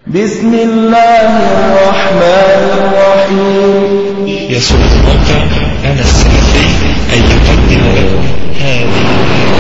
بسم الله الرحمن الرحيم. يسر الموقع أنا السلفي أن يقدم لكم هذه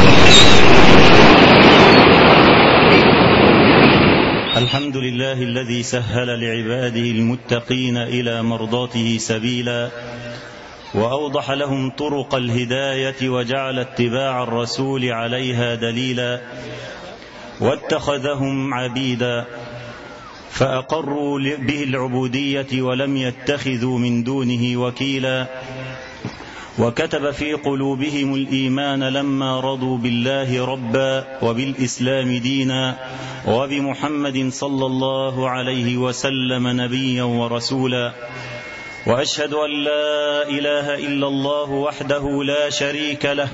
الحمد لله الذي سهل لعباده المتقين إلى مرضاته سبيلا، وأوضح لهم طرق الهداية، وجعل اتباع الرسول عليها دليلا، واتخذهم عبيدا فأقروا به العبودية ولم يتخذوا من دونه وكيلا، وكتب في قلوبهم الإيمان لما رضوا بالله ربا وبالإسلام دينا وبمحمد صلى الله عليه وسلم نبيا ورسولا. وأشهد أن لا إله إلا الله وحده لا شريك له،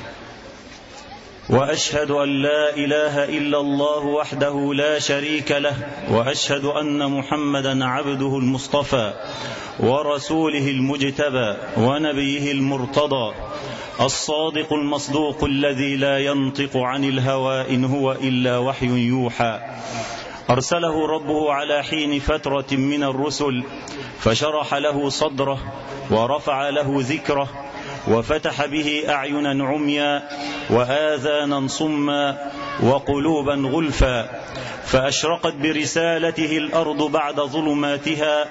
وأشهد أن لا إله إلا الله وحده لا شريك له، وأشهد أن محمدا عبده المصطفى ورسوله المجتبى ونبيه المرتضى، الصادق المصدوق الذي لا ينطق عن الهوى إن هو إلا وحي يوحى. أرسله ربه على حين فترة من الرسل، فشرح له صدره ورفع له ذكره، وفتح به أعينا عميا وآذانا صما وقلوبا غلفا، فأشرقت برسالته الأرض بعد ظلماتها،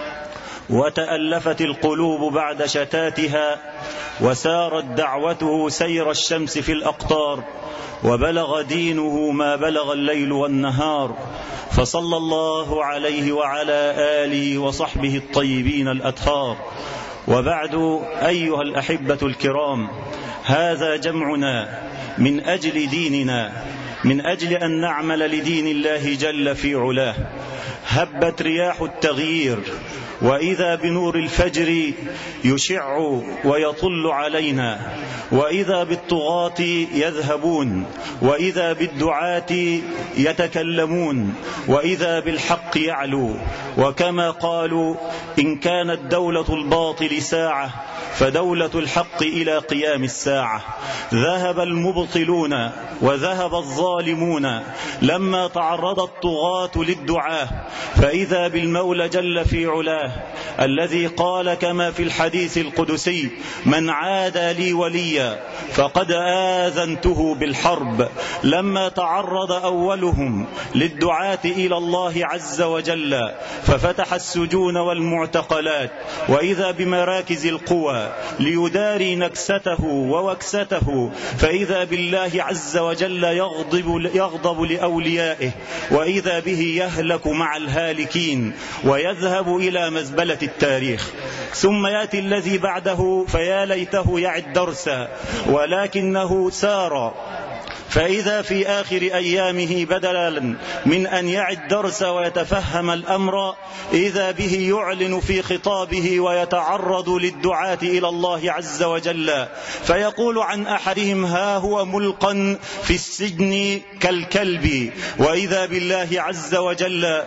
وتألفت القلوب بعد شتاتها، وسارت دعوته سير الشمس في الأقطار، وبلغ دينه ما بلغ الليل والنهار. فصلى الله عليه وعلى آله وصحبه الطيبين الأطهار. وبعد، أيها الأحبة الكرام، هذا جمعنا من أجل ديننا، من أجل أن نعمل لدين الله جل في علاه. هبت رياح التغيير، وإذا بنور الفجر يشع ويطل علينا، وإذا بالطغاة يذهبون، وإذا بالدعاة يتكلمون، وإذا بالحق يعلو. وكما قالوا: إن كانت دولة الباطل ساعة فدولة الحق إلى قيام الساعة. ذهب المبطلون وذهب الظالمون لما تعرض الطغاة للدعاة، فإذا بالمولى جل في علاه الذي قال كما في الحديث القدسي: من عادى لي وليا فقد آذنته بالحرب. لما تعرض أولهم للدعاة إلى الله عز وجل ففتح السجون والمعتقلات، وإذا بمراكز القوى ليداري نكسته ووكسته، فإذا بالله عز وجل يغضب لأوليائه، وإذا به يهلك مع الهالكين ويذهب إلى مزبلة التاريخ. ثم يأتي الذي بعده فيا ليته يعد درسا، ولكنه سار، فإذا في آخر أيامه بدلا من أن يعد درس ويتفهم الأمر، إذا به يعلن في خطابه ويتعرض للدعاة إلى الله عز وجل، فيقول عن أحدهم: ها هو ملقا في السجن كالكلب. وإذا بالله عز وجل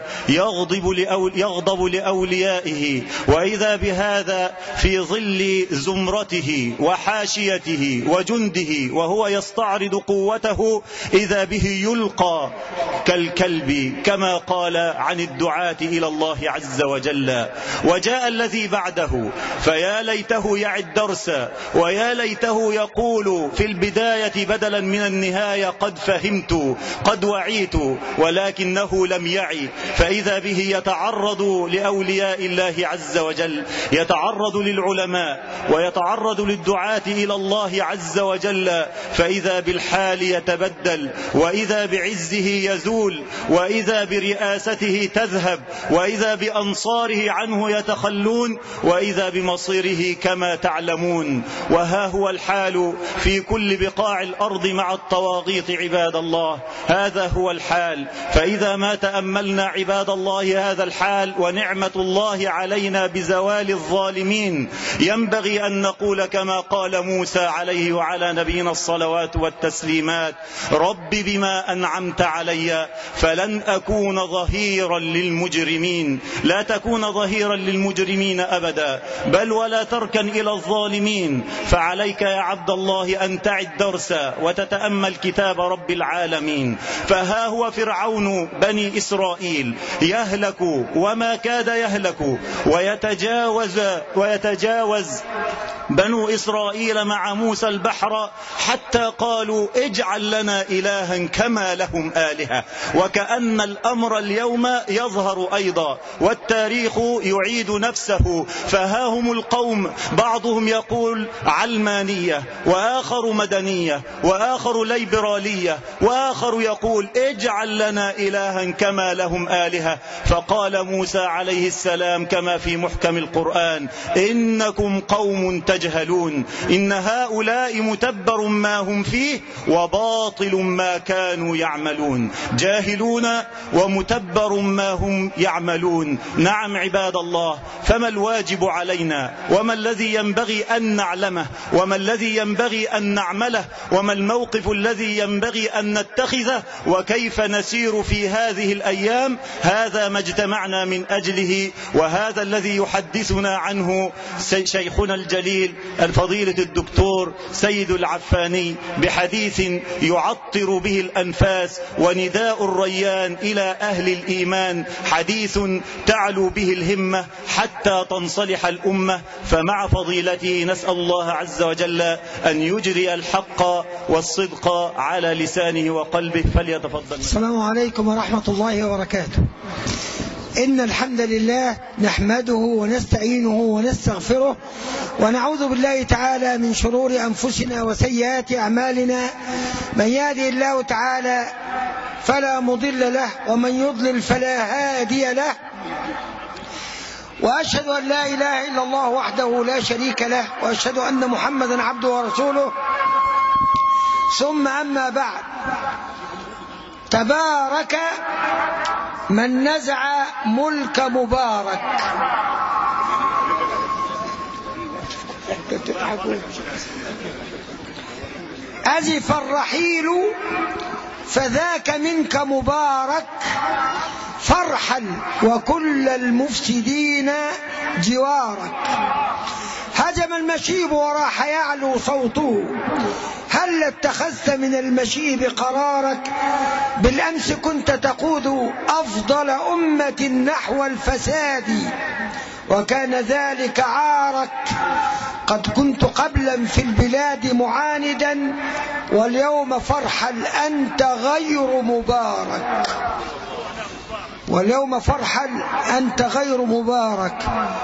يغضب لأوليائه، وإذا بهذا في ظل زمرته وحاشيته وجنده وهو يستعرض قوته، إذا به يلقى كالكلب، كما قال عن الدعاة إلى الله عز وجل. وجاء الذي بعده فيا ليته يعد درسا، ويا ليته يقول في البداية بدلا من النهاية: قد فهمت، قد وعيت، ولكنه لم يعي. فإذا به يتعرض لأولياء الله عز وجل، يتعرض للعلماء، ويتعرض للدعاة إلى الله عز وجل، فإذا بالحال يتبدل، وإذا بعزه يزول، وإذا برئاسته تذهب، وإذا بأنصاره عنه يتخلون، وإذا بمصيره كما تعلمون. وها هو الحال في كل بقاع الأرض مع الطواغيت عباد الله، هذا هو الحال. فإذا ما تأملنا عباد الله هذا الحال ونعمة الله علينا بزوال الظالمين، ينبغي أن نقول كما قال موسى عليه وعلى نبينا الصلوات والتسليمات: الكلمات: رب بما أنعمت علي فلن أكون ظهيرا للمجرمين. لا تكون ظهيرا للمجرمين أبدا، بل ولا تركن إلى الظالمين. فعليك يا عبد الله أن تعد درسا وتتأمل كتاب رب العالمين. فها هو فرعون بني إسرائيل يهلك وما كاد يهلك، ويتجاوز بنو إسرائيل مع موسى البحر حتى قالوا: اجعل لنا إلها كما لهم آلهة. وكأن الأمر اليوم يظهر أيضا، والتاريخ يعيد نفسه. فها هم القوم بعضهم يقول علمانية، وآخر مدنية، وآخر ليبرالية، وآخر يقول اجعل لنا إلها كما لهم آلهة. فقال موسى عليه السلام كما في محكم القرآن: إنكم قوم تجهلون، إن هؤلاء متبر ما هم فيه وباطل ما كانوا يعملون. جاهلون ومتبر ما هم يعملون. نعم عباد الله، فما الواجب علينا، وما الذي ينبغي أن نعلمه، وما الذي ينبغي أن نعمله، وما الموقف الذي ينبغي أن نتخذه، وكيف نسير في هذه الأيام؟ هذا ما اجتمعنا من أجله، وهذا الذي يحدثنا عنه شيخنا الجليل الفضيلة الدكتور سيد العفاني بحديث يعطر به الأنفاس، ونداء الريان إلى أهل الإيمان، حديث تعلو به الهمة حتى تنصلح الأمة. فمع فضيلته نسأل الله عز وجل أن يجري الحق والصدق على لسانه وقلبه. فليتفضل. السلام عليكم ورحمة الله وبركاته. إن الحمد لله نحمده ونستعينه ونستغفره، ونعوذ بالله تعالى من شرور أنفسنا وسيئات أعمالنا. من يهده الله تعالى فلا مضل له، ومن يضلل فلا هادي له. وأشهد أن لا إله إلا الله وحده لا شريك له، وأشهد أن محمدا عبده ورسوله. ثم أما بعد، تبارك من نزع ملك مبارك. أزف الرحيل فذاك منك مبارك، فارحل وكل المفسدين جوارك. هجم المشيب وراح يعلو صوته، هل اتخذت من المشيب قرارك؟ بالأمس كنت تقود أفضل أمة نحو الفساد، وكان ذلك عارك. قد كنت قبلا في البلاد معاندا، واليوم فرحل أنت غير مبارك. واليوم فرحل أنت غير مبارك.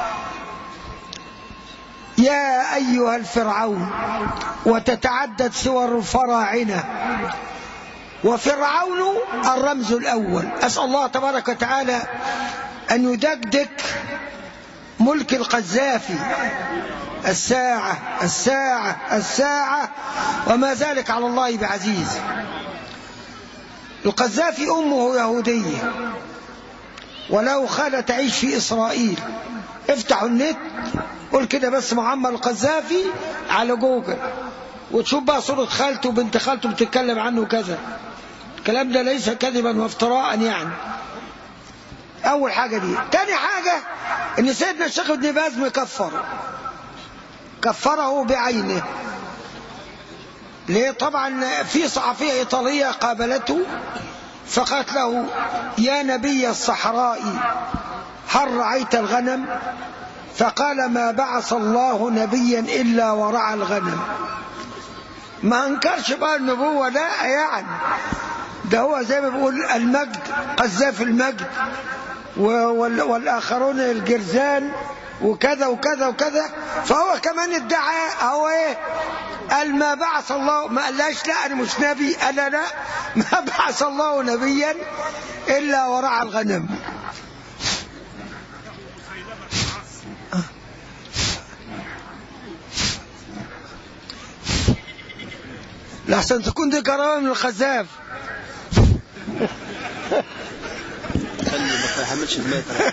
يا أيها الفرعون، وتتعدد صور الفراعنة، وفرعون الرمز الأول. أسأل الله تبارك وتعالى أن يدكدك ملك القذافي. الساعة الساعة الساعة، وما ذلك على الله بعزيز. القذافي أمه يهودية، ولو خالة تعيش في إسرائيل. افتحوا النت، قول كده بس معمر القذافي على جوجل، وتشوف بقى صورة خالته وبنت خالته بتتكلم عنه كذا. الكلام ده ليس كذبا وافتراء يعني. أول حاجة دي. تاني حاجة إن سيدنا الشيخ ابن باز كفره بعينه. ليه؟ طبعا في صحفية إيطالية قابلته فقالت له: يا نبي الصحراء، هل رعيت الغنم؟ فقال: ما بعث الله نبيا إلا ورعى الغنم. ما انكرش بقى النبوة، لا يعني، ده هو زي ما بيقول المجد، قذاف المجد، والآخرون الجرزان، وكذا وكذا وكذا. فهو كمان ادعى هو ايه؟ قال ما بعث الله، ما قالش لا انا مش نبي، قال لا ما بعث الله نبيا الا ورعى الغنم. لحسن تكون دي كرامة من الخزاف. ما يحملش المتر.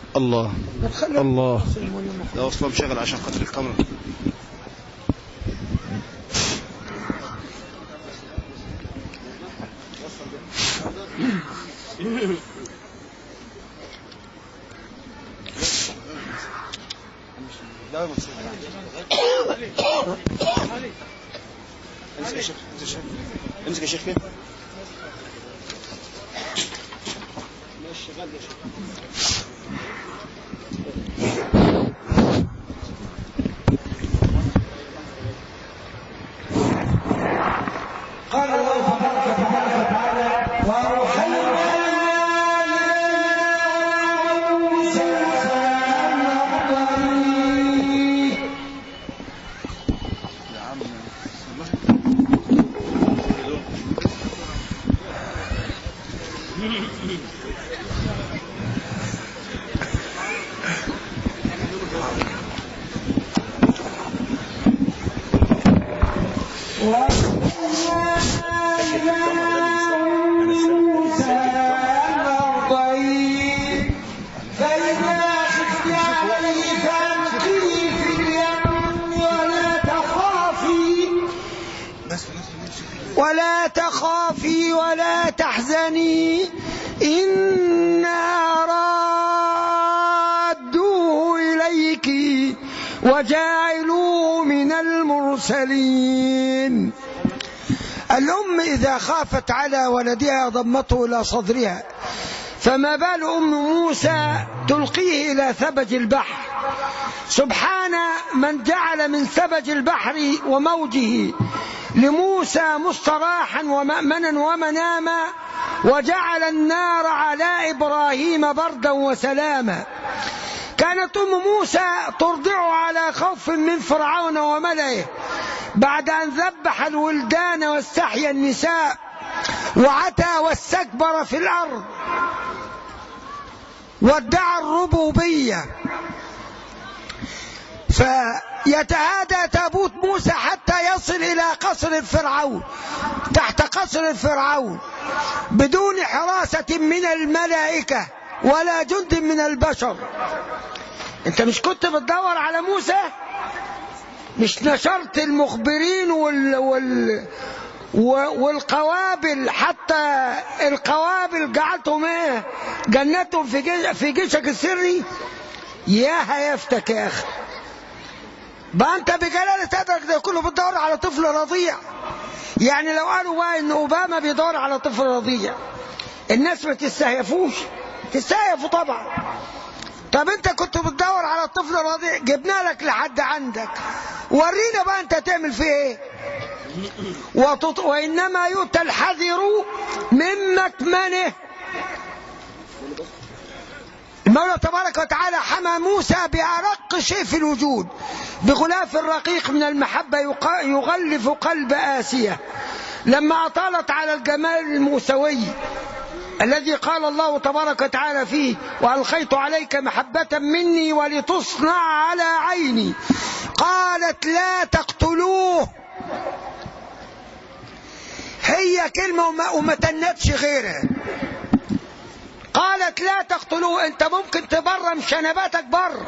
الله الله. ده اصلا مشغل عشان خاطر الكاميرا. لا ما امسك يا شيخ، امسك يا شيخ كده. ماشي شغال يا شيخ. قال الله تعالى وأوحينا ولا تخافي ولا تحزني إنا رادوه إليك وجاعلوه من المرسلين. الأم إذا خافت على ولدها ضمته إلى صدرها، فما بال أم موسى تلقيه إلى ثبج البحر. سبحان من جعل من ثبج البحر وموجه لموسى مستراحا ومأمنا ومناما، وجعل النار على إبراهيم بردا وسلاما. كانت أم موسى ترضع على خوف من فرعون وملئه بعد أن ذبح الولدان واستحيا النساء وعتى واستكبر في الأرض وادعى الربوبية. فيتهادى تابوت موسى حتى يصل إلى قصر الفرعون، تحت قصر الفرعون بدون حراسة من الملائكة ولا جند من البشر. انت مش كنت بتدور على موسى؟ مش نشرت المخبرين والقوابل، حتى القوابل جعلتهم ايه؟ جنتهم في جيشك السري. يا هيفتك يا اخي، بقى انت بجلالة قدرك ده كله بتدور على طفل رضيع. يعني لو قالوا بقى ان اوباما بيدور على طفل رضيع الناس ما تستهيفوش؟ تستهيفوا طبعا. طب انت كنت بتدور على الطفل الرضيع، جبنا لك لحد عندك، ورينا بقى انت تعمل فيه ايه. وإنما يؤتى الحذر من مكمنه. المولى تبارك وتعالى حمى موسى بأرق شيء في الوجود، بغلاف الرقيق من المحبة يغلف قلب آسية لما أطالت على الجمال الموسوي الذي قال الله تبارك وتعالى فيه وألقيت عليك محبة مني ولتصنع على عيني. قالت لا تقتلوه، هي كلمة وما تنتش غيرها. قالت لا تقتلوه، انت ممكن تبرم شنباتك بره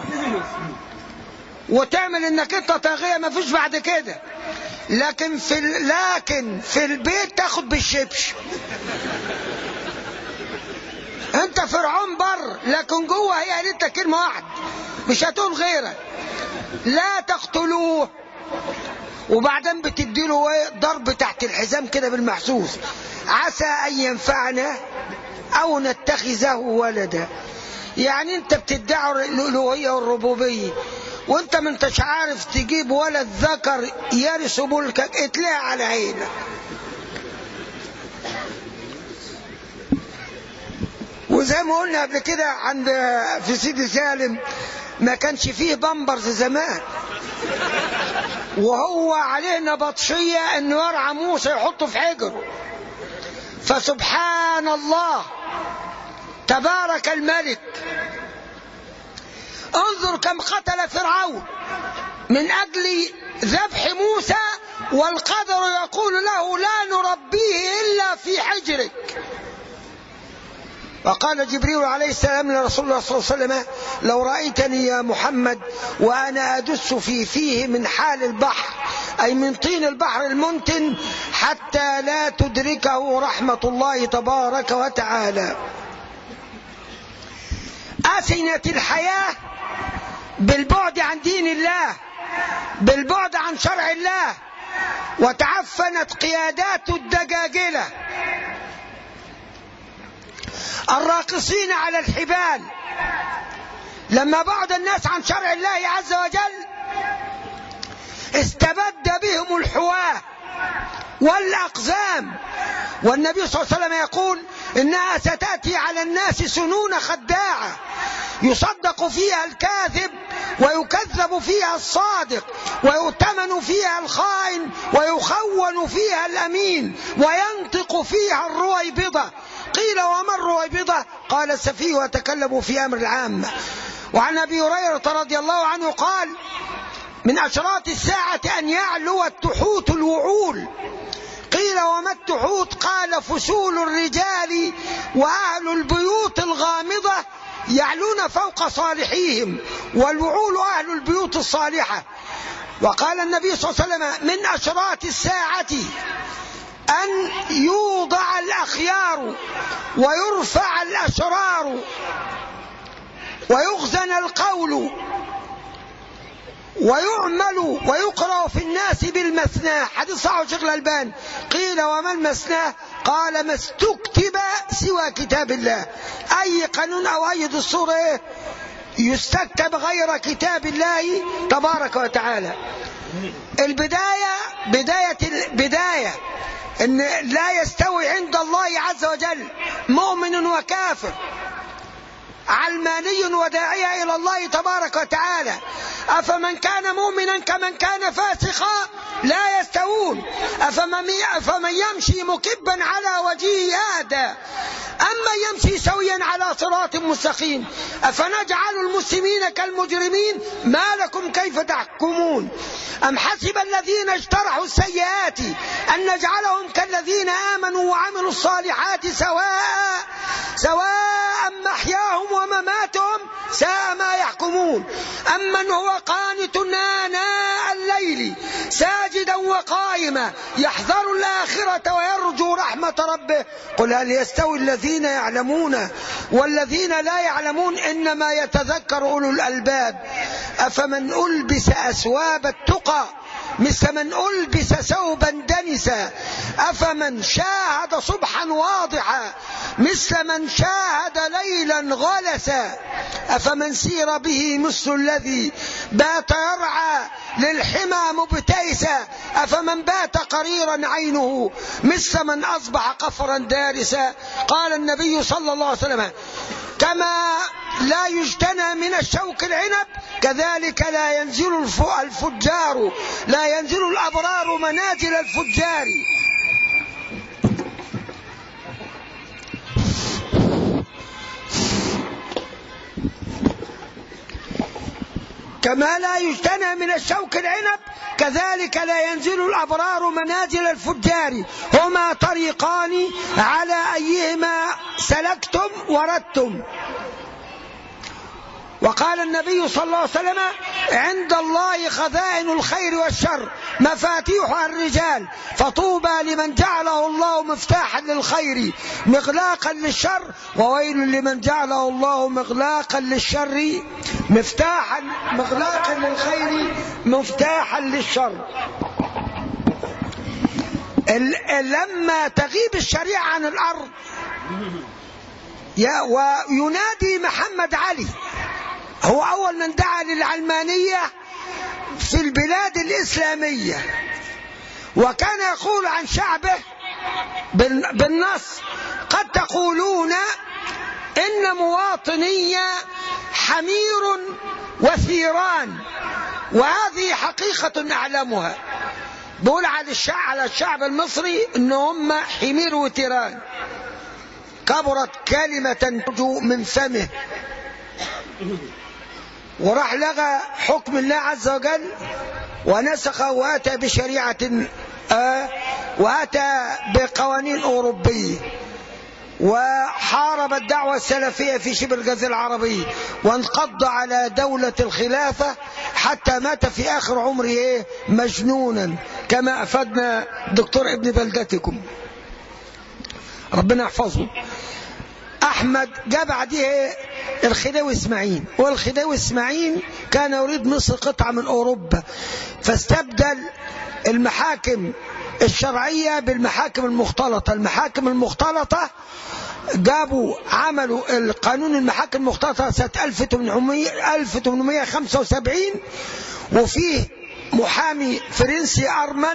وتعمل انك انت طاغية، ما فيش بعد كده، لكن في البيت تاخد بالشبش. انت فرعون بر، لكن جوه هي قالت لك كلمة واحدة مش هتقول غيرها، لا تقتلوه. وبعدين بتديله ضرب تحت الحزام كده بالمحسوس، عسى ان ينفعنا او نتخذه ولدا. يعني انت بتدعي الالوهيه والربوبيه وانت ما انتش عارف تجيب ولد ذكر يرث ملكك، اتلقى على عينك. وزي ما قلنا قبل كده في سيدي سالم ما كانش فيه بامبرز زمان، وهو عليه نبطشية انه يرعى موسى يحطه في حجره. فسبحان الله تبارك الملك، انظر كم قتل فرعون من اجل ذبح موسى، والقدر يقول له لا نربيه الا في حجرك. وقال جبريل عليه السلام لرسول الله صلى الله عليه وسلم: لو رأيتني يا محمد وأنا أدس فيه من حال البحر، أي من طين البحر المنتن، حتى لا تدركه رحمة الله تبارك وتعالى. أثنت الحياة بالبعد عن دين الله، بالبعد عن شرع الله، وتعفنت قيادات الدجاجلة الراقصين على الحبال. لما بعد الناس عن شرع الله عز وجل استبد بهم الحواة والأقزام. والنبي صلى الله عليه وسلم يقول: إنها ستأتي على الناس سنون خداعة يصدق فيها الكاذب ويكذب فيها الصادق ويؤتمن فيها الخائن ويخون فيها الأمين وينطق فيها الرويبضة. قيل: وما الرويبضة؟ قال: السفيه وتكلموا في أمر العامة. وعن أبي هريرة رضي الله عنه قال: من أشراط الساعة أن يعلو التحوت الوعول. قيل: وما التحوت؟ قال: فسول الرجال وأهل البيوت الغامضة يعلون فوق صالحيهم، والوعول أهل البيوت الصالحة. وقال النبي صلى الله عليه وسلم: من أشراط الساعة أن يوضع الأخيار ويرفع الأشرار ويخزن القول ويعمل ويقرأ في الناس بالمثنى. حديث صحيح شيخ الألباني. قيل: وما المثنى؟ قال: ما استكتب سوى كتاب الله. أي قانون أو أي دستور يستكتب غير كتاب الله تبارك وتعالى. بداية إن لا يستوي عند الله عز وجل مؤمن وكافر، علماني وداعية إلى الله تبارك وتعالى. أفمن كان مؤمنا كمن كان فاسقا لا يستوون. أفمن يمشي مكبا على وجهه هذا أما يمشي سويا على صراط مستقيم. أفنجعل المسلمين كالمجرمين ما لكم كيف تحكمون. أم حسب الذين اجترحوا السيئات أن نجعلهم كالذين آمنوا وعملوا الصالحات سواء محياهم ومماتهم ساء ما يحكمون. أمن هو قانت آناء الليل ساجدا وقائما يحذر الآخرة ويرجو رحمة ربه. قل: هل يستوي الذين يعلمون والذين لا يعلمون؟ إنما يتذكر أولو الألباب. أفمن ألبس أثواب التقى مثل من ألبس ثوبا دنسا، أفمن شاهد صبحا واضحا مثل من شاهد ليلا غلسا، أفمن سير به مثل الذي بات يرعى للحمى مبتئسا، أفمن بات قريرا عينه مثل من أصبح قفرا دارسا. قال النبي صلى الله عليه وسلم: كما لا يجتنى من الشوك العنب كذلك لا ينزل الفجار، لا ينزل الأبرار منازل الفجار. كما لا يجتنى من الشوك العنب كذلك لا ينزل الأبرار منازل الفجار، هما طريقان على أيهما سلكتم وردتم. وقال النبي صلى الله عليه وسلم: عند الله خزائن الخير والشر مفاتيحها الرجال، فطوبى لمن جعله الله مفتاحا للخير مغلاقا للشر، وويل لمن جعله الله مغلاقا للشر مغلاقا للخير مفتاحا للشر. لما تغيب الشريعة عن الأرض وينادي محمد علي، هو أول من دعا للعلمانية في البلاد الإسلامية، وكان يقول عن شعبه بالنص: قد تقولون إن مواطني حمير وثيران، وهذه حقيقة أعلمها. بقول على الشعب المصري إنهم حمير وثيران. كبرت كلمة تنجو من فمه، وراح لغى حكم الله عز وجل ونسخ واتى بشريعة واتى بقوانين أوروبية. وحارب الدعوة السلفية في شبه الجزيرة العربية، وانقض على دولة الخلافة حتى مات في آخر عمره مجنونا، كما أفادنا دكتور ابن بلدتكم ربنا يحفظه. أحمد جاء بعديه الخديوي إسماعيل، والخديوي إسماعيل كان يريد مصر قطعة من أوروبا، فاستبدل المحاكم الشرعية بالمحاكم المختلطة. المحاكم المختلطة عملوا القانون المحاكم المختلطة سنة 1875، وفيه محامي فرنسي أرمن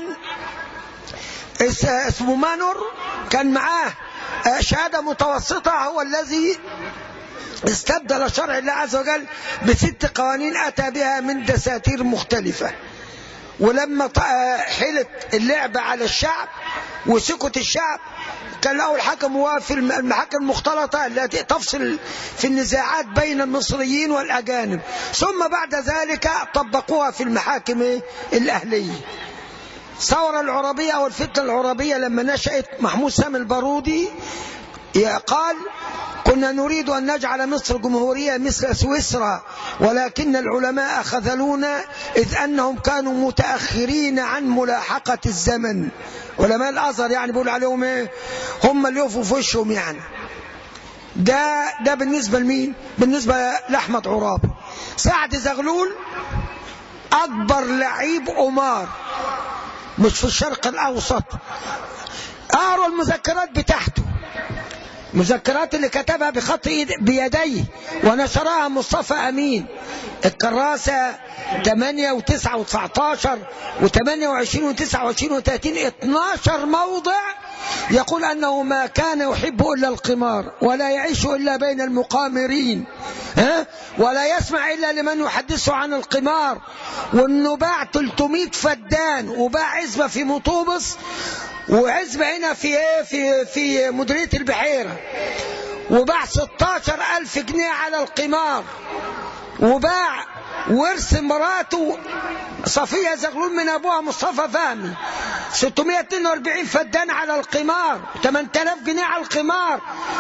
اسمه مانور كان معاه شهادة متوسطة، هو الذي استبدل شرع الله عز وجل ب6 قوانين أتى بها من دساتير مختلفة. ولما حلت اللعبة على الشعب وسكت الشعب، كان له الحكم هو في المحاكم المختلطة التي تفصل في النزاعات بين المصريين والأجانب، ثم بعد ذلك طبقوها في المحاكم الأهلية. الثورة العربية أو الفتنة العربية لما نشأت، محمود سامي البارودي قال: كنا نريد أن نجعل مصر جمهورية مثل سويسرا، ولكن العلماء خذلونا إذ أنهم كانوا متأخرين عن ملاحقة الزمن. علماء الأزهر يعني بيقول عليهم إيه؟ هم اللي يقفوا في وشهم يعني. ده بالنسبة لمين؟ بالنسبة لأحمد عرابي. سعد زغلول أكبر لعيب قمار مش في الشرق الأوسط. أقروا المذكرات بتاعته، مذكرات اللي كتبها بخط بيديه ونشرها مصطفى أمين، الكراسة 8 و9 و19 و28 و29 و30، 12 موضع يقول أنه ما كان يحب إلا القمار، ولا يعيش إلا بين المقامرين، ولا يسمع إلا لمن يحدثه عن القمار، وأنه باع 300 فدان، وباع عزبة في مطوبس، وعزبة هنا في مديرية البحيرة، وباع 16,000 جنيه على القمار، وباع ورث مراته صفية زغلول من أبوها مصطفى فهمي 642 فدان على القمار، 8,000 جنيه على القمار،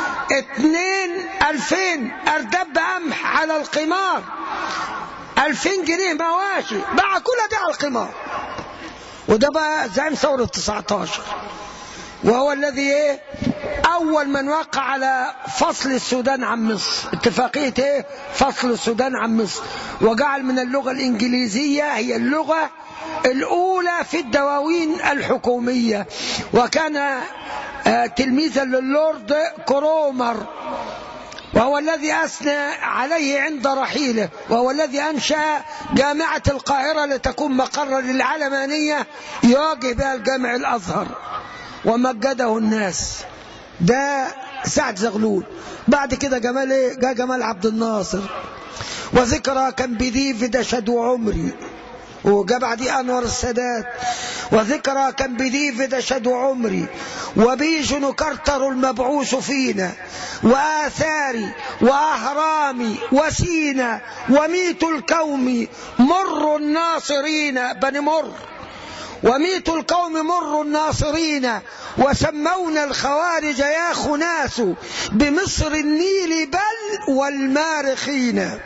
2,000 أردب قمح على القمار، 2,000 جنيه مواشي، باع كل ده على القمار. وده بقى زعيم ثورة 19، وهو الذي أول من وقع على فصل السودان عن مصر، اتفاقية فصل السودان عن مصر، وجعل من اللغة الإنجليزية هي اللغة الأولى في الدواوين الحكومية، وكان تلميذا للورد كرومر، وهو الذي أثنى عليه عند رحيله، وهو الذي أنشأ جامعة القاهرة لتكون مقرا للعلمانية يواجه بها الجامع الأزهر، ومجده الناس. ده سعد زغلول. بعد كده جاء جمال عبد الناصر، وذكرى كان بذيف شدو عمري، وجاء بعديه أنور السادات، وذكرى كان بذيف شدو عمري، وبيج نكرتر المبعوث فينا، وآثاري وأهرامي وسينا، وميت الكوم مر الناصرين، بني مر، وميت القوم مر الناصرين، وسمونا الخوارج يا خناس بمصر النيل بل والمارخين.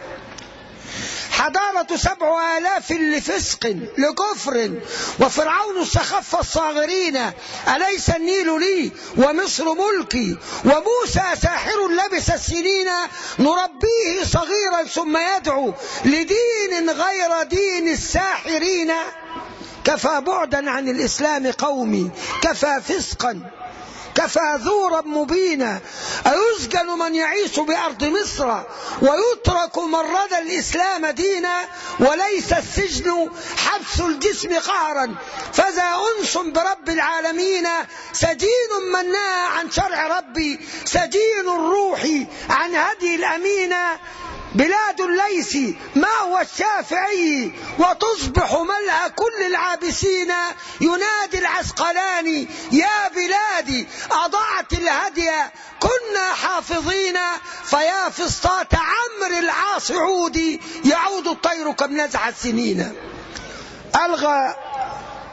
حضارة 7,000 لفسق لكفر، وفرعون استخف الصاغرين، أليس النيل لي ومصر ملكي، وموسى ساحر لبس السنين، نربيه صغيرا ثم يدعو لدين غير دين الساحرين. كفى بعدا عن الإسلام قومي، كفى فسقا، كفى ذورا مبينا، أيسجن من يعيش بأرض مصر ويترك من رضى الإسلام دينا، وليس السجن حبس الجسم قهرا، فذا أنس برب العالمين، سجين من نهى عن شرع ربي، سجين الروح عن هدي الأمين. بلاد ليس ما هو الشافعي، وتصبح ملهى كل العابسين، ينادي العسقلاني يا بلادي أضعت الهدي كنا حافظين، فيا فسطاط عمرو العاص عودي، يعود الطير كم نزع السنين. ألغى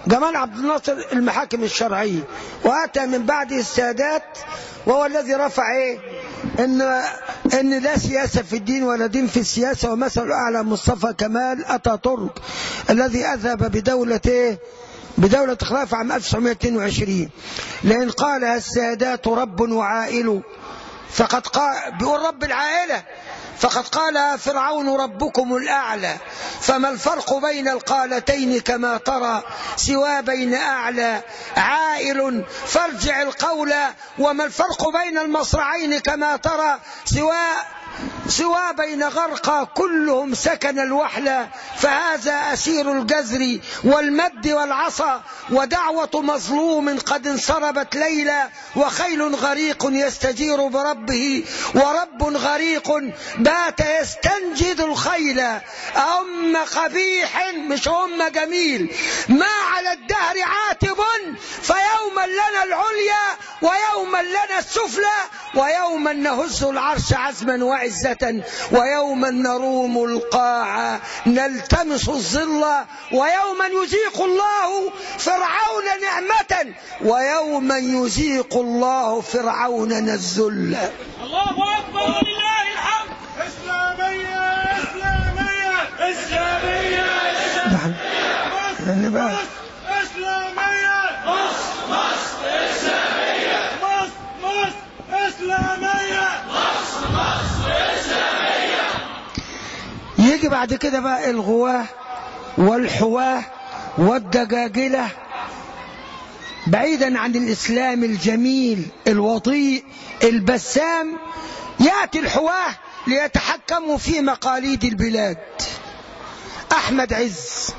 جمال عبد الناصر المحاكم الشرعية، وأتى من بعده السادات، وهو الذي رفع إيه؟ إن لا سياسة في الدين ولا دين في السياسة، ومثل أعلى مصطفى كمال أتاتورك الذي أذهب بدولة إيه؟ بدولة خلافة عام 1922. لأن قالها السادات رب وعائل، فقد قال بيقول رب العائلة، فقد قال فرعون ربكم الأعلى، فما الفرق بين القالتين كما ترى سوى بين أعلى عائل فارجع القول، وما الفرق بين المصرعين كما ترى سوى بين غرقى كلهم سكن الوحلة، فهذا أسير الجزر والمد والعصا، ودعوة مظلوم قد انصربت ليلى، وخيل غريق يستجير بربه، ورب غريق بات يستنجد الخيل. أم قبيح مش أم جميل، ما على الدهر عاتب، فيوما لنا العليا ويوما لنا السفلى، ويوما نهز العرش عزما وعزة، ويوما نروم القاع نلتمس الظل، ويوما يذيق الله فرعون نعمة، ويوما يذيق الله فرعون الذل. الله أكبر ولله الحمد. إسلامية إسلامية إسلامية إسلامية إسلامية مصر إسلامية مصر إسلامية مصر إسلامية. يجي بعد كده بقى الغواه والحواه والدجاجلة، بعيدا عن الإسلام الجميل الوضيء البسام، يأتي الحواه ليتحكموا في مقاليد البلاد. أحمد عز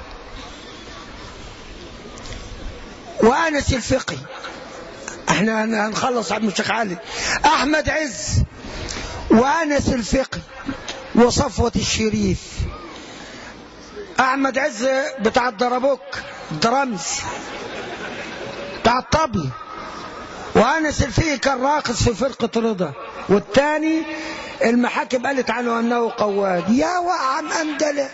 وأنس الفقي، احنا هنخلص عبد الشيخ علي. أحمد عز وأنس الفقي وصفوة الشريف. أحمد عز بتاع الدربوك درمز بتاع الطبل، وأنس الفقي كان راقص في فرقة رضا، والتاني المحاكم قالت عنه أنه قواد. يا وعم أندلة،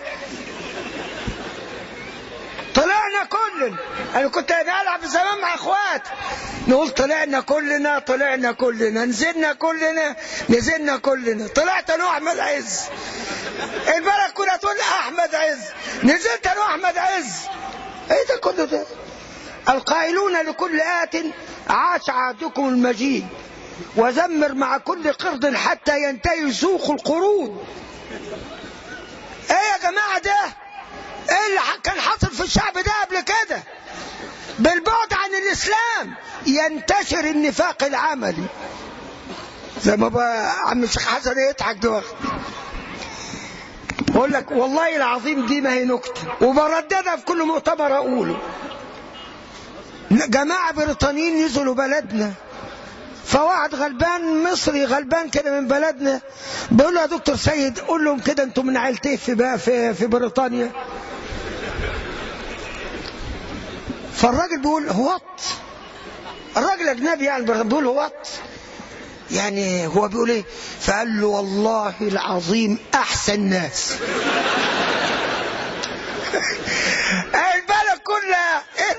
طلعنا كلنا. أنا كنت ألعب زمان مع إخوات نقول طلعنا كلنا نزلنا كلنا. طلعت أنا أحمد عز، البلد كلها تقول أحمد عز، نزلت أنا أحمد عز. إيه ده كله ده؟ القائلون لكل آت عاش عهدكم المجيد، وزمر مع كل قرض حتى ينتهي سوق القرود. ايه يا جماعة ده؟ ايه اللي كان حاصل في الشعب ده قبل كده؟ بالبعد عن الإسلام ينتشر النفاق العملي، زي ما بقى عم الشيخ حسن يضحك دلوقتي. بقول لك والله العظيم دي ما هي نكتة، وبرددها في كل مؤتمر أقوله. جماعة بريطانيين نزلوا بلدنا، فواحد غلبان مصري غلبان كده من بلدنا بيقول له يا دكتور سيد قول لهم كده انتم من عيلتين في بريطانيا. فالراجل بيقول هوات، الراجل اجنبي يعني بيقول هوات، يعني هو بيقول ايه؟ فقال له والله العظيم احسن ناس. البلد كلها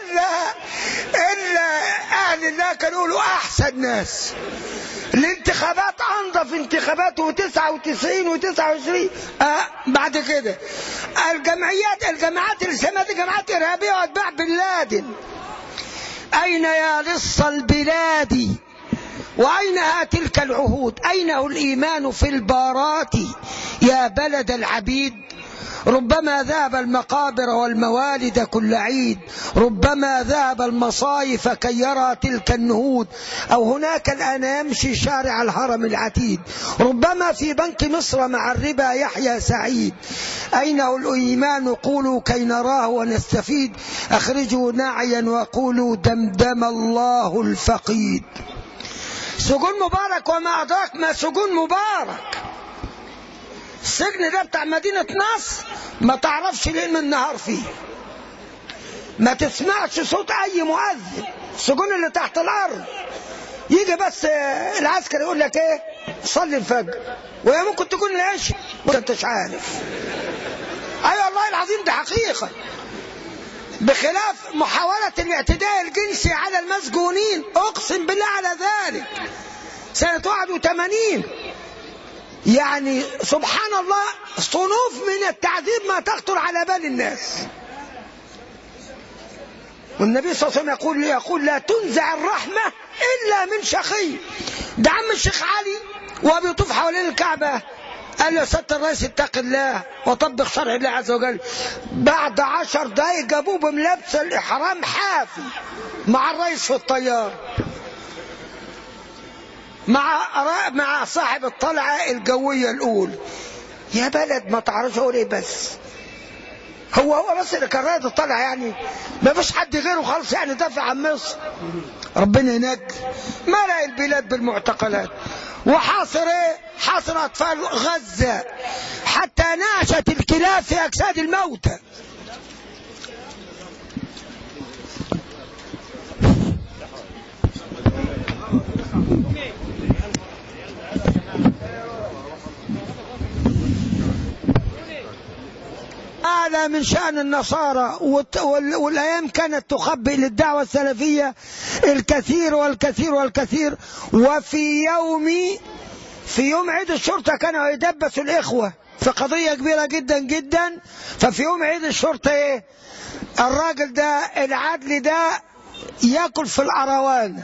الا اهل الله كانوا يقولوا احسن ناس. الانتخابات انظف انتخابات، و99 و29. بعد كده الجماعات الاسلاميه دي جماعات ارهابيه واتباع بن لادن. اين يا لص البلاد واينها تلك العهود؟ اينه الايمان في البارات يا بلد العبيد؟ ربما ذهب المقابر والموالد كل عيد، ربما ذهب المصايف كي يرى تلك النهود، أو هناك الآن يمشي شارع الهرم العتيد، ربما في بنك مصر مع الربا يحيى سعيد. أينه الإيمان؟ قولوا كي نراه ونستفيد، أخرجوا نعيا وقولوا دمدم الله الفقيد. سجون مبارك وما أدراك ما سجون مبارك. السجن ده بتاع مدينة نصر ما تعرفش ليه من النهار فيه، ما تسمعش صوت أي مؤذن. السجون اللي تحت الأرض يجي بس العسكري يقول لك إيه؟ صلي الفجر، وهي ممكن تكون العشاء وأنت مش عارف. أيوة والله العظيم ده حقيقة. بخلاف محاولة الاعتداء الجنسي على المسجونين، أقسم بالله على ذلك، سنة 81. يعني سبحان الله، صنوف من التعذيب ما تخطر على بال الناس. والنبي صلى الله عليه وسلم يقول لا تنزع الرحمة إلا من شقي. ده عم الشيخ علي وبيطوف حوالين الكعبة قال له يا سيادة الرئيس اتق الله وطبق شرع الله عز وجل. بعد 10 دقايق جابوه بملابس الإحرام حافي مع الرئيس في الطيار، مع صاحب الطلعة الجوية الأولى. يا بلد ما تعرفش أقول إيه، بس هو بس اللي كان رائد الطلعة، يعني ما فيش حد غيره خالص يعني دافع عن مصر. ربنا ينجي. ملأ البلاد بالمعتقلات، وحاصر ايه؟ حاصر اطفال غزة حتى نعشت الكلاب في اجساد الموتى. هذا من شأن النصارى، والأيام كانت تخبئ للدعوة السلفية الكثير والكثير والكثير. وفي يوم عيد الشرطة كانوا يدبسوا الإخوة في قضية كبيرة جدا جدا. ففي يوم عيد الشرطة ايه؟ الراجل ده العدل ده يأكل في الأروان،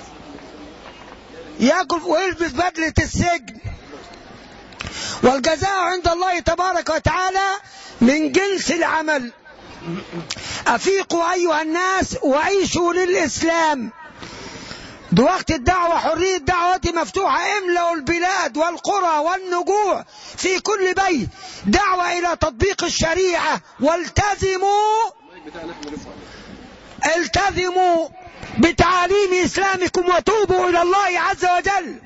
يأكل ويلبس بدلة السجن، والجزاء عند الله تبارك وتعالى من جنس العمل. أفيقوا أيها الناس وعيشوا للإسلام. ده وقت الدعوة، حرية الدعوة مفتوحة. املأوا البلاد والقرى والنجوع في كل بيت دعوة إلى تطبيق الشريعة. التزموا بتعاليم إسلامكم وتوبوا إلى الله عز وجل.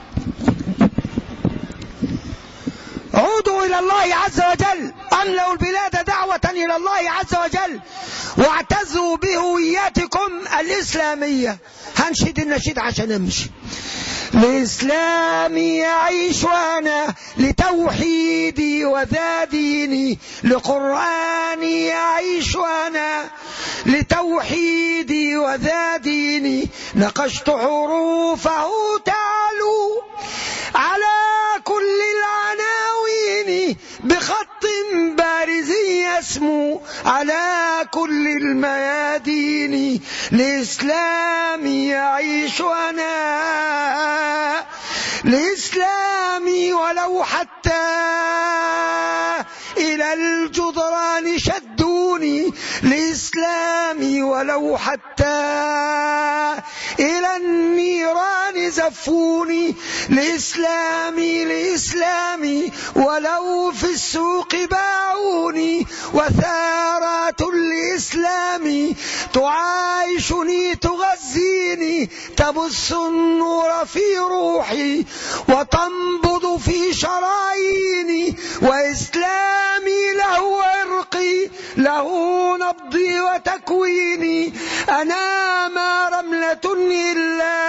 عودوا إلى الله عز وجل. أملأوا البلاد دعوة إلى الله عز وجل، واعتزوا بهويتكم الإسلامية. هنشد النشيد عشان امشي. لإسلامي أعيش أنا، لتوحيدي وذا ديني، لقرآني أعيش أنا، لتوحيدي وذا ديني. نقشت حروفه تعلو على كل العناوين، بخط بارز يسمو على كل الميادين. لإسلامي أعيش أنا، لإسلامي ولو حتى إلى الجدران شدوني، لإسلامي ولو حتى إلى النيران زفوني. لإسلامي ولو في السوق باعوني، وثارات الإسلام تعايشني تغذيني، تبث النور في روحي وتنبض في شراييني. وإسلامي له عرقي، له نبضي وتكويني. أنا ما رملة إلا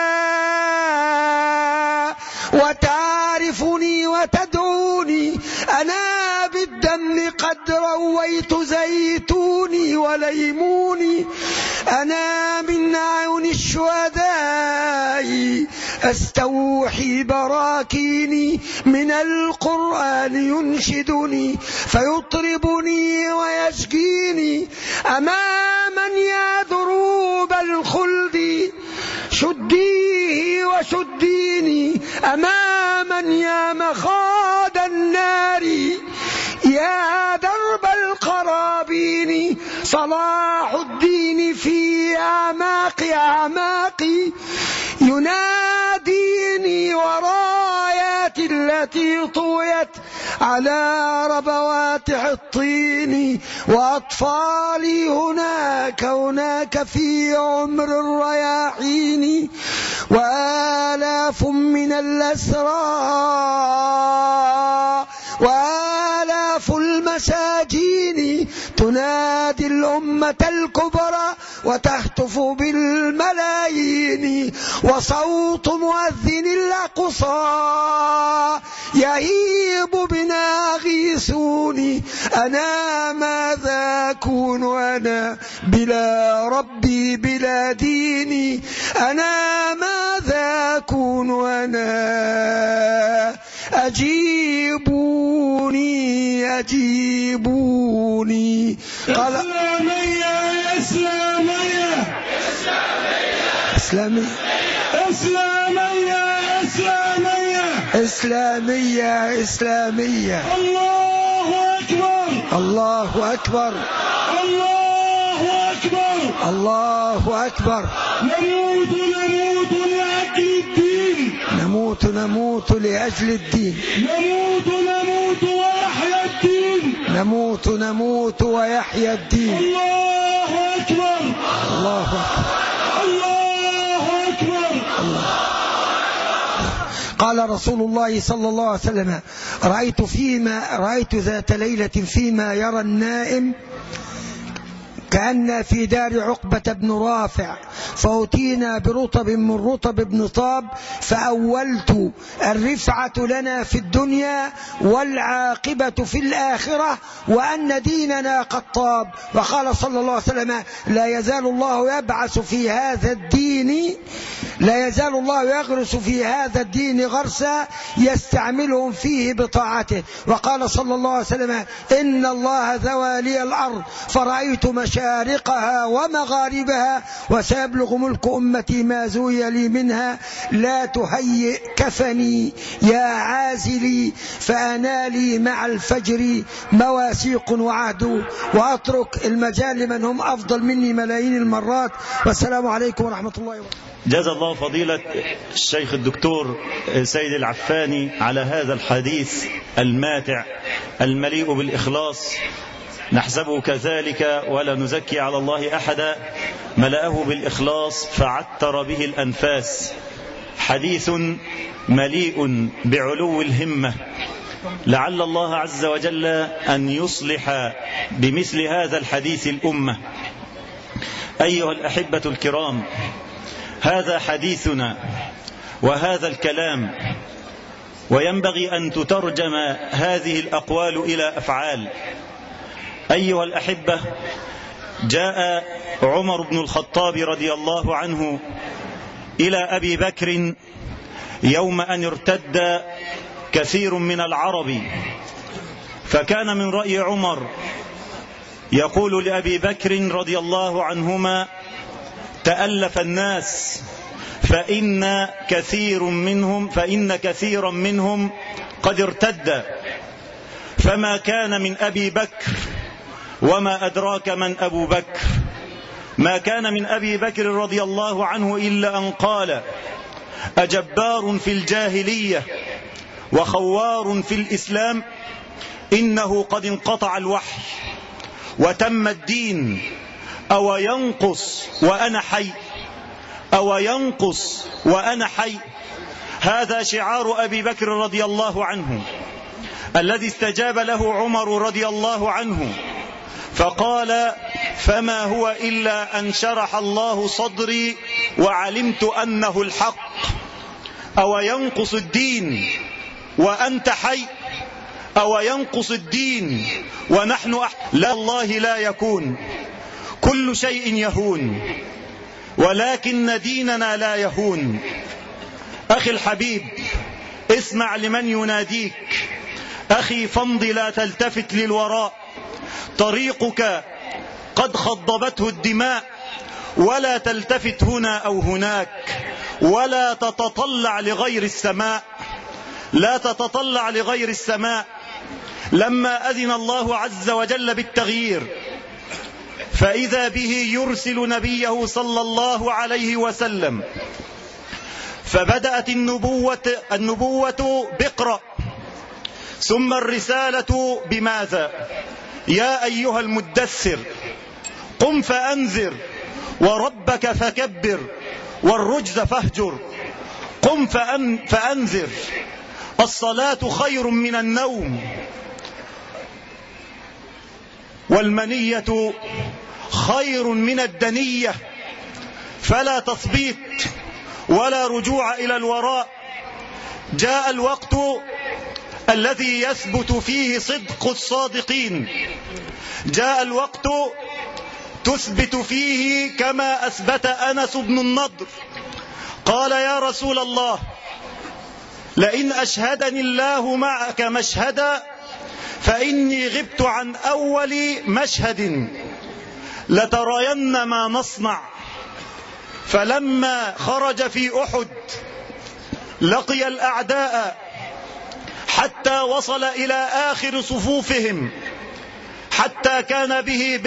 وتعرفني وتدعوني. أنا بالدم قد رويت زيتوني وليموني. أنا من عون الشهداء أستوحي براكيني، من القرآن ينشدني فيطربني ويشقيني. أماما يا دروب الخلد شديه وشديني، أماما يا مخاض النار يا درب القرابين. صلاح الدين في أعماقي يناديني، ورايات التي طويت على ربوات الطين. وأطفالي هناك في عمر الرياحين. وآلاف من الأسرى وآلاف المساجين تنادي الأمة الكبرى وتهتف بالملايين وصوت مؤذن الأقصى يهيب بنا غيثوني أنا ماذا أكون أنا بلا ربي بلا ديني أنا ماذا أكون أنا أجيبوني أجيبوني قال إسلامية إسلامية إسلامية إسلامية إسلامية إسلامية إسلامية الله أكبر الله أكبر الله أكبر الله أكبر نموت نموت لأجل الدين نموت لأجل الدين نموت نموت ويحيى الدين نموت ويحيى الدين الله أكبر الله أكبر الله أكبر قال رسول الله صلى الله عليه وسلم رأيت ذات ليلة فيما يرى النائم كأن في دار عقبة بن رافع فأتينا برطب من رطب بن طاب فأولت الرفعة لنا في الدنيا والعاقبة في الآخرة وأن ديننا قد طاب. وقال صلى الله عليه وسلم لا يزال الله يبعث في هذا الدين لا يزال الله يغرس في هذا الدين غرسا يستعملهم فيه بطاعته. وقال صلى الله عليه وسلم إن الله ذوى لي الأرض فرأيت مشارقها ومغاربها وسيبلغ ملك أمتي ما زوي لي منها لا تهيئ كفني يا عازلي فأنا لي مع الفجر مواثيق وعهد وأترك المجال لمن هم أفضل مني ملايين المرات. والسلام عليكم ورحمة الله وبركاته. جزا الله فضيلة الشيخ الدكتور سيد العفاني على هذا الحديث الماتع المليء بالإخلاص، نحسبه كذلك ولا نزكي على الله أحدا، ملأه بالإخلاص فعتر به الأنفاس، حديث مليء بعلو الهمة، لعل الله عز وجل أن يصلح بمثل هذا الحديث الأمة. أيها الأحبة الكرام، هذا حديثنا وهذا الكلام، وينبغي أن تترجم هذه الأقوال إلى أفعال. أيها الأحبة، جاء عمر بن الخطاب رضي الله عنه إلى أبي بكر يوم أن ارتد كثير من العرب، فكان من رأي عمر يقول لأبي بكر رضي الله عنهما تألف الناس فإن كثيرا منهم قد ارتد، فما كان من أبي بكر وما أدراك من أبو بكر، ما كان من أبي بكر رضي الله عنه إلا أن قال أجبار في الجاهلية وخوار في الإسلام، إنه قد انقطع الوحي وتم الدين، أو ينقص وأنا حي، أو ينقص وأنا حي. هذا شعار أبي بكر رضي الله عنه الذي استجاب له عمر رضي الله عنه فقال فما هو إلا أن شرح الله صدري وعلمت أنه الحق، أو ينقص الدين وأنت حي، أو ينقص الدين ونحن لا الله لا يكون، كل شيء يهون ولكن ديننا لا يهون. أخي الحبيب، اسمع لمن يناديك، أخي فامض لا تلتفت للوراء، طريقك قد خضبته الدماء، ولا تلتفت هنا أو هناك، ولا تتطلع لغير السماء، لا تتطلع لغير السماء. لما أذن الله عز وجل بالتغيير فإذا به يرسل نبيه صلى الله عليه وسلم، فبدأت النبوة بقرأ، ثم الرسالة بماذا؟ يا أيها المدثر قم فأنذر وربك فكبر والرجز فاهجر. قم فأنذر، الصلاة خير من النوم، والمنية خير من الدنية، فلا تثبيط ولا رجوع إلى الوراء. جاء الوقت الذي يثبت فيه صدق الصادقين، جاء الوقت تثبت فيه كما أثبت أنس بن النضر، قال يا رسول الله لئن أشهدني الله معك مشهدا فإني غبت عن أول مشهد لترين ما نصنع. فلما خرج في أحد لقي الأعداء حتى وصل إلى آخر صفوفهم، حتى كان به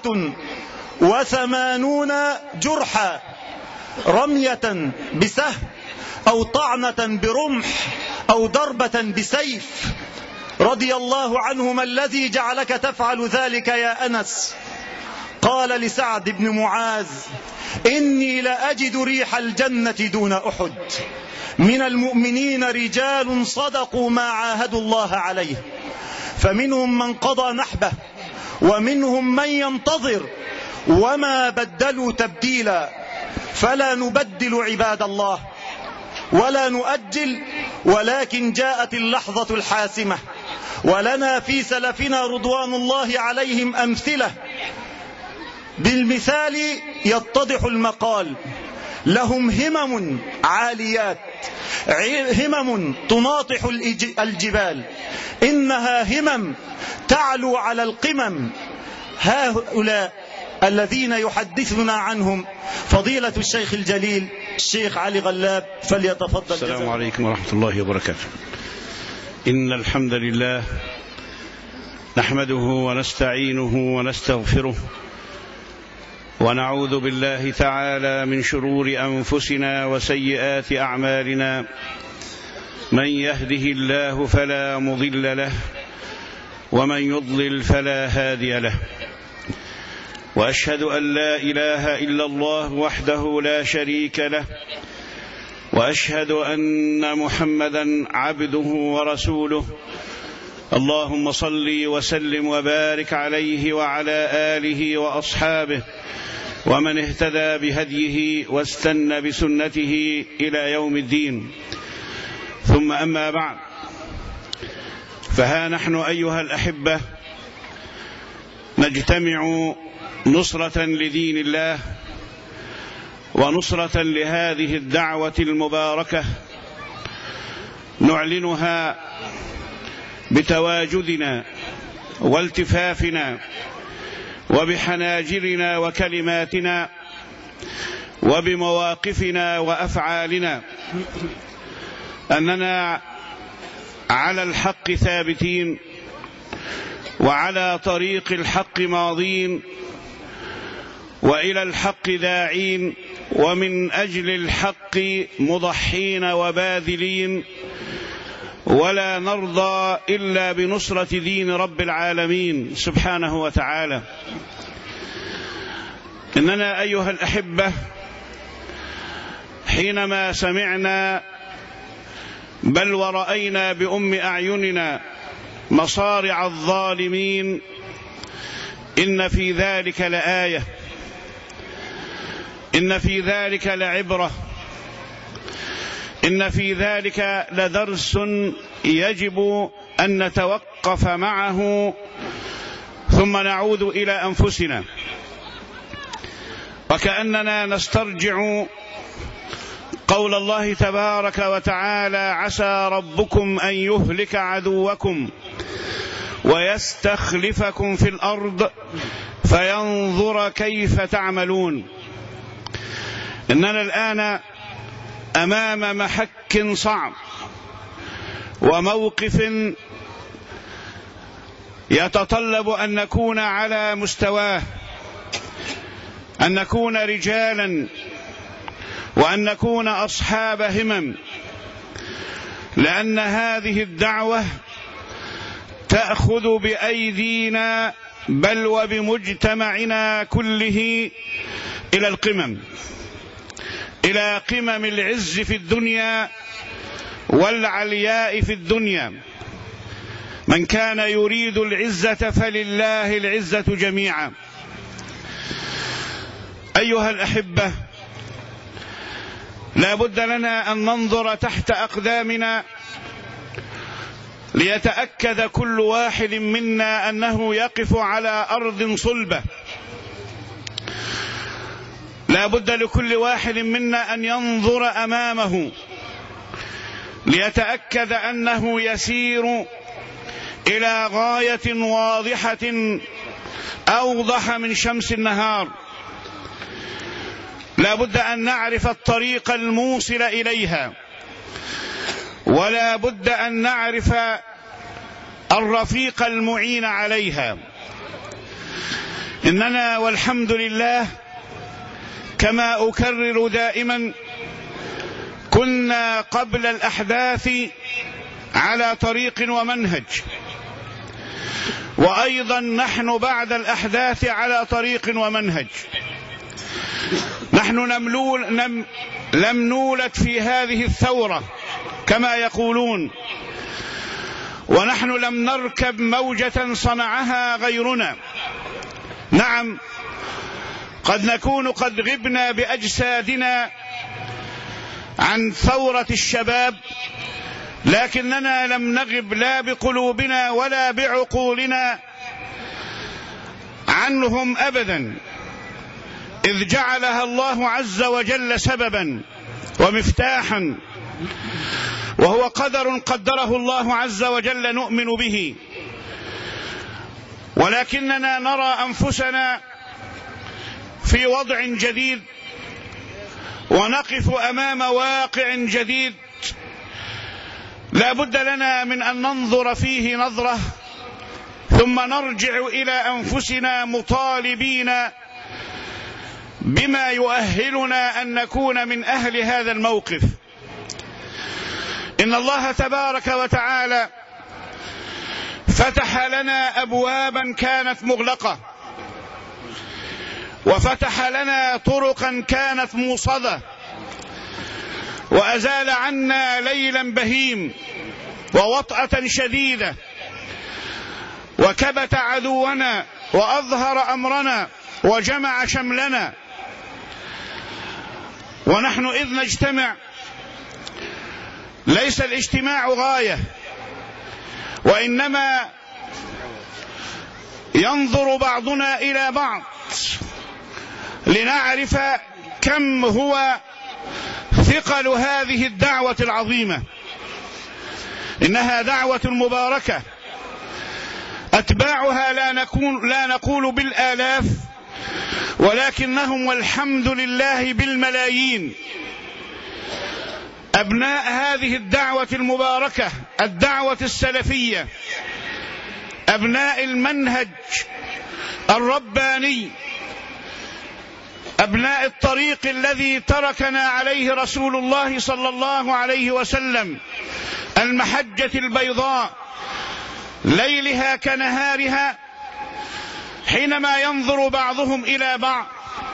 89 جرحا، رمية بسهم أو طعنة برمح أو ضربة بسيف. رضي الله عنه: ما الذي جعلك تفعل ذلك يا أنس؟ قال لسعد بن معاذ: إني لأجد ريح الجنة دون أحد. من المؤمنين رجال صدقوا ما عاهدوا الله عليه، فمنهم من قضى نحبه ومنهم من ينتظر وما بدلوا تبديلا. فلا نبدل عباد الله ولا نؤجل، ولكن جاءت اللحظة الحاسمة، ولنا في سلفنا رضوان الله عليهم أمثلة بالمثال يتضح المقال. لهم همم عاليات، همم تناطح الجبال، إنها همم تعلو على القمم. هؤلاء الذين يحدثنا عنهم فضيلة الشيخ الجليل الشيخ علي غلاب، فليتفضل. السلام عليكم ورحمة الله وبركاته. إن الحمد لله نحمده ونستعينه ونستغفره، ونعوذ بالله تعالى من شرور أنفسنا وسيئات أعمالنا. من يهده الله فلا مضل له، ومن يضلل فلا هادي له. وأشهد أن لا إله إلا الله وحده لا شريك له، وأشهد أن محمدا عبده ورسوله. اللهم صل وسلم وبارك عليه وعلى آله وأصحابه ومن اهتدى بهديه واستنى بسنته إلى يوم الدين. ثم أما بعد، فها نحن أيها الأحبة نجتمع نصرة لدين الله ونصرة لهذه الدعوة المباركة، نعلنها بتواجدنا والتفافنا وبحناجرنا وكلماتنا وبمواقفنا وأفعالنا، أننا على الحق ثابتين وعلى طريق الحق ماضين وإلى الحق داعين، ومن أجل الحق مضحين وباذلين، ولا نرضى إلا بنصرة دين رب العالمين سبحانه وتعالى. إننا أيها الأحبة حينما سمعنا بل ورأينا بأم أعيننا مصارع الظالمين، إن في ذلك لآية، إن في ذلك لعبرة، إن في ذلك لدرس يجب أن نتوقف معه ثم نعود إلى أنفسنا، وكأننا نسترجع قول الله تبارك وتعالى: عسى ربكم أن يهلك عدوكم ويستخلفكم في الأرض فينظر كيف تعملون. إننا الآن أمام محك صعب وموقف يتطلب أن نكون على مستواه، أن نكون رجالا وأن نكون أصحاب همم، لأن هذه الدعوة تأخذ بأيدينا بل وبمجتمعنا كله إلى القمم، إلى قمم العز في الدنيا والعلياء في الدنيا. من كان يريد العزة فلله العزة جميعا. أيها الأحبة، لا بد لنا أن ننظر تحت أقدامنا ليتأكد كل واحد منا أنه يقف على أرض صلبة. لا بد لكل واحد منا أن ينظر أمامه ليتأكد أنه يسير إلى غاية واضحة أوضح من شمس النهار. لا بد أن نعرف الطريق الموصل إليها، ولا بد أن نعرف الرفيق المعين عليها. إننا والحمد لله كما أكرر دائما كنا قبل الأحداث على طريق ومنهج، وأيضا نحن بعد الأحداث على طريق ومنهج. نحن لم نولد في هذه الثورة كما يقولون، ونحن لم نركب موجة صنعها غيرنا. نعم، قد نكون قد غبنا بأجسادنا عن ثورة الشباب، لكننا لم نغب لا بقلوبنا ولا بعقولنا عنهم أبدا، إذ جعلها الله عز وجل سببا ومفتاحا، وهو قدر قدره الله عز وجل نؤمن به. ولكننا نرى أنفسنا في وضع جديد، ونقف أمام واقع جديد لا بد لنا من أن ننظر فيه نظرة، ثم نرجع إلى أنفسنا مطالبين بما يؤهلنا أن نكون من أهل هذا الموقف. إن الله تبارك وتعالى فتح لنا أبوابا كانت مغلقة، وفتح لنا طرقا كانت موصدة، وأزال عنا ليلا بهيم ووطأة شديدة، وكبت عدونا وأظهر أمرنا وجمع شملنا. ونحن إذ نجتمع ليس الاجتماع غاية، وإنما ينظر بعضنا إلى بعض لنعرف كم هو ثقل هذه الدعوة العظيمة. إنها دعوة مباركة، أتباعها لا نقول بالآلاف، ولكنهم والحمد لله بالملايين. أبناء هذه الدعوة المباركة، الدعوة السلفية، أبناء المنهج الرباني، أبناء الطريق الذي تركنا عليه رسول الله صلى الله عليه وسلم، المحجة البيضاء ليلها كنهارها. حينما ينظر بعضهم إلى بعض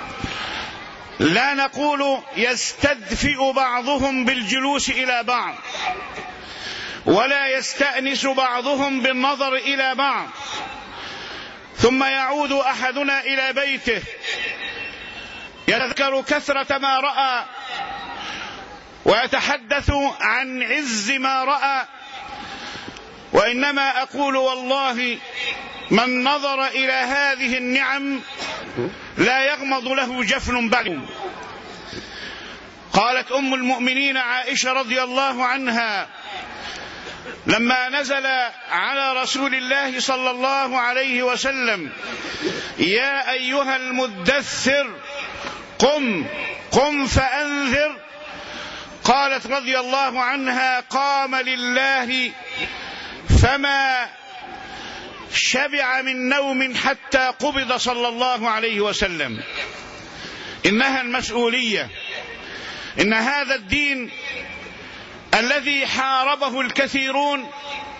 لا نقول يستدفئ بعضهم بالجلوس إلى بعض، ولا يستأنس بعضهم بالنظر إلى بعض، ثم يعود أحدنا إلى بيته يذكر كثرة ما رأى ويتحدث عن عز ما رأى. وإنما أقول والله من نظر إلى هذه النعم لا يغمض له جفن بعد. قالت أم المؤمنين عائشة رضي الله عنها لما نزل على رسول الله صلى الله عليه وسلم: يا أيها المدثر قم فأنذر، قالت رضي الله عنها: قام لله فما شبع من نوم حتى قبض صلى الله عليه وسلم. إنها المسؤولية، إن هذا الدين الذي حاربه الكثيرون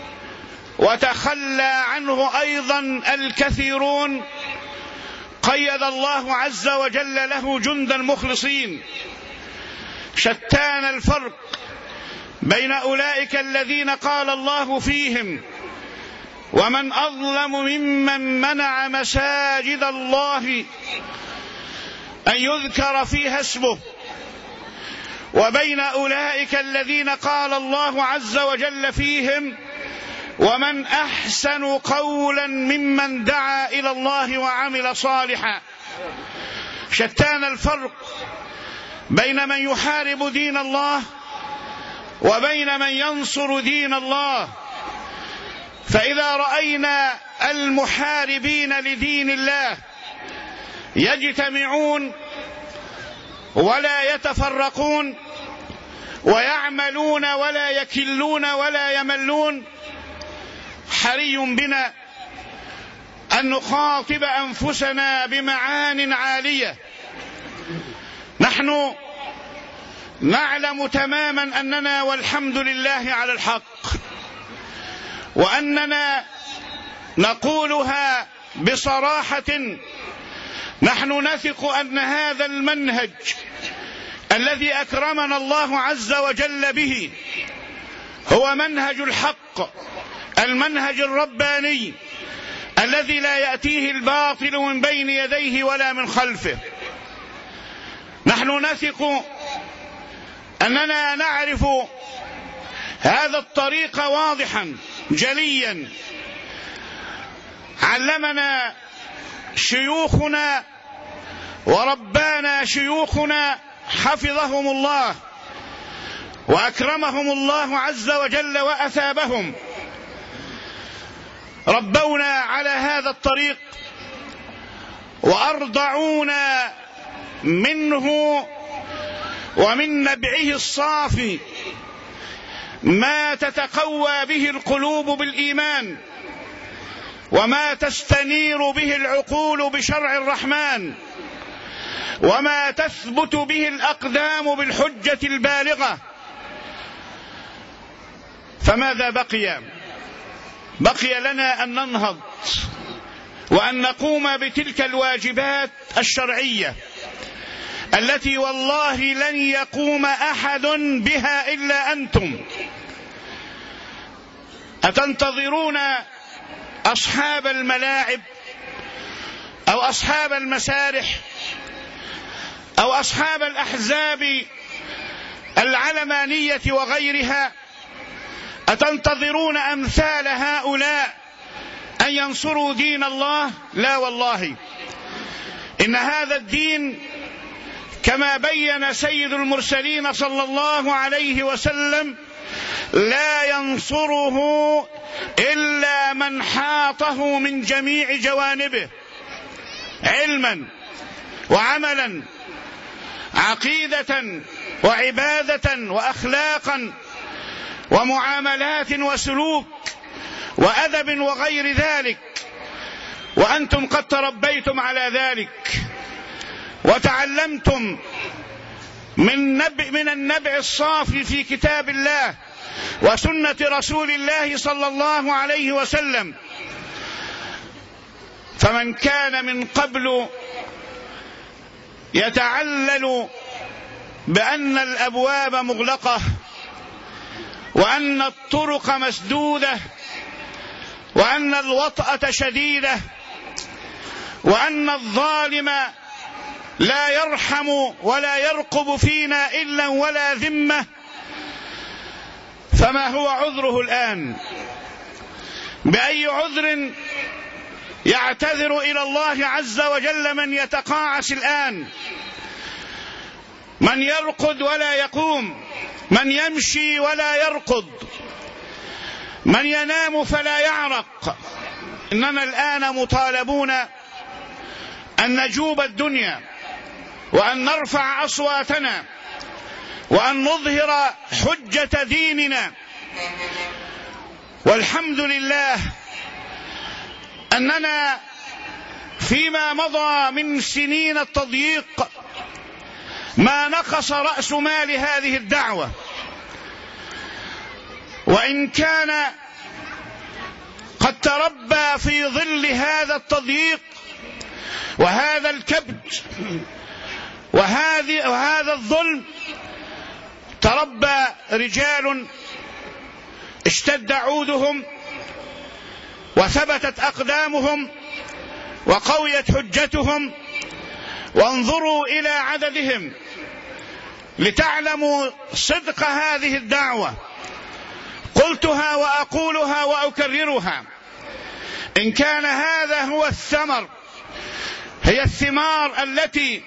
وتخلى عنه أيضا الكثيرون قيد الله عز وجل له جندا مخلصين. شتان الفرق بين أولئك الذين قال الله فيهم: ومن أظلم ممن منع مساجد الله أن يذكر فيها اسمه، وبين أولئك الذين قال الله عز وجل فيهم: ومن أحسن قولا ممن دعا إلى الله وعمل صالحا. شتان الفرق بين من يحارب دين الله وبين من ينصر دين الله. فإذا رأينا المحاربين لدين الله يجتمعون ولا يتفرقون ويعملون ولا يكلون ولا يملون، حري بنا أن نخاطب أنفسنا بمعان عالية. نحن نعلم تماما أننا والحمد لله على الحق، وأننا نقولها بصراحة. نحن نثق أن هذا المنهج الذي أكرمنا الله عز وجل به هو منهج الحق، المنهج الرباني الذي لا يأتيه الباطل من بين يديه ولا من خلفه. نحن نثق أننا نعرف هذا الطريق واضحا جليا. علمنا شيوخنا وربانا شيوخنا حفظهم الله وأكرمهم الله عز وجل وأثابهم، ربونا على هذا الطريق وأرضعونا منه ومن نبعه الصافي ما تتقوى به القلوب بالإيمان، وما تستنير به العقول بشرع الرحمن، وما تثبت به الأقدام بالحجة البالغة. فماذا بقي؟ بقي لنا أن ننهض وأن نقوم بتلك الواجبات الشرعية التي والله لن يقوم أحد بها إلا أنتم. أتنتظرون أصحاب الملاعب أو أصحاب المسارح أو أصحاب الأحزاب العلمانية وغيرها؟ أتنتظرون أمثال هؤلاء أن ينصروا دين الله؟ لا والله، إن هذا الدين كما بين سيد المرسلين صلى الله عليه وسلم لا ينصره إلا من حاطه من جميع جوانبه، علما وعملا، عقيدة وعبادة وأخلاقا ومعاملات وسلوك وأدب وغير ذلك. وأنتم قد تربيتم على ذلك وتعلمتم من النبع الصافي في كتاب الله وسنة رسول الله صلى الله عليه وسلم. فمن كان من قبل يتعلل بأن الأبواب مغلقة وأن الطرق مسدودة وأن الوطأة شديدة وأن الظالم لا يرحم ولا يرقب فينا إلا ولا ذمة، فما هو عذره الآن؟ بأي عذر يعتذر إلى الله عز وجل من يتقاعس الآن؟ من يرقد ولا يقوم، من يمشي ولا يرقد، من ينام فلا يعرق. إننا الآن مطالبون أن نجوب الدنيا وأن نرفع أصواتنا وأن نظهر حجة ديننا. والحمد لله أننا فيما مضى من سنين التضييق ما نقص رأس مال هذه الدعوة، وإن كان قد تربى في ظل هذا التضييق وهذا الكبت وهذا الظلم، تربى رجال اشتد عودهم وثبتت أقدامهم وقويت حجتهم وانظروا إلى عددهم لتعلموا صدق هذه الدعوة. قلتها وأقولها وأكررها: إن كان هذا هو الثمر، هي الثمار التي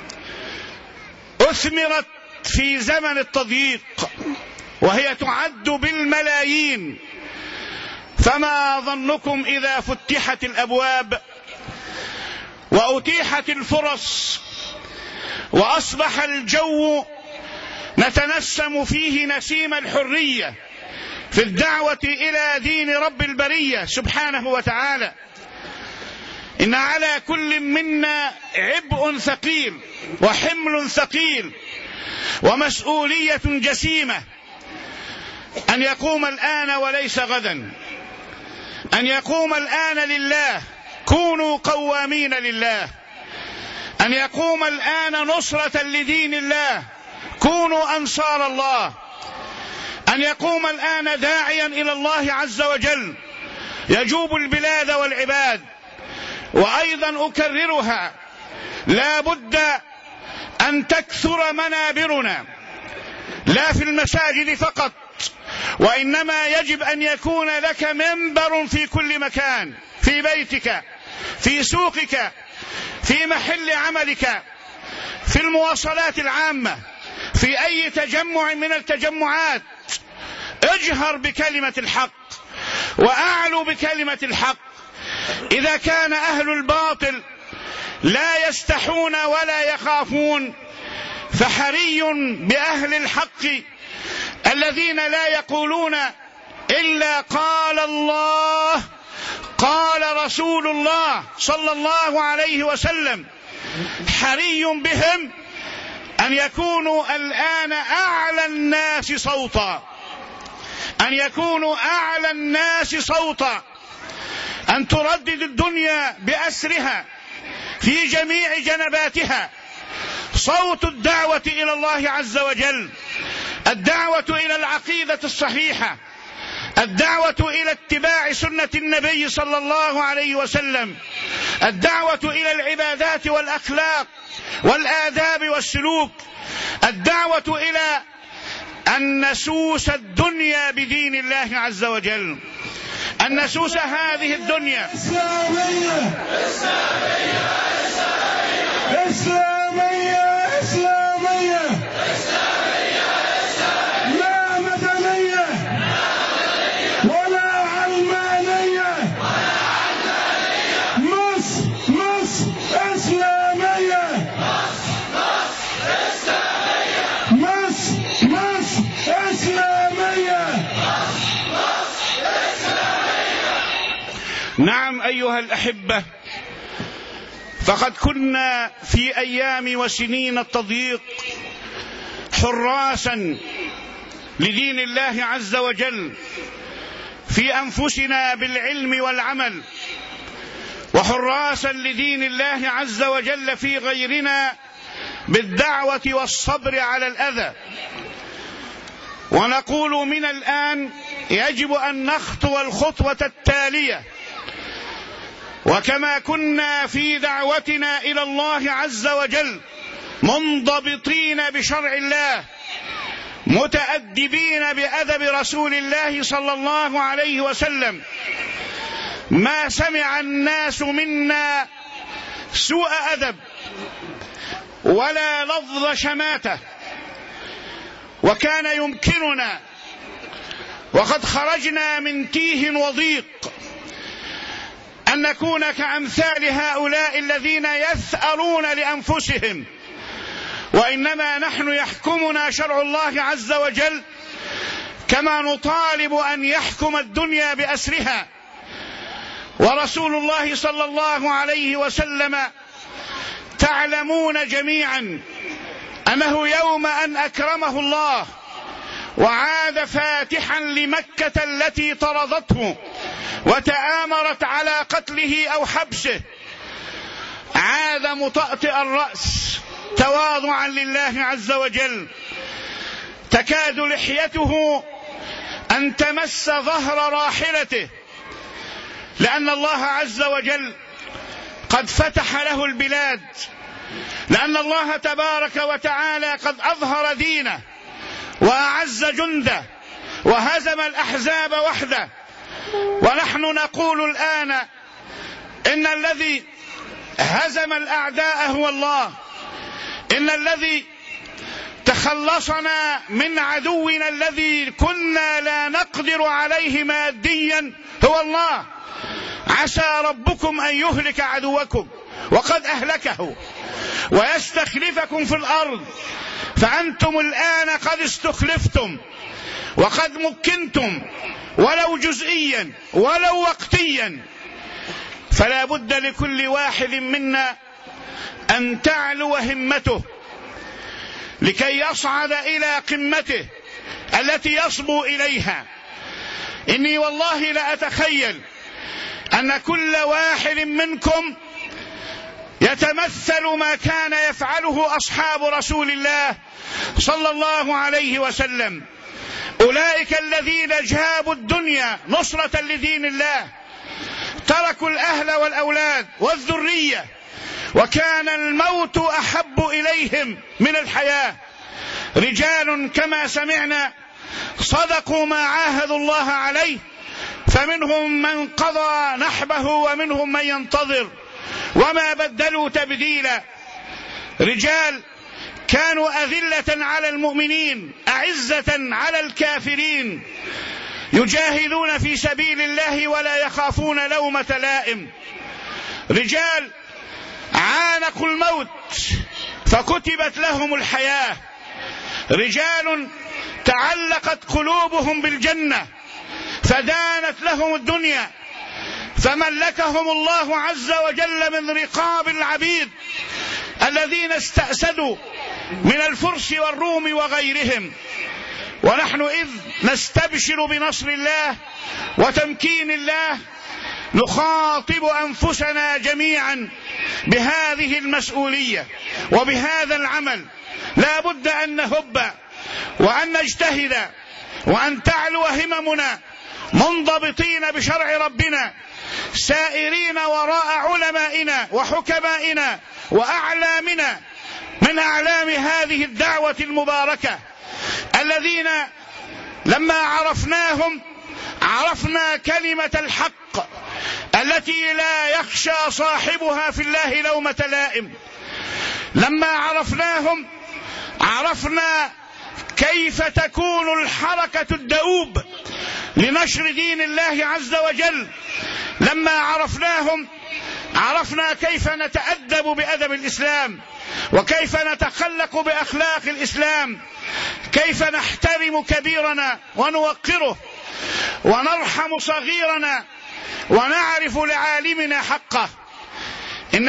أثمرت في زمن التضييق وهي تعد بالملايين، فما ظنكم إذا فتحت الأبواب وأتيحت الفرص وأصبح الجو نتنسم فيه نسيم الحرية في الدعوة إلى دين رب البرية سبحانه وتعالى؟ إن على كل منا عبء ثقيل وحمل ثقيل ومسؤولية جسيمة، أن يقوم الآن وليس غدا، أن يقوم الآن لله، كونوا قوامين لله، أن يقوم الآن نصرة لدين الله، كونوا أنصار الله، أن يقوم الآن داعيا إلى الله عز وجل يجوب البلاد والعباد. وأيضا أكررها: لا بد أن تكثر منابرنا، لا في المساجد فقط، وإنما يجب أن يكون لك منبر في كل مكان، في بيتك، في سوقك، في محل عملك، في المواصلات العامة، في أي تجمع من التجمعات. اجهر بكلمة الحق وأعلو بكلمة الحق. إذا كان أهل الباطل لا يستحون ولا يخافون، فحري بأهل الحق الذين لا يقولون إلا قال الله قال رسول الله صلى الله عليه وسلم، حري بهم أن يكونوا الآن أعلى الناس صوتا، أن يكونوا أعلى الناس صوتا، أن تردد الدنيا بأسرها في جميع جنباتها صوت الدعوة إلى الله عز وجل، الدعوة إلى العقيدة الصحيحة، الدعوة إلى اتباع سنة النبي صلى الله عليه وسلم، الدعوة إلى العبادات والأخلاق والآداب والسلوك، الدعوة إلى أن نسوس الدنيا بدين الله عز وجل، أن نسوس هذه الدنيا. إسلامية إسلامية إسلامية إسلامية لا مدنية ولا علمانية، مصر مصر إسلامية، مصر مصر إسلامية. نعم أيها الأحبة، فقد كنا في أيام وسنين التضييق حراسا لدين الله عز وجل في أنفسنا بالعلم والعمل، وحراسا لدين الله عز وجل في غيرنا بالدعوة والصبر على الأذى. ونقول من الآن يجب أن نخطو الخطوة التالية، وكما كنا في دعوتنا إلى الله عز وجل منضبطين بشرع الله، متأدبين بأدب رسول الله صلى الله عليه وسلم، ما سمع الناس منا سوء أدب ولا لفظ شماتة، وكان يمكننا وقد خرجنا من تيه وضيق أن نكون كأمثال هؤلاء الذين يثأرون لأنفسهم، وإنما نحن يحكمنا شرع الله عز وجل كما نطالب أن يحكم الدنيا بأسرها. ورسول الله صلى الله عليه وسلم تعلمون جميعا أنه يوم أن أكرمه الله وعاد فاتحا لمكة التي طردته وتآمرت على قتله أو حبسه، عاد مطأطئ الرأس تواضعا لله عز وجل، تكاد لحيته أن تمس ظهر راحلته، لأن الله عز وجل قد فتح له البلاد لأن الله تبارك وتعالى قد أظهر دينه وأعز جنده وهزم الأحزاب وحده. ونحن نقول الآن إن الذي هزم الأعداء هو الله، إن الذي تخلصنا من عدونا الذي كنا لا نقدر عليه ماديا هو الله. عسى ربكم أن يهلك عدوكم وقد أهلكه ويستخلفكم في الأرض، فأنتم الآن قد استخلفتم وقد مكنتم ولو جزئيا ولو وقتيا. فلا بد لكل واحد منا أن تعلو همته لكي يصعد إلى قمته التي يصبو إليها. إني والله لأتخيل أن كل واحد منكم يتمثل ما كان يفعله أصحاب رسول الله صلى الله عليه وسلم، أولئك الذين جابوا الدنيا نصرة لدين الله، تركوا الأهل والأولاد والذرية، وكان الموت أحب إليهم من الحياة. رجال كما سمعنا صدقوا ما عاهدوا الله عليه، فمنهم من قضى نحبه ومنهم من ينتظر وما بدلوا تبديلا. رجال كانوا أذلة على المؤمنين أعزة على الكافرين، يجاهدون في سبيل الله ولا يخافون لومة لائم. رجال عانقوا الموت فكتبت لهم الحياة. رجال تعلقت قلوبهم بالجنة فدانت لهم الدنيا، فملكهم الله عز وجل من رقاب العبيد الذين استأسدوا من الفرس والروم وغيرهم. ونحن إذ نستبشر بنصر الله وتمكين الله نخاطب أنفسنا جميعا بهذه المسؤولية وبهذا العمل. لا بد أن نهب وأن نجتهد وأن تعلو هممنا منضبطين بشرع ربنا، سائرين وراء علمائنا وحكمائنا وأعلامنا من أعلام هذه الدعوة المباركة، الذين لما عرفناهم عرفنا كلمة الحق التي لا يخشى صاحبها في الله لومة لائم. لما عرفناهم عرفنا كيف تكون الحركة الدؤوب لنشر دين الله عز وجل. لما عرفناهم عرفنا كيف نتأدب بأدب الإسلام، وكيف نتخلق بأخلاق الإسلام، كيف نحترم كبيرنا ونوقره، ونرحم صغيرنا، ونعرف لعالمنا حقه. إن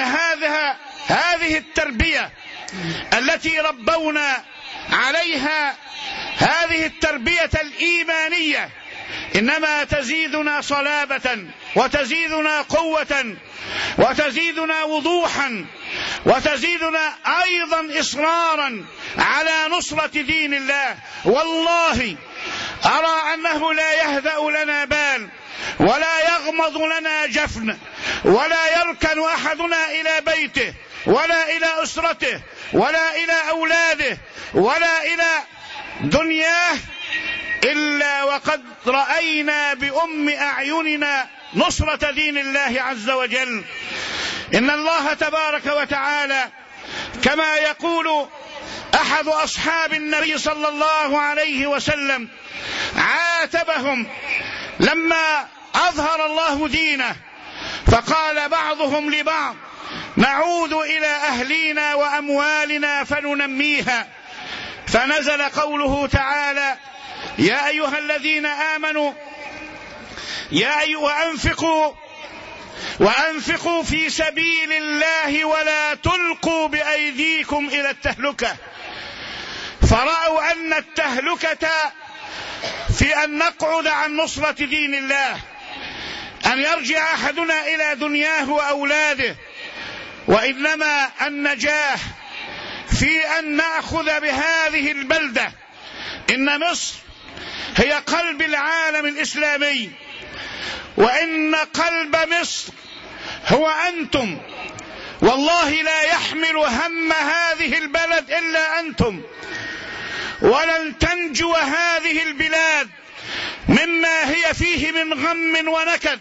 هذه التربية التي ربونا عليها، هذه التربية الإيمانية، إنما تزيدنا صلابة وتزيدنا قوة وتزيدنا وضوحا وتزيدنا أيضا إصرارا على نصرة دين الله. والله أرى أنه لا يهدأ لنا بال ولا يغمض لنا جفن ولا يركن أحدنا إلى بيته ولا إلى أسرته ولا إلى أولاده ولا إلى دنياه إلا وقد رأينا بأم أعيننا نصرة دين الله عز وجل. إن الله تبارك وتعالى كما يقول أحد أصحاب النبي صلى الله عليه وسلم عاتبهم لما أظهر الله دينه، فقال بعضهم لبعض: نعود إلى أهلنا وأموالنا فننميها. فنزل قوله تعالى: يا أيها الذين آمنوا وأنفقوا في سبيل الله ولا تلقوا بأيديكم إلى التهلكة. فرأوا أن التهلكة في أن نقعد عن نصرة دين الله، أن يرجع أحدنا إلى دنياه وأولاده، وإنما النجاح في أن نأخذ بهذه البلدة. إن مصر هي قلب العالم الإسلامي، وإن قلب مصر هو أنتم والله لا يحمل هم هذه البلد إلا أنتم، ولن تنجو هذه البلاد مما هي فيه من غم ونكد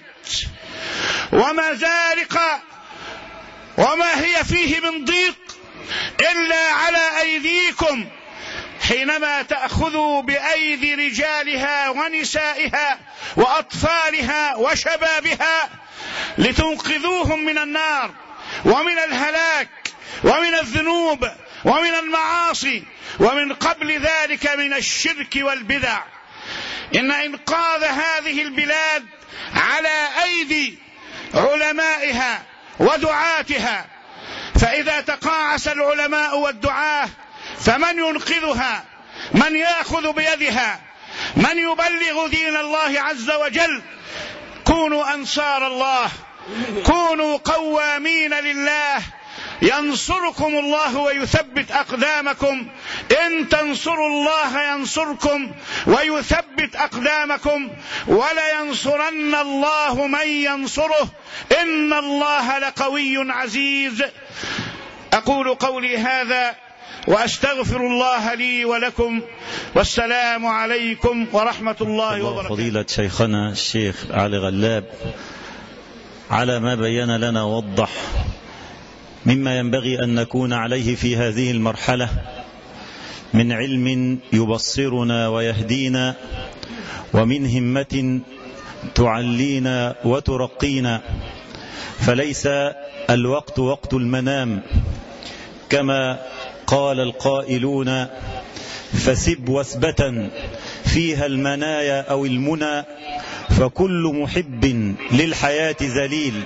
ومزارق وما هي فيه من ضيق إلا على أيديكم، حينما تأخذوا بأيدي رجالها ونسائها وأطفالها وشبابها لتنقذوهم من النار ومن الهلاك ومن الذنوب ومن المعاصي ومن قبل ذلك من الشرك والبدع. إن إنقاذ هذه البلاد على أيدي علمائها ودعاتها، فإذا تقاعس العلماء والدعاة فمن ينقذها؟ من يأخذ بيدها؟ من يبلغ دين الله عز وجل؟ كونوا أنصار الله، كونوا قوامين لله، ينصركم الله ويثبت أقدامكم. إن تنصروا الله ينصركم ويثبت أقدامكم، ولينصرن الله من ينصره، إن الله لقوي عزيز. أقول قولي هذا وأستغفر الله لي ولكم، والسلام عليكم ورحمة الله وبركاته. فضيلة شيخنا الشيخ علي غلاب على ما بين لنا ووضح مما ينبغي أن نكون عليه في هذه المرحلة من علم يبصرنا ويهدينا، ومن همة تعلينا وترقينا، فليس الوقت وقت المنام كما قال القائلون، فسب وثبة فيها المنايا أو المنى، فكل محب للحياة ذليل.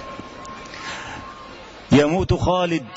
يموت خالد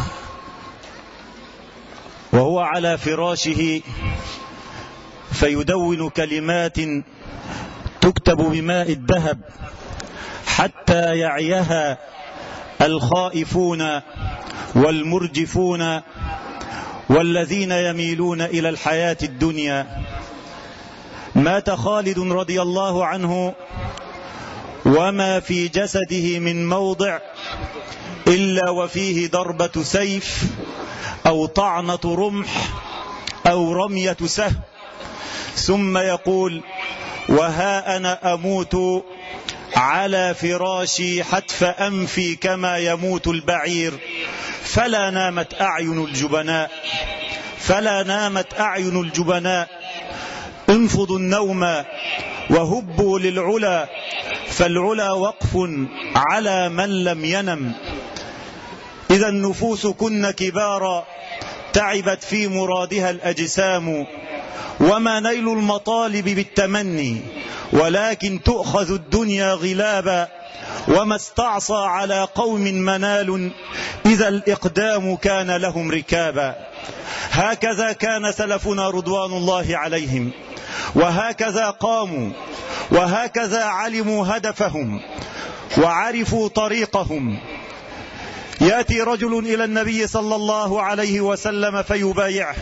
وهو على فراشه فيدون كلمات تكتب بماء الذهب حتى يعيها الخائفون والمرجفون والذين يميلون إلى الحياة الدنيا. مات خالد رضي الله عنه وما في جسده من موضع إلا وفيه ضربة سيف أو طعنة رمح أو رمية سهم، ثم يقول: وها أنا أموت على فراشي حتف أنفي كما يموت البعير. فلا نامت أعين الجبناء، فلا نامت أعين الجبناء. انفضوا النوم وهبوا للعلا، فالعلا وقف على من لم ينم. إذا النفوس كن كبارا تعبت في مرادها الأجسام، وما نيل المطالب بالتمني ولكن تؤخذ الدنيا غلابا. وما استعصى على قوم منال إذا الإقدام كان لهم ركابا. هكذا كان سلفنا رضوان الله عليهم، وهكذا قاموا، وهكذا علموا هدفهم وعرفوا طريقهم. يأتي رجل إلى النبي صلى الله عليه وسلم فيبايعه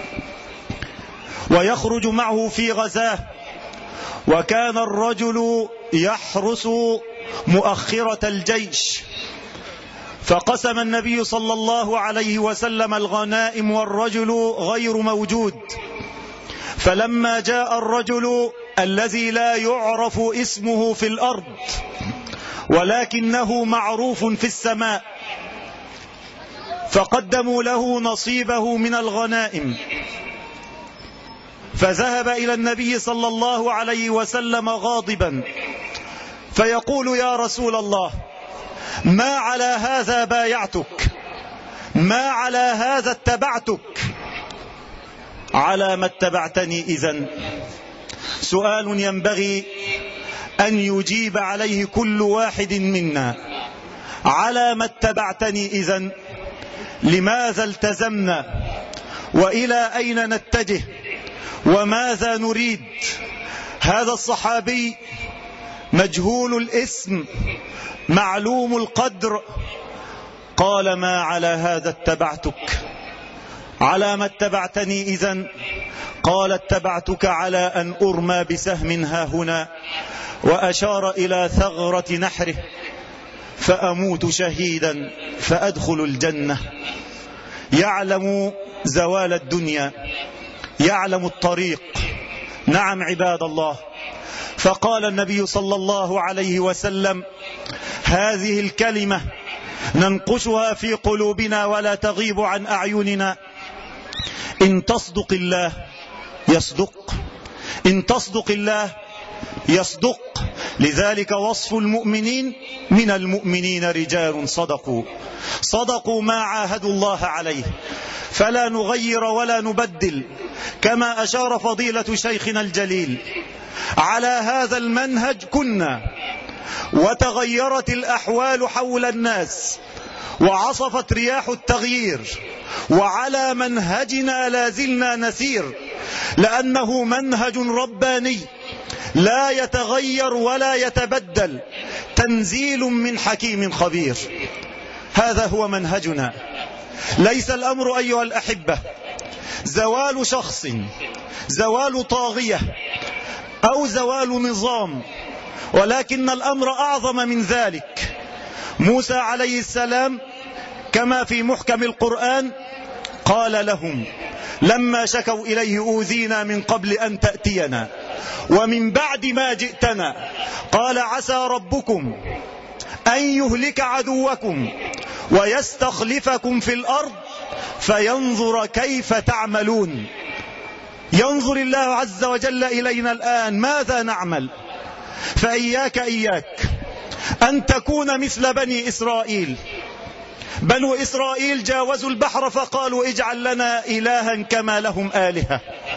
ويخرج معه في غزاه، وكان الرجل يحرس مؤخرة الجيش، فقسم النبي صلى الله عليه وسلم الغنائم والرجل غير موجود. فلما جاء الرجل الذي لا يعرف اسمه في الأرض ولكنه معروف في السماء، فقدموا له نصيبه من الغنائم، فذهب إلى النبي صلى الله عليه وسلم غاضبا فيقول: يا رسول الله، ما على هذا بايعتك، ما على هذا اتبعتك. على ما اتبعتني إذن؟ سؤال ينبغي أن يجيب عليه كل واحد منا. على ما اتبعتني إذن؟ لماذا التزمنا؟ وإلى أين نتجه؟ وماذا نريد؟ هذا الصحابي مجهول الاسم معلوم القدر قال: ما على هذا اتبعتك. على ما اتبعتني إذن؟ قال: اتبعتك على أن أرمى بسهم ها هنا، وأشار إلى ثغرة نحره. فأموت شهيدا فأدخل الجنة. يعلم زوال الدنيا، يعلم الطريق. نعم عباد الله. فقال النبي صلى الله عليه وسلم: هذه الكلمة ننقشها في قلوبنا ولا تغيب عن أعيننا: إن تصدق الله يصدق، إن تصدق الله يصدق. لذلك وصف المؤمنين: من المؤمنين رجال صدقوا ما عاهدوا الله عليه، فلا نغير ولا نبدل. كما أشار فضيلة شيخنا الجليل: على هذا المنهج كنا، وتغيرت الأحوال حول الناس وعصفت رياح التغيير، وعلى منهجنا لا زلنا نسير، لأنه منهج رباني لا يتغير ولا يتبدل، تنزيل من حكيم خبير. هذا هو منهجنا. ليس الأمر أيها الأحبة زوال شخص، زوال طاغية، أو زوال نظام، ولكن الأمر أعظم من ذلك. موسى عليه السلام كما في محكم القرآن قال لهم لما شكوا إليه: أوذينا من قبل أن تأتينا ومن بعد ما جئتنا. قال: عسى ربكم أن يهلك عدوكم ويستخلفكم في الأرض فينظر كيف تعملون. ينظر الله عز وجل إلينا الآن ماذا نعمل. فإياك أن تكون مثل بني إسرائيل. بنو إسرائيل جاوزوا البحر فقالوا: اجعل لنا إلها كما لهم آلهة.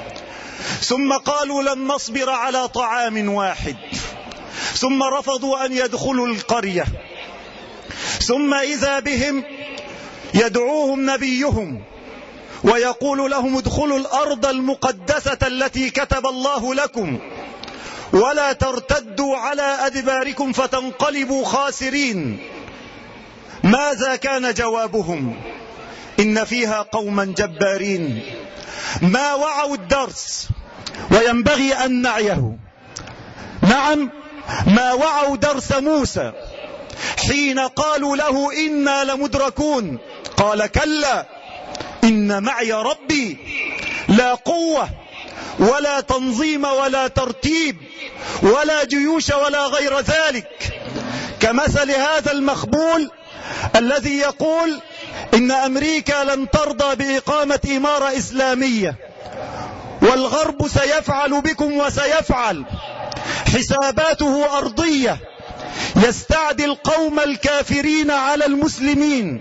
ثم قالوا: لن نصبر على طعام واحد. ثم رفضوا أن يدخلوا القرية. ثم إذا بهم يدعوهم نبيهم ويقول لهم: ادخلوا الأرض المقدسة التي كتب الله لكم ولا ترتدوا على أدباركم فتنقلبوا خاسرين. ماذا كان جوابهم؟ إن فيها قوما جبارين. ما وعوا الدرس، وينبغي أن نعيه. نعم، ما وعوا درس موسى حين قالوا له: إنا لمدركون. قال: كلا إن معي ربي. لا قوة ولا تنظيم ولا ترتيب ولا جيوش ولا غير ذلك. كمثل هذا المخبول الذي يقول إن أمريكا لن ترضى بإقامة إمارة إسلامية، والغرب سيفعل بكم وسيفعل. حساباته أرضية، يستعدي القوم الكافرين على المسلمين،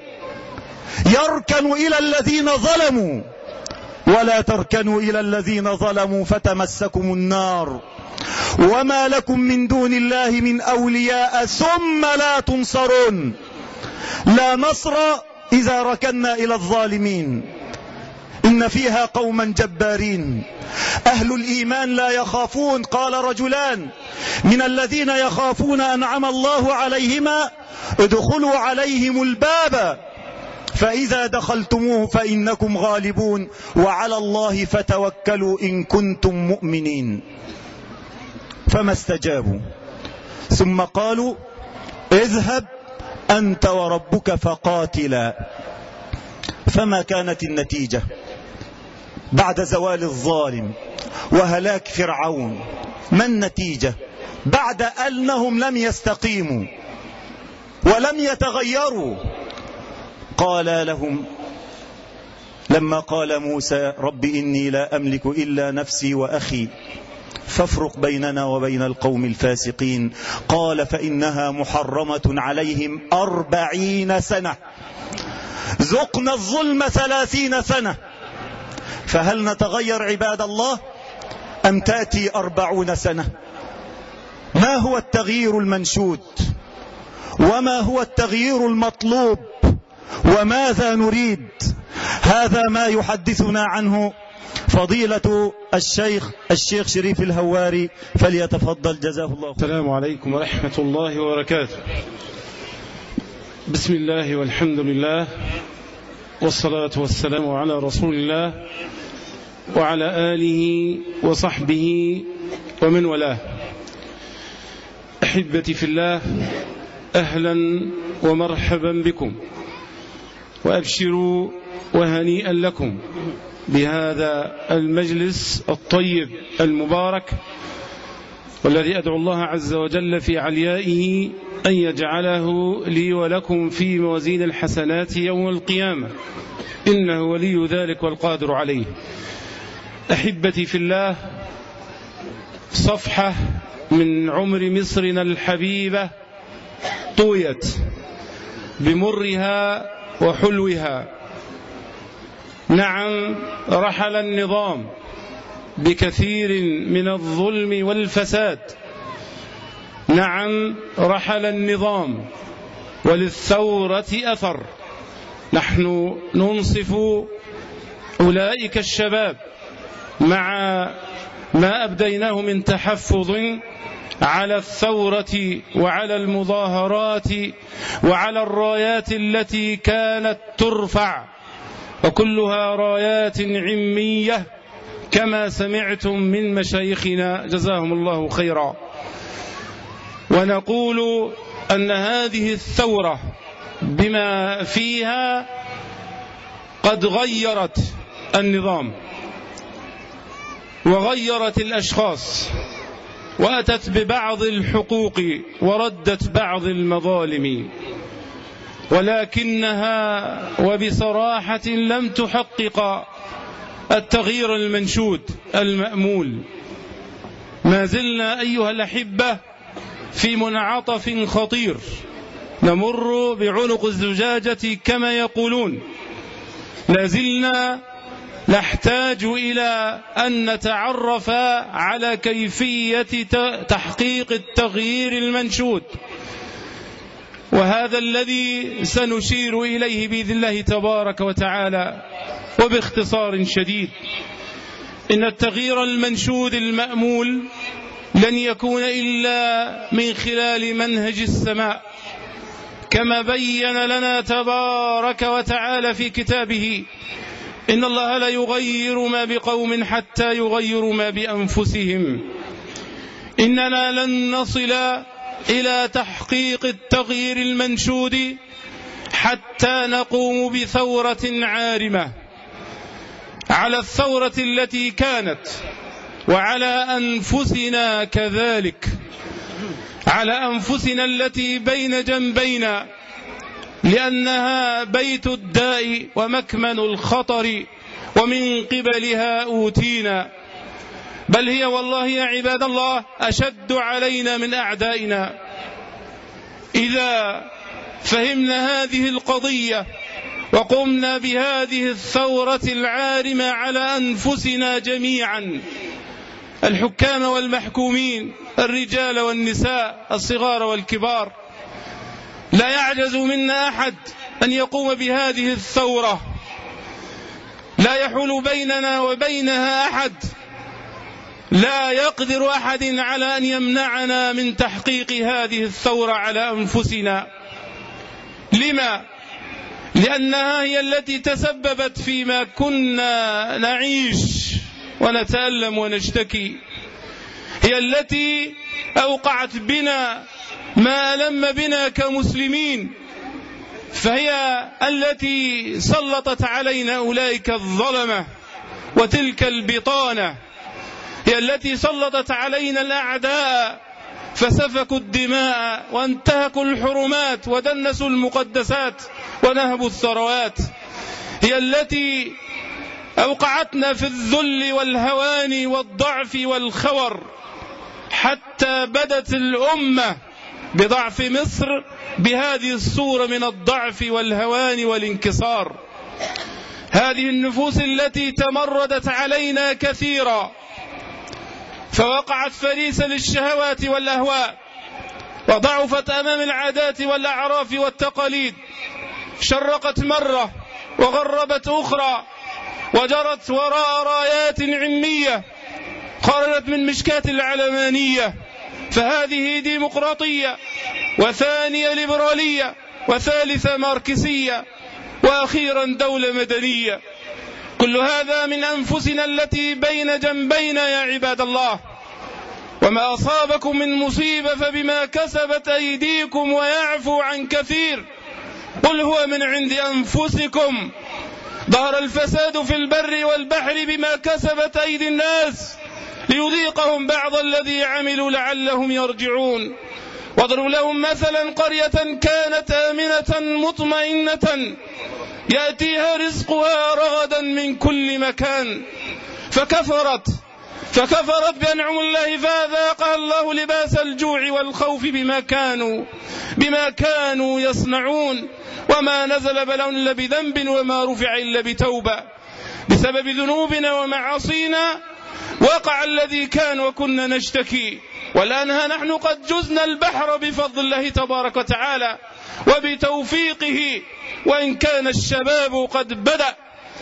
يركن إلى الذين ظلموا ولا تركنوا إلى الذين ظلموا فتمسكم النار وما لكم من دون الله من أولياء ثم لا تنصرون. لا نصر إذا ركنا إلى الظالمين. إن فيها قوما جبارين. أهل الإيمان لا يخافون. قال رجلان من الذين يخافون أنعم الله عليهما: ادخلوا عليهم الباب فإذا دخلتموه فإنكم غالبون وعلى الله فتوكلوا إن كنتم مؤمنين. فما استجابوا، ثم قالوا: اذهب أنت وربك فقاتلا. فما كانت النتيجة بعد زوال الظالم وهلاك فرعون؟ ما النتيجة بعد أنهم لم يستقيموا ولم يتغيروا؟ قال لهم لما قال موسى: رب إني لا أملك إلا نفسي وأخي فافرق بيننا وبين القوم الفاسقين. قال: فإنها محرمة عليهم 40 سنة، ذقنا الظلم 30 سنة. فهل نتغير عباد الله أم تأتي 40 سنة؟ ما هو التغيير المنشود؟ وما هو التغيير المطلوب؟ وماذا نريد؟ هذا ما يحدثنا عنه فضيلة الشيخ شريف الهواري، فليتفضل جزاه الله خيرا. السلام عليكم ورحمة الله وبركاته. بسم الله والحمد لله والصلاة والسلام على رسول الله وعلى آله وصحبه ومن والاه. أحبتي في الله، أهلا ومرحبا بكم، وأبشروا وهنيئا لكم بهذا المجلس الطيب المبارك، والذي أدعو الله عز وجل في عليائه أن يجعله لي ولكم في موازين الحسنات يوم القيامة، إنه ولي ذلك والقادر عليه. أحبتي في الله، صفحة من عمر مصرنا الحبيبة طويت بمرها وحلوها. نعم، رحل النظام بكثير من الظلم والفساد، نعم رحل النظام وللثورة أثر. نحن ننصف أولئك الشباب مع ما أبديناه من تحفظ على الثورة وعلى المظاهرات وعلى الرايات التي كانت ترفع، وكلها رايات عمية كما سمعتم من مشايخنا جزاهم الله خيرا. ونقول أن هذه الثورة بما فيها قد غيرت النظام وغيرت الأشخاص، وأتت ببعض الحقوق وردت بعض المظالم، ولكنها وبصراحة لم تحقق التغيير المنشود المأمول. ما زلنا أيها الأحبة في منعطف خطير، نمر بعنق الزجاجة كما يقولون. لا زلنا نحتاج إلى أن نتعرف على كيفية تحقيق التغيير المنشود، وهذا الذي سنشير إليه بإذن الله تبارك وتعالى وباختصار شديد. إن التغيير المنشود المأمول لن يكون إلا من خلال منهج السماء، كما بين لنا تبارك وتعالى في كتابه: إن الله لا يغير ما بقوم حتى يغيروا ما بأنفسهم. إننا لن نصل إلى تحقيق التغيير المنشود حتى نقوم بثورة عارمة على الثورة التي كانت، وعلى أنفسنا كذلك، على أنفسنا التي بين جنبينا، لأنها بيت الداء ومكمن الخطر، ومن قبلها أوتينا. بل هي والله يا عباد الله أشد علينا من أعدائنا. إذا فهمنا هذه القضية وقمنا بهذه الثورة العارمة على أنفسنا جميعا، الحكام والمحكومين، الرجال والنساء، الصغار والكبار، لا يعجز منا أحد أن يقوم بهذه الثورة، لا يحول بيننا وبينها أحد، لا يقدر أحد على أن يمنعنا من تحقيق هذه الثورة على أنفسنا. لما؟ لأنها هي التي تسببت فيما كنا نعيش ونتألم ونشتكي، هي التي أوقعت بنا ما ألم بنا كمسلمين، فهي التي سلطت علينا أولئك الظلمة وتلك البطانة، هي التي سلطت علينا الأعداء فسفكوا الدماء وانتهكوا الحرمات ودنسوا المقدسات ونهبوا الثروات، هي التي أوقعتنا في الذل والهوان والضعف والخور، حتى بدت الأمة بضعف مصر بهذه الصورة من الضعف والهوان والانكسار. هذه النفوس التي تمردت علينا كثيرا، فوقعت فريسة للشهوات والأهواء، وضعفت أمام العادات والأعراف والتقاليد، شرقت مرة وغربت أخرى، وجرت وراء رايات علمية خرجت من مشكاة العلمانية، فهذه ديمقراطية، وثانية ليبرالية، وثالثة ماركسية، وأخيرا دولة مدنية. كل هذا من أنفسنا التي بين جنبينا يا عباد الله. وما أصابكم من مصيبة فبما كسبت أيديكم ويعفو عن كثير قل هو من عند أنفسكم ظهر الفساد في البر والبحر بما كسبت أيدي الناس ليذيقهم بعض الذي عملوا لعلهم يرجعون واضرب لهم مثلا قرية كانت آمنة مطمئنة يأتيها رزقها رغدا من كل مكان فكفرت بأنعم الله فأذاقها الله لباس الجوع والخوف بما كانوا يصنعون وما نزل بلاء إلا بذنب وما رفع إلا بتوبة بسبب ذنوبنا ومعاصينا وقع الذي كان وكنا نشتكي والآن نحن قد جزنا البحر بفضل الله تبارك وتعالى وبتوفيقه وإن كان الشباب قد بدأ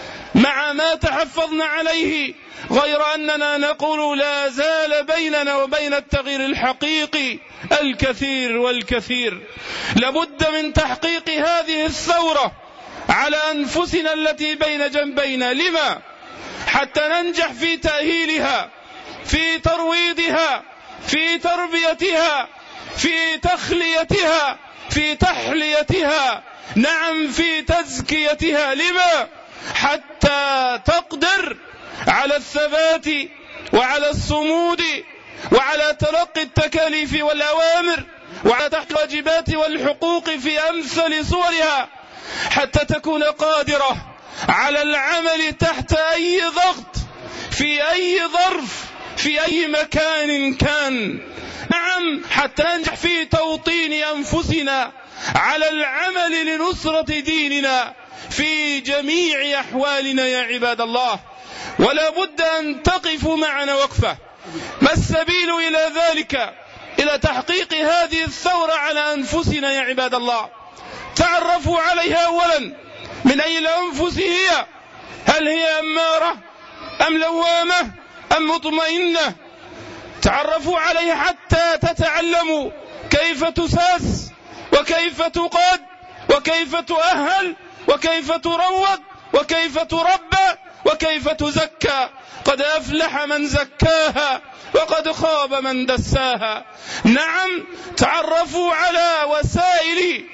مع ما تحفظنا عليه غير أننا نقول لا زال بيننا وبين التغيير الحقيقي الكثير والكثير. لابد من تحقيق هذه الثورة على أنفسنا التي بين جنبينا. لما؟ حتى ننجح في تأهيلها، في ترويضها، في تربيتها، في تخليتها، في تحليتها، نعم في تزكيتها. لما؟ حتى تقدر على الثبات وعلى الصمود وعلى تلقي التكاليف والأوامر وعلى تحقيق الواجبات والحقوق في أمثل صورها، حتى تكون قادرة على العمل تحت أي ضغط في أي ظرف في أي مكان كان. نعم حتى ننجح في توطين أنفسنا على العمل لنصرة ديننا في جميع أحوالنا يا عباد الله. ولا بد أن تقفوا معنا وقفة. ما السبيل إلى ذلك؟ إلى تحقيق هذه الثورة على أنفسنا يا عباد الله. تعرفوا عليها أولا. من أي الأنفس هي؟ هل هي أمارة أم لوامة أم مطمئنة؟ تعرفوا عليها حتى تتعلموا كيف تساس وكيف تقاد وكيف تؤهل وكيف تروض وكيف تربى وكيف تزكى. قد أفلح من زكاها وقد خاب من دساها. نعم تعرفوا على وسائل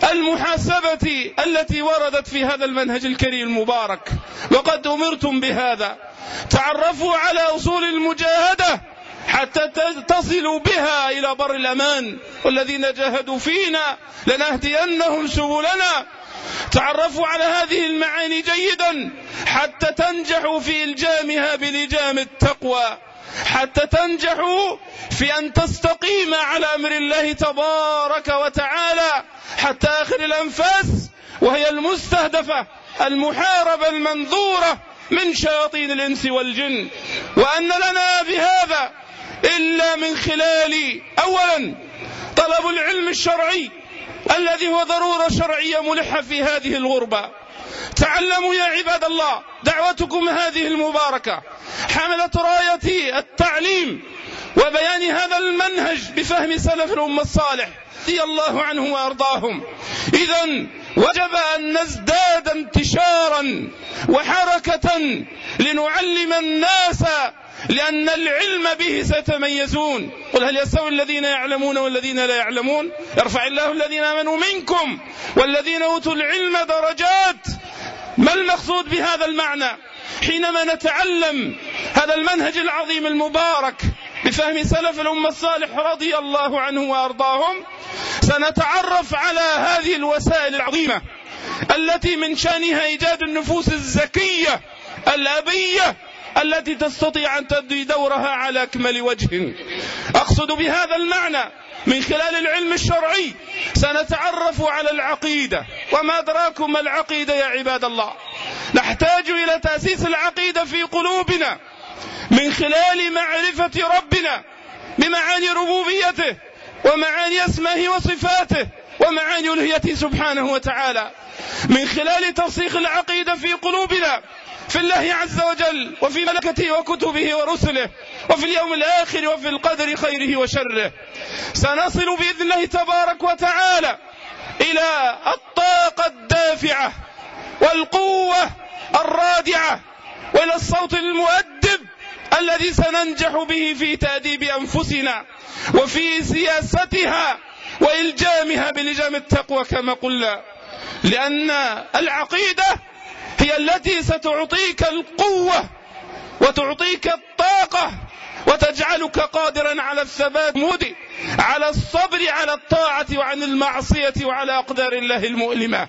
المحاسبة التي وردت في هذا المنهج الكريم المبارك وقد أمرتم بهذا. تعرفوا على أصول المجاهدة حتى تصلوا بها إلى بر الأمان، والذين جاهدوا فينا لنهدينهم سبلنا. تعرفوا على هذه المعاني جيدا حتى تنجحوا في إلجامها بلجام التقوى، حتى تنجحوا في أن تستقيم على أمر الله تبارك وتعالى حتى آخر الأنفاس، وهي المستهدفة المحاربة المنظورة من شياطين الإنس والجن. وأن لنا بهذا إلا من خلال أولا طلب العلم الشرعي الذي هو ضرورة شرعية ملحة في هذه الغربة. تعلموا يا عباد الله. دعوتكم هذه المباركة حملت راية التعليم وبيان هذا المنهج بفهم سلف الأمة الصالح رضي الله عنه وأرضاهم. إذن وجب أن نزداد انتشارا وحركة لنعلم الناس، لأن العلم به سيتميزون. قل هل يستوي الذين يعلمون والذين لا يعلمون؟ يرفع الله الذين آمنوا منكم والذين أوتوا العلم درجات. ما المقصود بهذا المعنى؟ حينما نتعلم هذا المنهج العظيم المبارك بفهم سلف الأمة الصالح رضي الله عنه وأرضاهم، سنتعرف على هذه الوسائل العظيمة التي من شأنها إيجاد النفوس الزكية الأبية التي تستطيع أن تؤدي دورها على أكمل وجه. أقصد بهذا المعنى من خلال العلم الشرعي سنتعرف على العقيدة. وما أدراكم العقيدة يا عباد الله؟ نحتاج إلى تأسيس العقيدة في قلوبنا من خلال معرفة ربنا بمعاني ربوبيته ومعاني اسمه وصفاته ومعاني ألوهيته سبحانه وتعالى، من خلال ترسيخ العقيدة في قلوبنا في الله عز وجل وفي ملائكته وكتبه ورسله وفي اليوم الآخر وفي القدر خيره وشره. سنصل بإذن الله تبارك وتعالى إلى الطاقة الدافعة والقوة الرادعة وإلى الصوت المؤدب الذي سننجح به في تأديب أنفسنا وفي سياستها وإلجامها بلجام التقوى كما قلنا، لأن العقيدة هي التي ستعطيك القوة وتعطيك الطاقة وتجعلك قادرا على الثبات على الصبر على الطاعة وعن المعصية وعلى أقدار الله المؤلمة.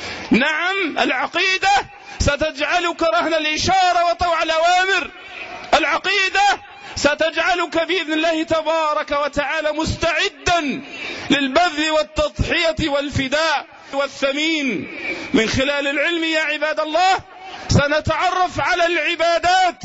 نعم، العقيدة ستجعلك رهن الإشارة وطوع الأوامر. العقيدة ستجعلك بإذن الله تبارك وتعالى مستعدا للبذل والتضحية والفداء والثمين. من خلال العلم يا عباد الله سنتعرف على العبادات.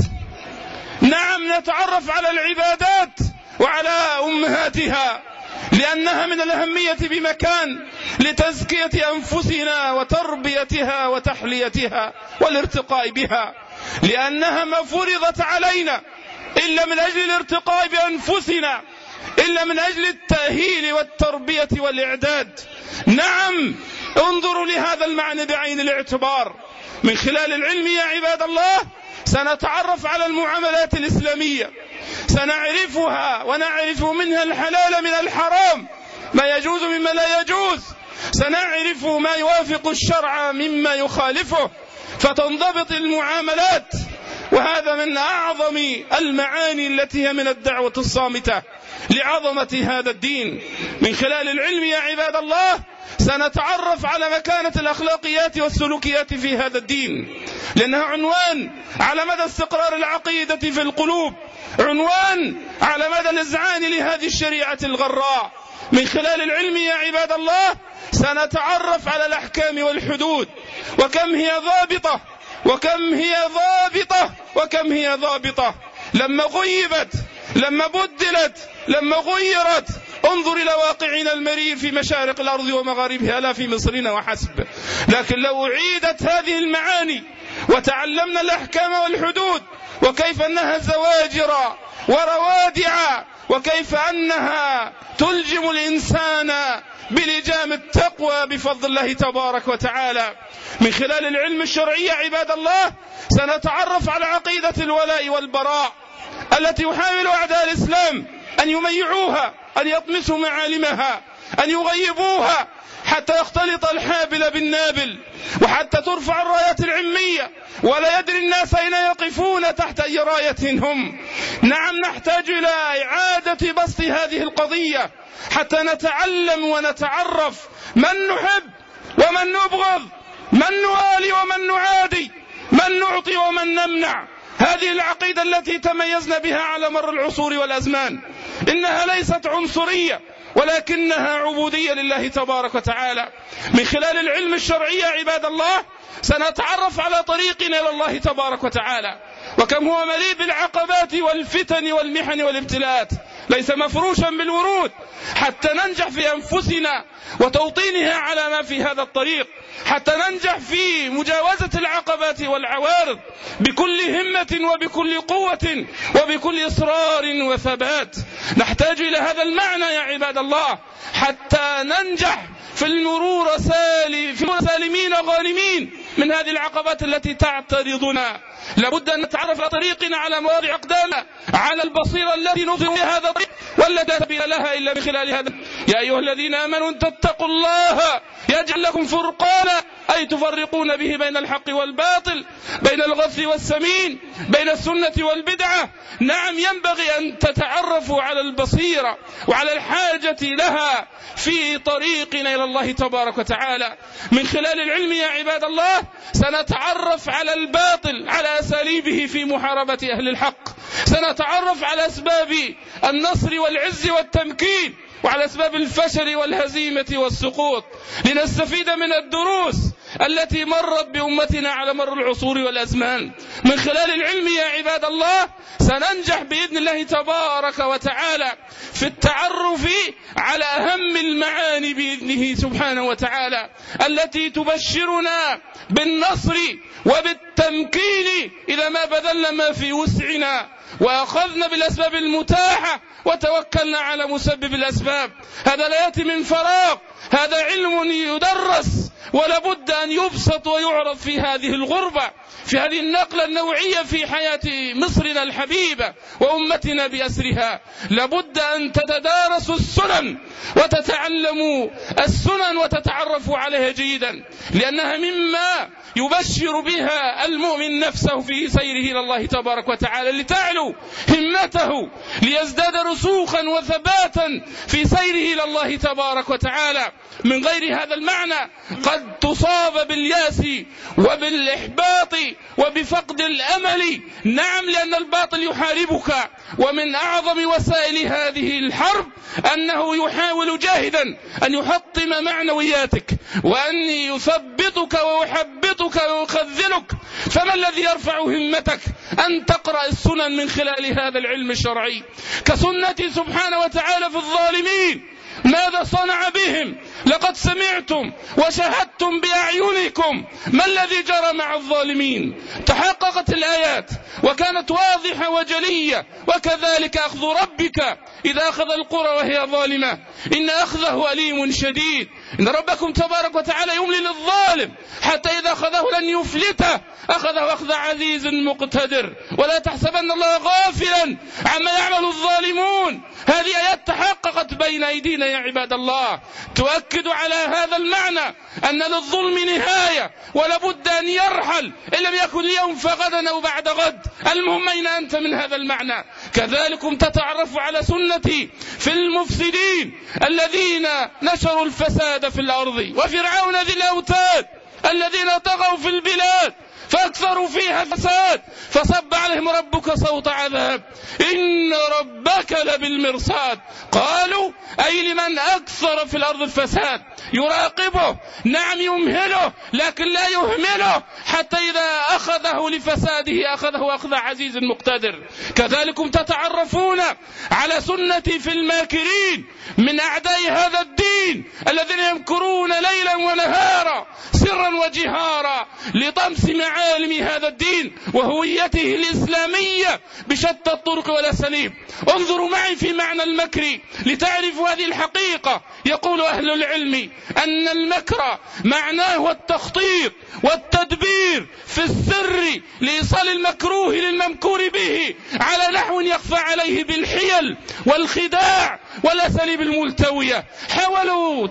نعم، نتعرف على العبادات وعلى أمهاتها، لأنها من الأهمية بمكان لتزكية أنفسنا وتربيتها وتحليتها والارتقاء بها، لأنها ما فرضت علينا إلا من أجل الارتقاء بأنفسنا، إلا من أجل التأهيل والتربية والإعداد. نعم، انظروا لهذا المعنى بعين الاعتبار. من خلال العلم يا عباد الله سنتعرف على المعاملات الإسلامية، سنعرفها ونعرف منها الحلال من الحرام، ما يجوز مما لا يجوز، سنعرف ما يوافق الشرع مما يخالفه، فتنضبط المعاملات. وهذا من أعظم المعاني التي هي من الدعوة الصامتة لعظمة هذا الدين. من خلال العلم يا عباد الله سنتعرف على مكانة الأخلاقيات والسلوكيات في هذا الدين، لأنها عنوان على مدى استقرار العقيدة في القلوب، عنوان على مدى الإذعان لهذه الشريعة الغراء. من خلال العلم يا عباد الله سنتعرف على الأحكام والحدود، وكم هي ضابطة وكم هي ضابطة وكم هي ضابطة، لما غيبت، لما بدلت، لما غيرت. انظر إلى واقعنا المرير في مشارق الأرض ومغاربها، لا في مصرنا وحسب. لكن لو أعيدت هذه المعاني وتعلمنا الأحكام والحدود، وكيف أنها زواجر وروادع، وكيف أنها تلجم الإنسان بلجام التقوى بفضل الله تبارك وتعالى. من خلال العلم الشرعي عباد الله سنتعرف على عقيدة الولاء والبراء التي يحاول أعداء الإسلام أن يميعوها، أن يطمسوا معالمها، أن يغيبوها، حتى يختلط الحابل بالنابل، وحتى ترفع الرايات العلمية ولا يدري الناس أين يقفون تحت أي راية هم. نعم، نحتاج إلى إعادة بسط هذه القضية حتى نتعلم ونتعرف من نحب ومن نبغض، من نوالي ومن نعادي، من نعطي ومن نمنع. هذه العقيدة التي تميزنا بها على مر العصور والأزمان، إنها ليست عنصرية ولكنها عبودية لله تبارك وتعالى. من خلال العلم الشرعي عباد الله سنتعرف على طريقنا إلى الله تبارك وتعالى، وكم هو مليء بالعقبات والفتن والمحن والابتلاءات، ليس مفروشا بالورود، حتى ننجح في أنفسنا وتوطينها على ما في هذا الطريق، حتى ننجح في مجاوزة العقبات والعوارض بكل همة وبكل قوة وبكل إصرار وثبات. نحتاج إلى هذا المعنى يا عباد الله حتى ننجح في المرور سالمين غانمين من هذه العقبات التي تعترضنا. لابد أن نتعرف على طريقنا، على مواضع أقدامنا، على البصيرة التي نظهر هذا الطريق ولا سبيل لها إلا من خلال هذا. يا أيها الذين آمنوا تتقوا الله يجعل لكم فرقانا، أي تفرقون به بين الحق والباطل، بين الغث والسمين، بين السنة والبدعة. نعم، ينبغي أن تتعرفوا على البصيرة وعلى الحاجة لها في طريقنا إلى الله تبارك وتعالى. من خلال العلم يا عباد الله سنتعرف على الباطل، على أساليبه في محاربة أهل الحق، سنتعرف على أسباب النصر والعز والتمكين، وعلى أسباب الفشل والهزيمة والسقوط، لنستفيد من الدروس التي مرت بأمتنا على مر العصور والأزمان. من خلال العلم يا عباد الله سننجح بإذن الله تبارك وتعالى في التعرف على أهم المعاني بإذنه سبحانه وتعالى التي تبشرنا بالنصر وبالتمكين إذا ما بذلنا ما في وسعنا وأخذنا بالأسباب المتاحة وتوكلنا على مسبب الأسباب. هذا لا يأتي من فراغ، هذا علم يدرس ولابد أن يبسط ويعرض في هذه الغربة، في هذه النقلة النوعية في حياة مصرنا الحبيبة وأمتنا بأسرها. لابد أن تتدارسوا السنن وتتعلموا السنن وتتعرفوا عليها جيدا، لأنها مما يبشر بها المؤمن نفسه في سيره إلى الله تبارك وتعالى، لتعلو همته، ليزداد رسوخا وثباتا في سيره إلى الله تبارك وتعالى. من غير هذا المعنى قد تصاب بالياس وبالإحباط وبفقد الأمل. نعم، لأن الباطل يحاربك، ومن أعظم وسائل هذه الحرب أنه يحاول جاهدا أن يحطم معنوياتك وأن يثبطك ويحبطك ويخذلك. فما الذي يرفع همتك؟ أن تقرأ السنن من خلال هذا العلم الشرعي، كسنة سبحانه وتعالى في الظالمين. ماذا صنع بهم؟ لقد سمعتم وشاهدتم بأعينكم ما الذي جرى مع الظالمين. تحققت الآيات وكانت واضحة وجلية. وكذلك أخذ ربك إذا أخذ القرى وهي ظالمة إن أخذه أليم شديد. إن ربكم تبارك وتعالى يملي للظالم حتى إذا أخذه لن يفلته، أخذه أخذ عزيز مقتدر. ولا تحسبن الله غافلا عما يعمل الظالمون. هذه آيات تحققت بين أيدينا يا عباد الله، تؤكد على هذا المعنى أن للظلم نهاية ولابد أن يرحل، إن لم يكن اليوم فغدا أو بعد غد. المهم أين أنت من هذا المعنى؟ كذلكم تتعرف على سنتي في المفسدين الذين نشروا الفساد في الأرض، وفرعون ذي الأوتاد الذين طغوا في البلاد فأكثروا فيها فساد، فصب عليهم ربك صوت عذاب إن ربك لبالمرصاد. قالوا أي لمن أكثر في الأرض الفساد يراقبه، نعم يمهله لكن لا يهمله، حتى إذا أخذه لفساده أخذه أخذ عزيز مقتدر. كذلكم تتعرفون على سنتي في الماكرين من أعداء هذا الدين الذين يمكرون ليلا ونهارا سرا وجهارا لطمس معالم هذا الدين وهويته الإسلامية بشتى الطرق والأساليب. انظروا معي في معنى المكر لتعرفوا هذه الحقيقة. يقول أهل العلم أن المكر معناه التخطيط والتدبير في السر لإيصال المكروه للممكور به على نحو يخفى عليه بالحيل والخداع والأساليب الملتوية. حاولوا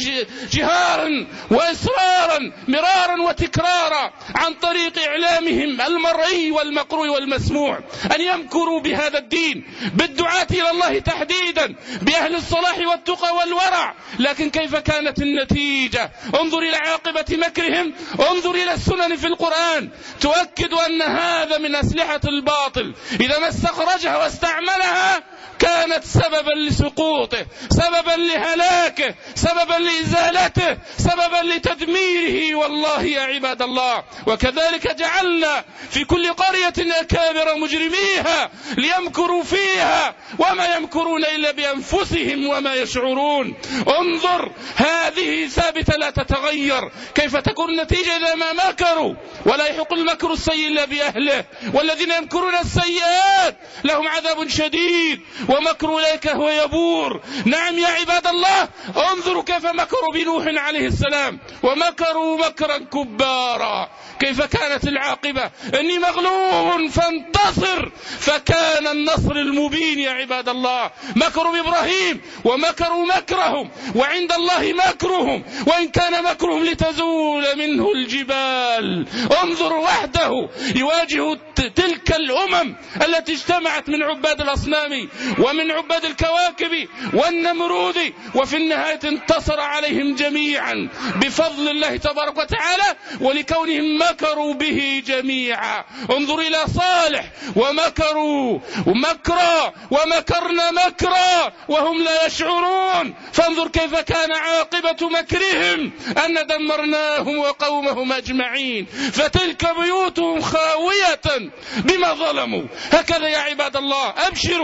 جهارا وإصرارا مرارا وتكرارا عن طريق إعلامهم المرئي والمقروء والمسموع أن يمكروا بهذا الدين بالدعاة إلى الله تحديدا، بأهل الصلاح والتقى والورع. لكن كيف كانت النتيجة؟ انظر إلى عاقبة مكرهم، انظر إلى السنن في القرآن تؤكد أن هذا من أسلحة الباطل. إذا ما استخرجها واستعملها كانت سببا لسقوطه، سببا لهلاكه، سببا لإزالته، سببا لتدميره. والله يا عباد الله، وكذلك جعلنا في كل قرية أكابر مجرميها ليمكروا فيها وما يمكرون إلا بأنفسهم وما يشعرون. انظر، هذه ثابتة لا تتغير. كيف تكون النتيجة إذا ما مكروا؟ ولا يحق المكر السيء إلا بأهله، والذين يمكرون السيئات لهم عذاب شديد ومكر أولئك هو يبور. نعم يا عباد الله، انظروا كيف مكروا بنوح عليه السلام ومكروا مكرا كبارا. كيف كانت العاقبة؟ إني مغلوب فانتصر، فكان النصر المبين يا عباد الله. مكروا بإبراهيم ومكروا مكرهم، وعند الله مكرهم وإن كان مكرهم لتزول منه الجبال. انظر وحده يواجه تلك الأمم التي اجتمعت من عباد الأصنام ومن عباد الكواكب والنمرود، وفي النهاية انتصر عليهم جميعا بفضل الله تبارك وتعالى ولكونهم مكروا به جميعا. انظر إلى صالح ومكروا مكرا ومكرنا مكرا وهم لا يشعرون. فانظر كيف كان عاقبة مكرهم أن دمرناهم وقومهم أجمعين، فتلك بيوتهم خاوية بما ظلموا. هكذا يا عباد الله أبشروا،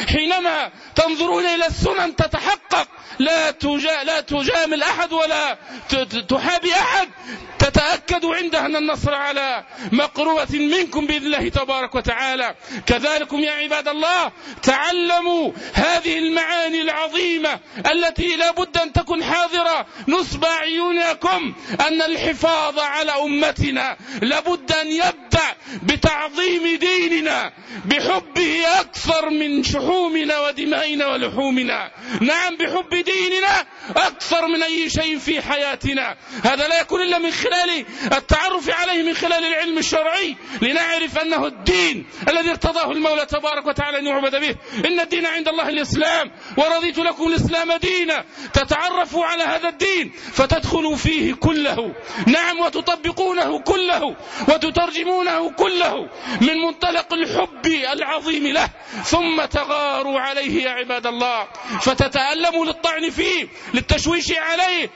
حينما تنظرون إلى السنن تتحقق، لا تجامل أحد ولا تحابي أحد، تتأكدوا عندها أن النصر على مقربة منكم بإذن الله تبارك وتعالى. كذلكم يا عباد الله تعلموا هذه المعاني العظيمة التي لا بد أن تكون حاضرة نصب أعينكم، أن الحفاظ على أمتنا لابد أن يبدأ بتعظيم ديننا، بحبه أكثر من شحومنا ودمائنا ولحومنا. نعم، بحب ديننا أكثر من أي شيء في حياتنا. هذا لا يكون إلا من خلال التعرف عليه، من خلال العلم الشرعي، لنعرف أنه الدين الذي ارتضاه المولى تبارك وتعالى أن يعبد به. إن الدين عند الله الإسلام، ورضيت لكم الإسلام دينا. تتعرفوا على هذا الدين فتدخلوا فيه كله، نعم، وتطبقونه كله وتترجمونه كله من منطلق الحب العظيم له، ثم تغاروا عليه يا عباد الله، فتتألموا للطعن فيه، للتشويش عليه،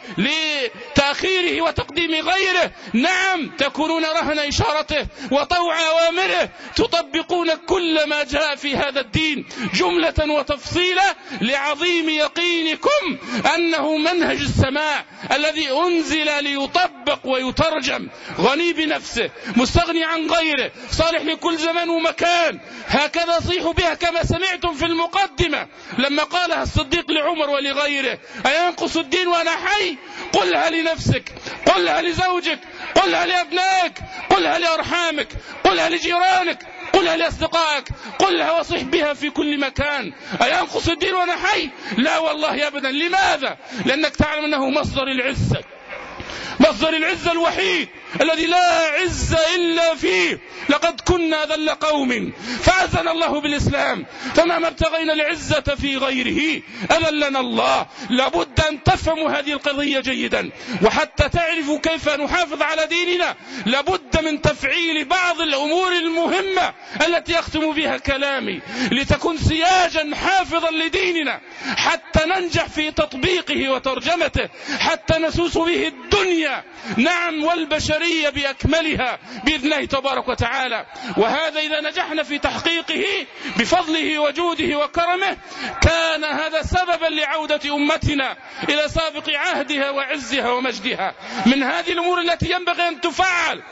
لتأخيره وتقديم غيره. نعم، تكونون رهن إشارته وطوع أوامره، تطبقون كل ما جاء في هذا الدين جملة وتفصيلا، لعظيم يقينكم أنه منهج السماء الذي أنزل ليطبق ويترجم، غني بنفسه، مستغني عن غيره، صالح لكل زمان ومكان. هكذا صيحوا بها كما سمعتم في المقدمة لما قالها الصديق لعمر ولغيره: أينقص الدين وأنا حي؟ قلها لنفسك، قلها لزوجك، قلها لأبنائك، قلها لأرحامك، قلها لجيرانك، قلها لأصدقائك، قلها وصح بها في كل مكان. أينقص الدين وأنا حي؟ لا والله أبدا. لماذا؟ لأنك تعلم أنه مصدر العزة، مصدر العزة الوحيد الذي لا عز إلا فيه. لقد كنا ذل قوم فأعزنا الله بالإسلام، فما ابتغينا العزة في غيره أذلنا الله. لابد أن تفهموا هذه القضية جيدا، وحتى تعرفوا كيف نحافظ على ديننا لابد من تفعيل بعض الأمور المهمة التي أختم بها كلامي، لتكون سياجا حافظا لديننا حتى ننجح في تطبيقه وترجمته، حتى نسوس به الدنيا، نعم، والبشرية بأكملها بإذن الله تبارك وتعالى. وهذا إذا نجحنا في تحقيقه بفضله وجوده وكرمه، كان هذا سببا لعودة أمتنا إلى سابق عهدها وعزها ومجدها. من هذه الأمور التي ينبغي أن تفعل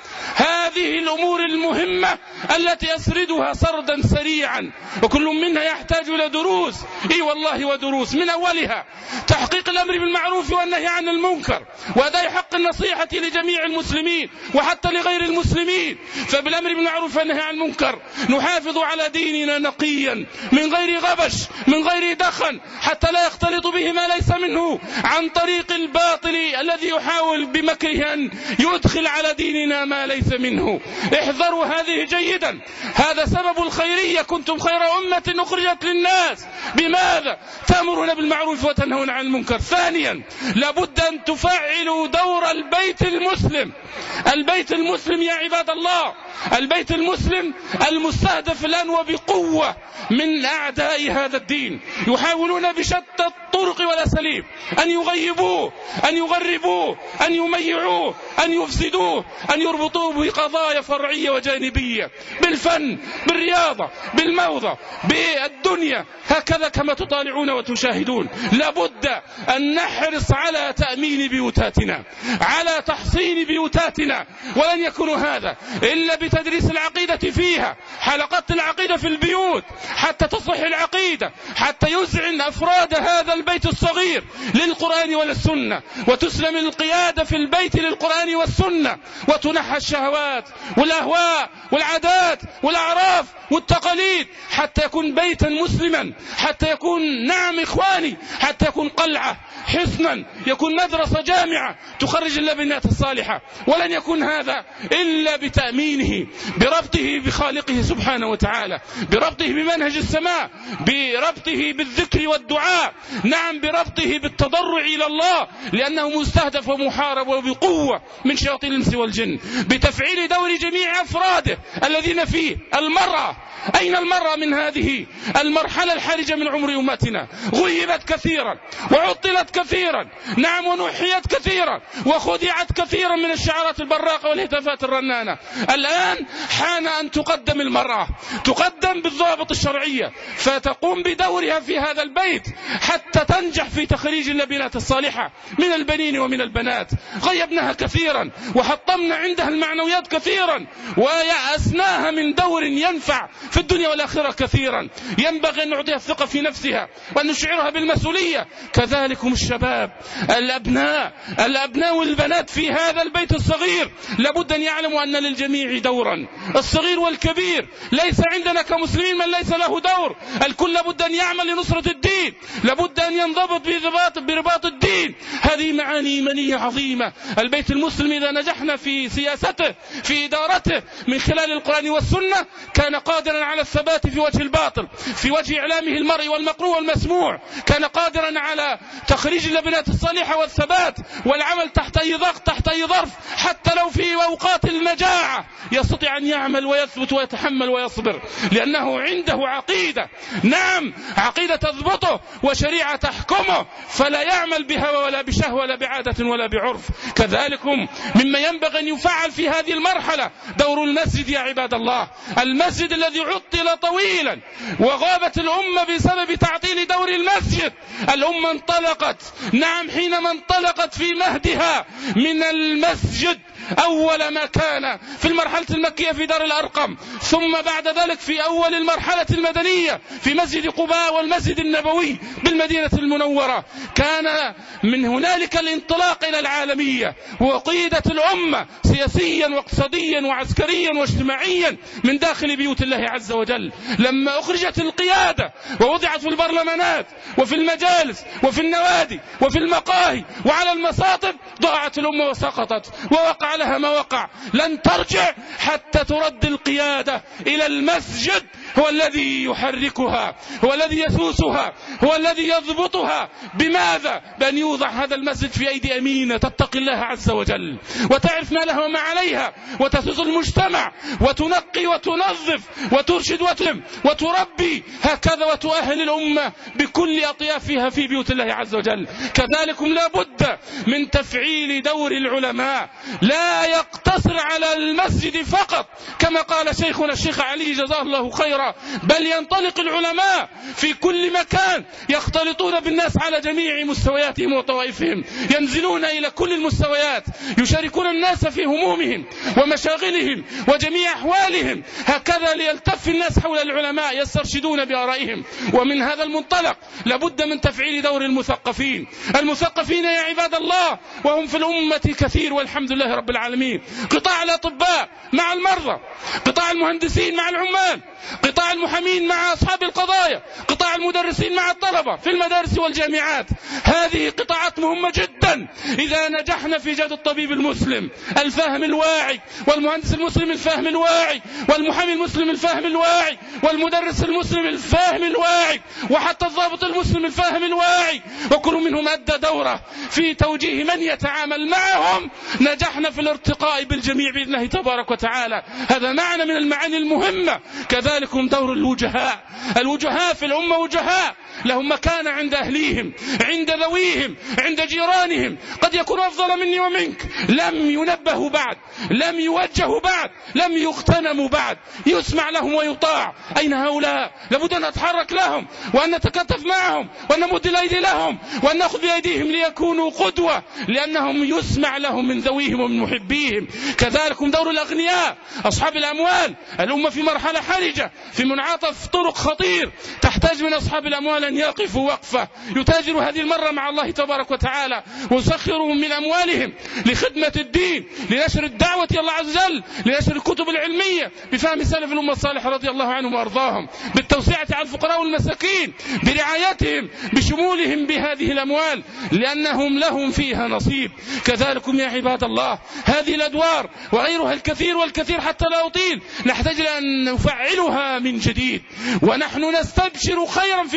هذه الأمور المهمة التي أسردها سردا سريعا، وكل منها يحتاج إلى دروس، إي والله ودروس. من أولها تحقيق الأمر بالمعروف والنهي عن المنكر، وأداء حق النصيحة لجميع المسلمين وحتى لغير المسلمين. فبالأمر بالمعروف والنهي عن المنكر نحافظ على ديننا نقيا من غير غبش، من غير دخن، حتى لا يختلط به ما ليس منه عن طريق الباطل الذي يحاول بمكره أن يدخل على ديننا ما ليس منه. احذروا هذه جيدا، هذا سبب الخيرية. كنتم خير أمة أخرجت للناس. بماذا؟ تأمرون بالمعروف وتنهون عن المنكر. ثانيا، لابد أن تفعلوا دور البيت المسلم. البيت المسلم يا عباد الله، البيت المسلم المستهدف الآن وبقوة من أعداء هذا الدين، يحاولون بشتى الطرق والأساليب أن يغيبوه، أن يغربوه، أن يميعوه، أن يفسدوه، أن يربطوه بقضايا فرعية وجانبية، بالفن، بالرياضة، بالموضة، بالدنيا، هكذا كما تطالعون وتشاهدون. لابد أن نحرص على تأمين بيوتاتنا، على تحصين بيوتاتنا، ولن يكون هذا إلا بتدريس العقيدة فيها، حلقات العقيدة في البيوت، حتى تصح العقيدة، حتى يزعن أفراد هذا البيت الصغير للقرآن وللسنة، وتسلم القيادة في البيت للقرآن والسنة، وتنحى الشهوات والأهواء والعادات والأعراف والتقاليد، حتى يكون بيتا مسلما، حتى يكون، نعم إخواني، حتى يكون قلعة، حصنا، يكون مدرسة جامعة تخرج اللبنات الصالحة. ولن يكون هذا إلا بتأمينه، بربطه بخالقه سبحانه وتعالى، بربطه بمنهج السماء، بربطه بالذكر والدعاء، نعم، بربطه بالتضرع إلى الله، لأنه مستهدف ومحارب وبقوة من شياطين الإنس والجن، بتفعيل دور جميع أفراده الذين فيه: المرأة، أين المرأة من هذه المرحلة الحرجة من عمر أمتنا؟ غيبت كثيرا وعطلت كثيرا، نعم، ونحيت كثيرا وخدعت كثيرا من الشعارات البراقة والهتافات الرنانة. الآن حان أن تقدم المرأة، تقدم بالضوابط الشرعية، فتقوم بدورها في هذا البيت حتى تنجح في تخريج اللبنات الصالحة من البنين ومن البنات. غيبناها كثيرا وحطمنا عندها المعنويات كثيرا ويأسناها من دور ينفع في الدنيا والآخرة كثيرا. ينبغي أن نعطيها الثقة في نفسها وأن نشعرها بالمسؤولية. كذلكم الشباب، الأبناء والبنات في هذا البيت الصغير لابد أن يعلموا أن للجميع دورا، الصغير والكبير. ليس عندنا كمسلمين من ليس له دور، الكل لابد أن يعمل لنصرة الدين، لابد أن ينضبط برباط الدين. هذه معاني إيمانية عظيمة. البيت المسلم إذا نجحنا في سياسته في إدارته من خلال القرآن والسنة كان قادرا على الثبات في وجه الباطل، في وجه إعلامه المرئي والمقروء والمسموع، كان قادرا على تخريج اللبنات الصالحة والثبات والعمل تحت أي ضغط تحت أي ظرف، حتى لو في أوقات المجاعة يستطيع أن يعمل ويثبت ويتحمل ويصبر، لأنه عنده عقيدة، نعم، عقيدة تضبطه وشريعة تحكمه، فلا يعمل بهوى ولا بشهوة ولا بعادة ولا بعرف. كذلكم مما ينبغي أن يفعل في هذه المرحلة دور المسجد يا عباد الله. المسجد الذي عطل طويلا وغابت الأمة بسبب تعطيل دور المسجد. الأمة انطلقت، نعم، حينما انطلقت في مهدها من المسجد أول ما كان في المرحلة المكية في دار الأرقم، ثم بعد ذلك في أول المرحلة المدنية في مسجد قباء والمسجد النبوي بالمدينة المنورة، كان من هنالك الانطلاق إلى العالمية وقيدة الأمة سياسيا واقتصاديا وعسكريا واجتماعيا من داخل بيوت الله عز وجل. لما أخرجت القيادة ووضعت في البرلمانات وفي المجالس وفي النوادي وفي المقاهي وعلى المصاطب ضاعت الأمة وسقطت ووقع لها ما وقع. لن ترجع حتى ترد القيادة إلى المسجد، هو الذي يحركها، هو الذي يسوسها، هو الذي يضبطها. بماذا؟ بأن يوضع هذا المسجد في أيدي أمينة تتقي الله عز وجل وتعرف ما لها وما عليها، وتسوس المجتمع وتنقي وتنظف وترشد وتربي هكذا، وتؤهل الأمة بكل أطيافها في بيوت الله عز وجل. كذلك لا بد من تفعيل دور العلماء، لا يقتصر على المسجد فقط كما قال شيخنا الشيخ علي جزاه الله خيرا، بل ينطلق العلماء في كل مكان يختلطون بالناس على جميع مستوياتهم وطوائفهم، ينزلون إلى كل المستويات، يشاركون الناس في همومهم ومشاغلهم وجميع أحوالهم، هكذا ليلتف الناس حول العلماء يسترشدون بآرائهم. ومن هذا المنطلق لابد من تفعيل دور المثقفين يا عباد الله، وهم في الأمة كثير والحمد لله رب العالمين. قطاع الأطباء مع المرضى، قطاع المهندسين مع العمال، قطاع المحامين مع أصحاب القضايا، قطاع المدرسين مع الطلبة في المدارس والجامعات. هذه قطاعات مهمة جدا. إذا نجحنا في إيجاد الطبيب المسلم الفاهم الواعي، والمهندس المسلم الفاهم الواعي، والمحامي المسلم الفاهم الواعي، والمدرس المسلم الفاهم الواعي، وحتى الضابط المسلم الفاهم الواعي، وكل منهم أدى دوره في توجيه من يتعامل معهم، نجحنا في الارتقاء بالجميع بإذن الله تبارك وتعالى. هذا معنى من المعاني المهمة. كذلك دور الوجهاء في الأمة، وجهاء لهم مكانة عند أهليهم، عند ذويهم، عند جيرانهم، قد يكون أفضل مني ومنك، لم ينبهوا بعد، لم يوجهوا بعد، لم يغتنموا بعد، يسمع لهم ويطاع. أين هؤلاء؟ لابد أن نتحرك لهم وأن نتكتف معهم وأن نمد الأيدي لهم وأن نأخذ بأيديهم ليكونوا قدوة، لأنهم يسمع لهم من ذويهم ومن محبيهم. كذلك دور الأغنياء أصحاب الأموال. الأمة في مرحلة حرجة، في منعطف طرق خطير، تحتاج من أصحاب الأموال أن يقفوا وقفة يتاجروا هذه المرة مع الله تبارك وتعالى، ويسخروا من أموالهم لخدمة الدين، لنشر الدعوة إلى الله عز وجل، لنشر الكتب العلمية بفهم سلف الأمة الصالحة رضي الله عنهم وأرضاهم، بالتوسعة على الفقراء والمساكين، برعايتهم، بشمولهم بهذه الأموال، لأنهم لهم فيها نصيب. كذلكم يا عباد الله هذه الأدوار وغيرها الكثير والكثير حتى لا أطيل، نحتاج أن نفعلها من جديد، ونحن نستبشر خيرا في كل الأحوال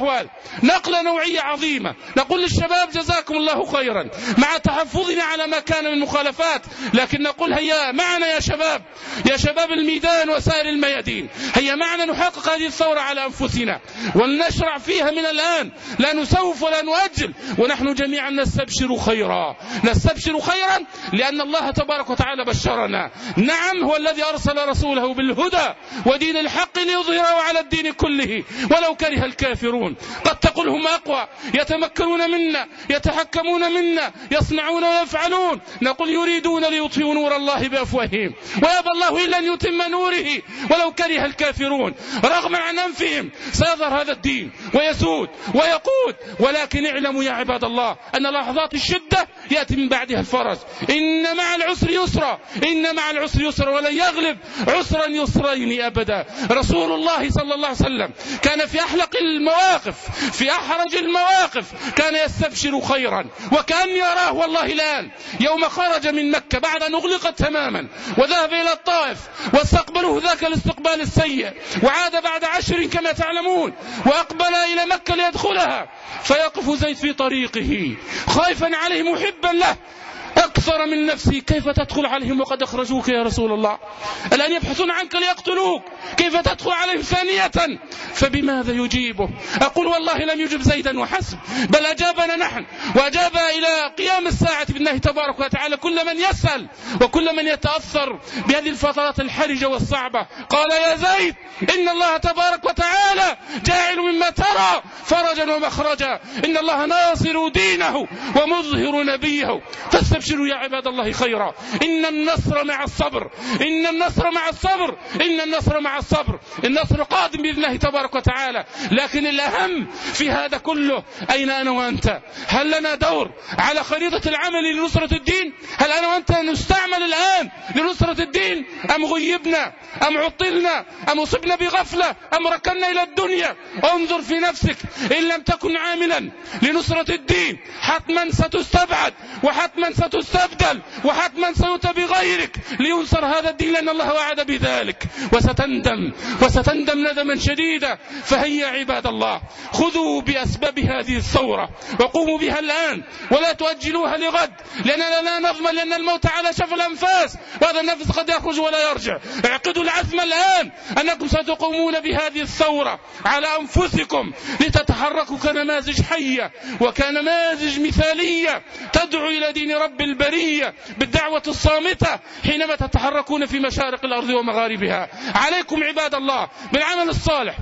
الأحوال نقلة نوعية عظيمة. نقول للشباب جزاكم الله خيرا مع تحفظنا على ما كان من مخالفات، لكن نقول هيا معنا يا شباب، يا شباب الميدان وسائر الميادين، هيا معنا نحقق هذه الثورة على أنفسنا ونشرع فيها من الآن، لا نسوف ولا نؤجل، ونحن جميعا نستبشر خيرا، نستبشر خيرا لأن الله تبارك وتعالى بشرنا. نعم هو الذي أرسل رسوله بالهدى ودين الحق ليظهره على الدين كله ولو كره الكافرون. قد تقول هم أقوى، يتمكنون منا، يتحكمون منا، يصنعون ويفعلون. نقول يريدون ليطفئوا نور الله بأفواههم ويأبى الله إلا أن يتم نوره ولو كره الكافرون. رغم عن أنفهم سيظهر هذا الدين ويسود ويقود، ولكن اعلموا يا عباد الله أن لحظات الشدة يأتي من بعدها الفرج. إن مع العسر يسرا، إن مع العسر يسرا، ولن يغلب عسرا يسرين أبدا. رسول الله صلى الله عليه وسلم كان في أحلق المواقف، في أحرج المواقف كان يستبشر خيرا، وكأني أراه والله الآن يوم خرج من مكة بعد أن أغلقت تماما وذهب إلى الطائف واستقبله ذاك الاستقبال السيء، وعاد بعد 10 كما تعلمون وأقبل إلى مكة ليدخلها، فيقف زيد في طريقه خائفا عليه محبا له أكثر من نفسي. كيف تدخل عليهم وقد أخرجوك يا رسول الله؟ الآن يبحثون عنك ليقتلوك، كيف تدخل عليهم ثانية؟ فبماذا يجيبه؟ أقول والله لم يجب زيدا وحسب، بل أجابنا نحن، وأجاب إلى قيام الساعة بالله تبارك وتعالى كل من يسأل وكل من يتأثر بهذه الفترات الحرجة والصعبة. قال يا زيد إن الله تبارك وتعالى جاعل مما ترى فرجا ومخرجا، إن الله ناصر دينه ومظهر نبيه، فاستبشروا يا عباد الله خيرا. إن النصر مع الصبر، إن النصر مع الصبر، إن النصر مع الصبر. النصر قادم بإذن الله تبارك وتعالى، لكن الأهم في هذا كله أين أنا وأنت؟ هل لنا دور على خريطة العمل لنصرة الدين؟ هل أنا وأنت نستعمل الآن لنصرة الدين، أم غيبنا، أم عطلنا، أم أصبنا بغفلة، أم ركنا إلى الدنيا؟ انظر في نفسك، إن لم تكن عاملا لنصرة الدين حتما ستستبعد، وحتما ستستبدل، وحتما سيؤتى بغيرك لينصر هذا الدين، لأن الله وعد بذلك، وستندم وستندم ندما شديدا. فهيا عباد الله خذوا بأسباب هذه الثورة وقوموا بها الآن ولا تؤجلوها لغد، لأننا لا نضمن، لأن الموت على شف الأنفاس وهذا النفس قد يخرج ولا يرجع. اعقدوا العزم الآن أنكم ستقومون بهذه الثورة على أنفسكم لتتحركوا كنماذج حية وكنماذج مثالية تدعو إلى دين رب البرية بالدعوة الصامتة حينما تتحركون في مشارق الأرض ومغاربها. عليكم عباد الله بالعمل الصالح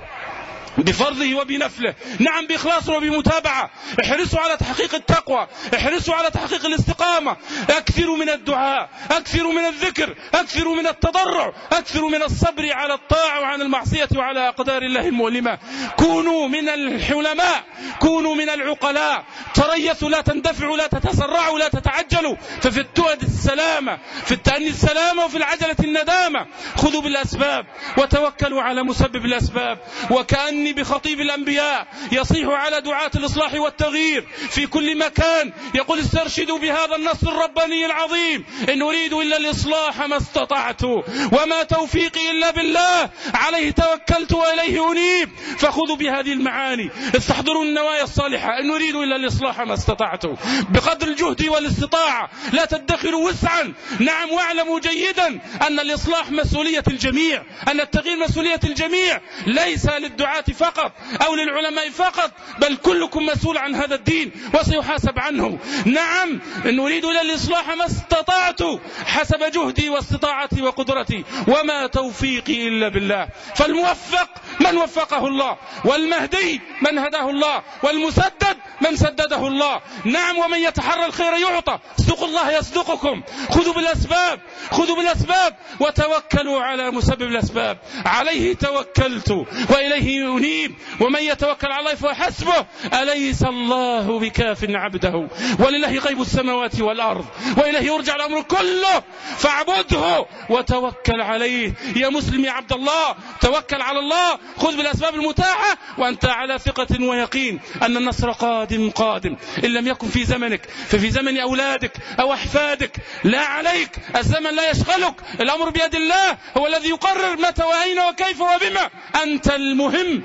بفرضه وبنفله، نعم بإخلاص وبمتابعة. احرصوا على تحقيق التقوى، احرصوا على تحقيق الاستقامة، اكثروا من الدعاء، اكثروا من الذكر، اكثروا من التضرع، اكثروا من الصبر على الطاعة وعن المعصية وعلى أقدار الله المؤلمة. كونوا من الحلماء، كونوا من العقلاء، تريثوا لا تندفعوا لا تتسرعوا لا تتعجلوا، ففي التؤد السلامة، في التأني السلامة، وفي العجلة الندامة. خذوا بالأسباب وتوكلوا على مسبب الأسباب. وكأن بخطيب الأنبياء يصيح على دعاة الإصلاح والتغيير في كل مكان، يقول استرشدوا بهذا النص الرباني العظيم: إن أريد إلا الإصلاح ما استطعت وما توفيقي إلا بالله عليه توكلت وإليه أنيب. فخذوا بهذه المعاني، استحضروا النوايا الصالحة: إن أريد إلا الإصلاح ما استطعت، بقدر الجهد والاستطاعة، لا تدخروا وسعا. نعم، واعلموا جيدا أن الإصلاح مسؤولية الجميع، أن التغيير مسؤولية الجميع، ليس للدعاة فقط أو للعلماء فقط، بل كلكم مسؤول عن هذا الدين وسيحاسب عنه. نعم، إن أريد إلا الإصلاح ما استطعت حسب جهدي واستطاعتي وقدرتي، وما توفيقي إلا بالله. فالموفق من وفقه الله، والمهدي من هداه الله، والمسدد من سدده الله. نعم، ومن يتحرى الخير يعطى. اصدقوا الله يصدقكم. خذوا بالأسباب، خذوا بالأسباب وتوكلوا على مسبب الأسباب. عليه توكلت وإليه أنيب، ومن يتوكل على الله فهو حسبه، أليس الله بكاف عبده، ولله غيب السماوات والأرض، وإليه يرجع الأمر كله، فاعبده وتوكل عليه. يا مسلم يا عبد الله، توكل على الله، خذ بالأسباب المتاحة، وأنت على ثقة ويقين أن النصر قادم قادم، إن لم يكن في زمنك ففي زمن أولادك أو أحفادك. لا عليك، الزمن لا يشغلك، الأمر بيد الله، هو الذي يقرر متى وأين وكيف وبما. أنت المهم،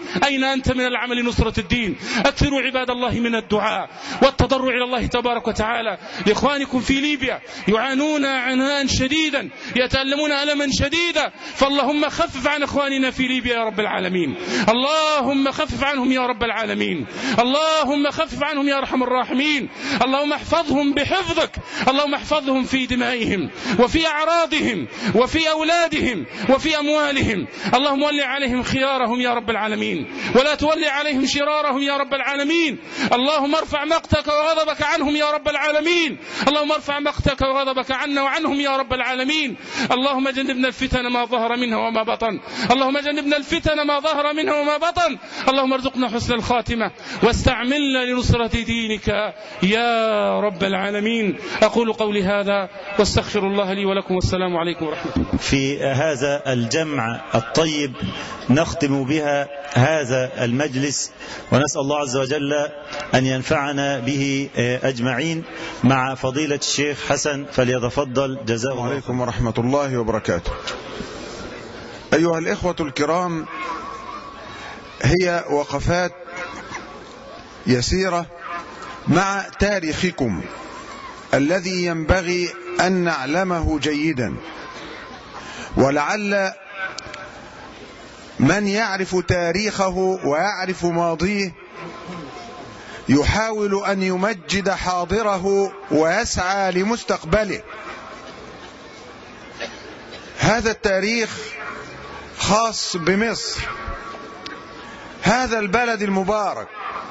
أين أنت من العمل نصرة الدين؟ أكثروا عباد الله من الدعاء والتضرع إلى الله تبارك وتعالى لإخوانكم في ليبيا، يعانون عناء شديدا، يتألمون ألما شديدا، فاللهم خفف عن إخواننا في ليبيا يا رب العالمين. اللهم خفف عنهم يا رب العالمين. اللهم خفف عنهم يا أرحم الراحمين. اللهم احفظهم بحفظك. اللهم احفظهم في دمائهم وفي أعراضهم وفي أولادهم وفي أموالهم. اللهم ولي عليهم خيارهم يا رب العالمين، ولا تولي عليهم شرارهم يا رب العالمين. اللهم ارفع مقتك وغضبك عنهم يا رب العالمين. اللهم ارفع مقتك وغضبك عنا وعنهم يا رب العالمين. اللهم جنبنا الفتن ما ظهر منها وما بطن. اللهم جنبنا الفتن ما ظهر منها وما بطن. اللهم ارزقنا حسن الخاتمة واستعملنا لنصرة دينك يا رب العالمين. أقول قولي هذا واستغفر الله لي ولكم، والسلام عليكم ورحمة الله. في هذا الجمع الطيب نختم بها هذا المجلس، ونسأل الله عز وجل أن ينفعنا به أجمعين، مع فضيلة الشيخ حسن فليتفضل جزاه الله. عليكم ورحمة الله وبركاته. أيها الإخوة الكرام، هي وقفات يسيرة مع تاريخكم الذي ينبغي أن نعلمه جيدا، ولعل من يعرف تاريخه ويعرف ماضيه يحاول أن يمجد حاضره ويسعى لمستقبله. هذا التاريخ خاص بمصر، هذا البلد المبارك،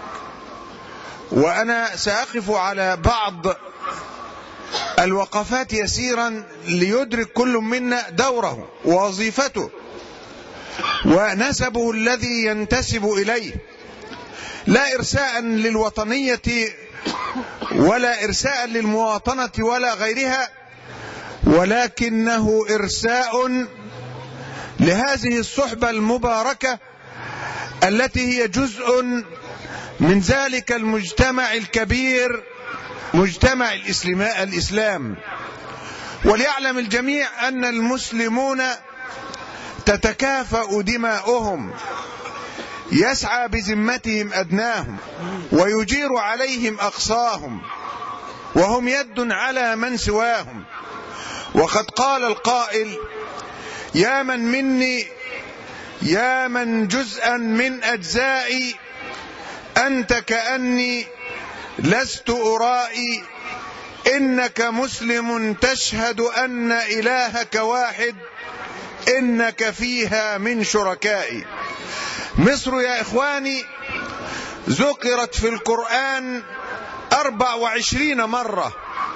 وأنا سأقف على بعض الوقفات يسيرا ليدرك كل منا دوره ووظيفته ونسبه الذي ينتسب إليه، لا إرساء للوطنية ولا إرساء للمواطنة ولا غيرها، ولكنه إرساء لهذه الصحبة المباركة التي هي جزء من ذلك المجتمع الكبير، مجتمع الإسلام. وليعلم الجميع أن المسلمون تتكافأ دماؤهم، يسعى بذمتهم أدناهم ويجير عليهم أقصاهم، وهم يد على من سواهم. وقد قال القائل: يا من مني، يا من جزءا من أجزائي، أنت كأني لست أرائي، إنك مسلم تشهد أن إلهك واحد، إنك فيها من شركائي. مصر يا إخواني ذكرت في القرآن 24 مرة،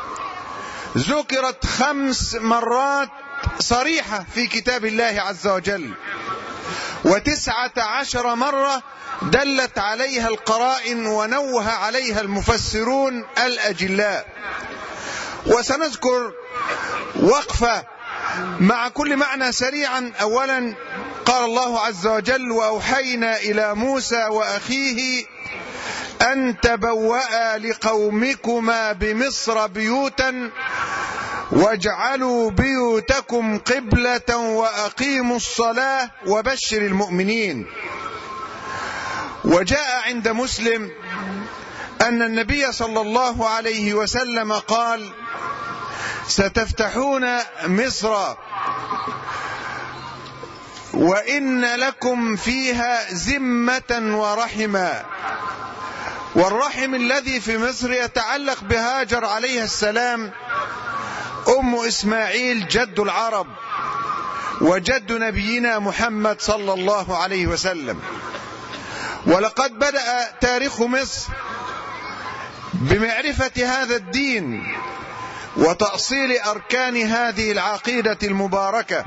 ذكرت 5 مرات صريحة في كتاب الله عز وجل، و19 مرة دلت عليها القرائن ونوه عليها المفسرون الأجلاء. وسنذكر وقفة مع كل معنى سريعا. أولا قال الله عز وجل: وأوحينا إلى موسى وأخيه أن تبوأ لقومكما بمصر بيوتا واجعلوا بيوتكم قبلة وأقيموا الصلاة وبشر المؤمنين. وجاء عند مسلم أن النبي صلى الله عليه وسلم قال: ستفتحون مصر وإن لكم فيها ذمة ورحما. والرحم الذي في مصر يتعلق بهاجر عليها السلام، أم إسماعيل جد العرب وجد نبينا محمد صلى الله عليه وسلم. ولقد بدأ تاريخ مصر بمعرفة هذا الدين وتأصيل أركان هذه العقيدة المباركة.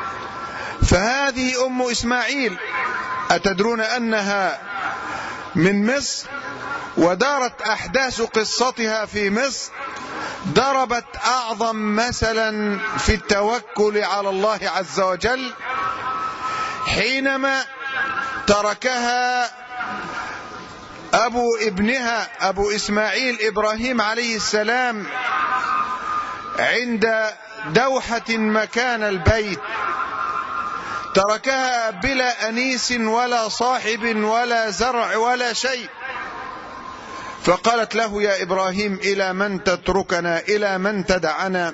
فهذه أم إسماعيل، أتدرون أنها من مصر؟ ودارت أحداث قصتها في مصر، ضربت أعظم مثلا في التوكل على الله عز وجل حينما تركها أبو ابنها أبو إسماعيل إبراهيم عليه السلام عند دوحة مكان البيت، تركها بلا أنيس ولا صاحب ولا زرع ولا شيء. فقالت له: يا إبراهيم إلى من تتركنا؟ إلى من تدعنا؟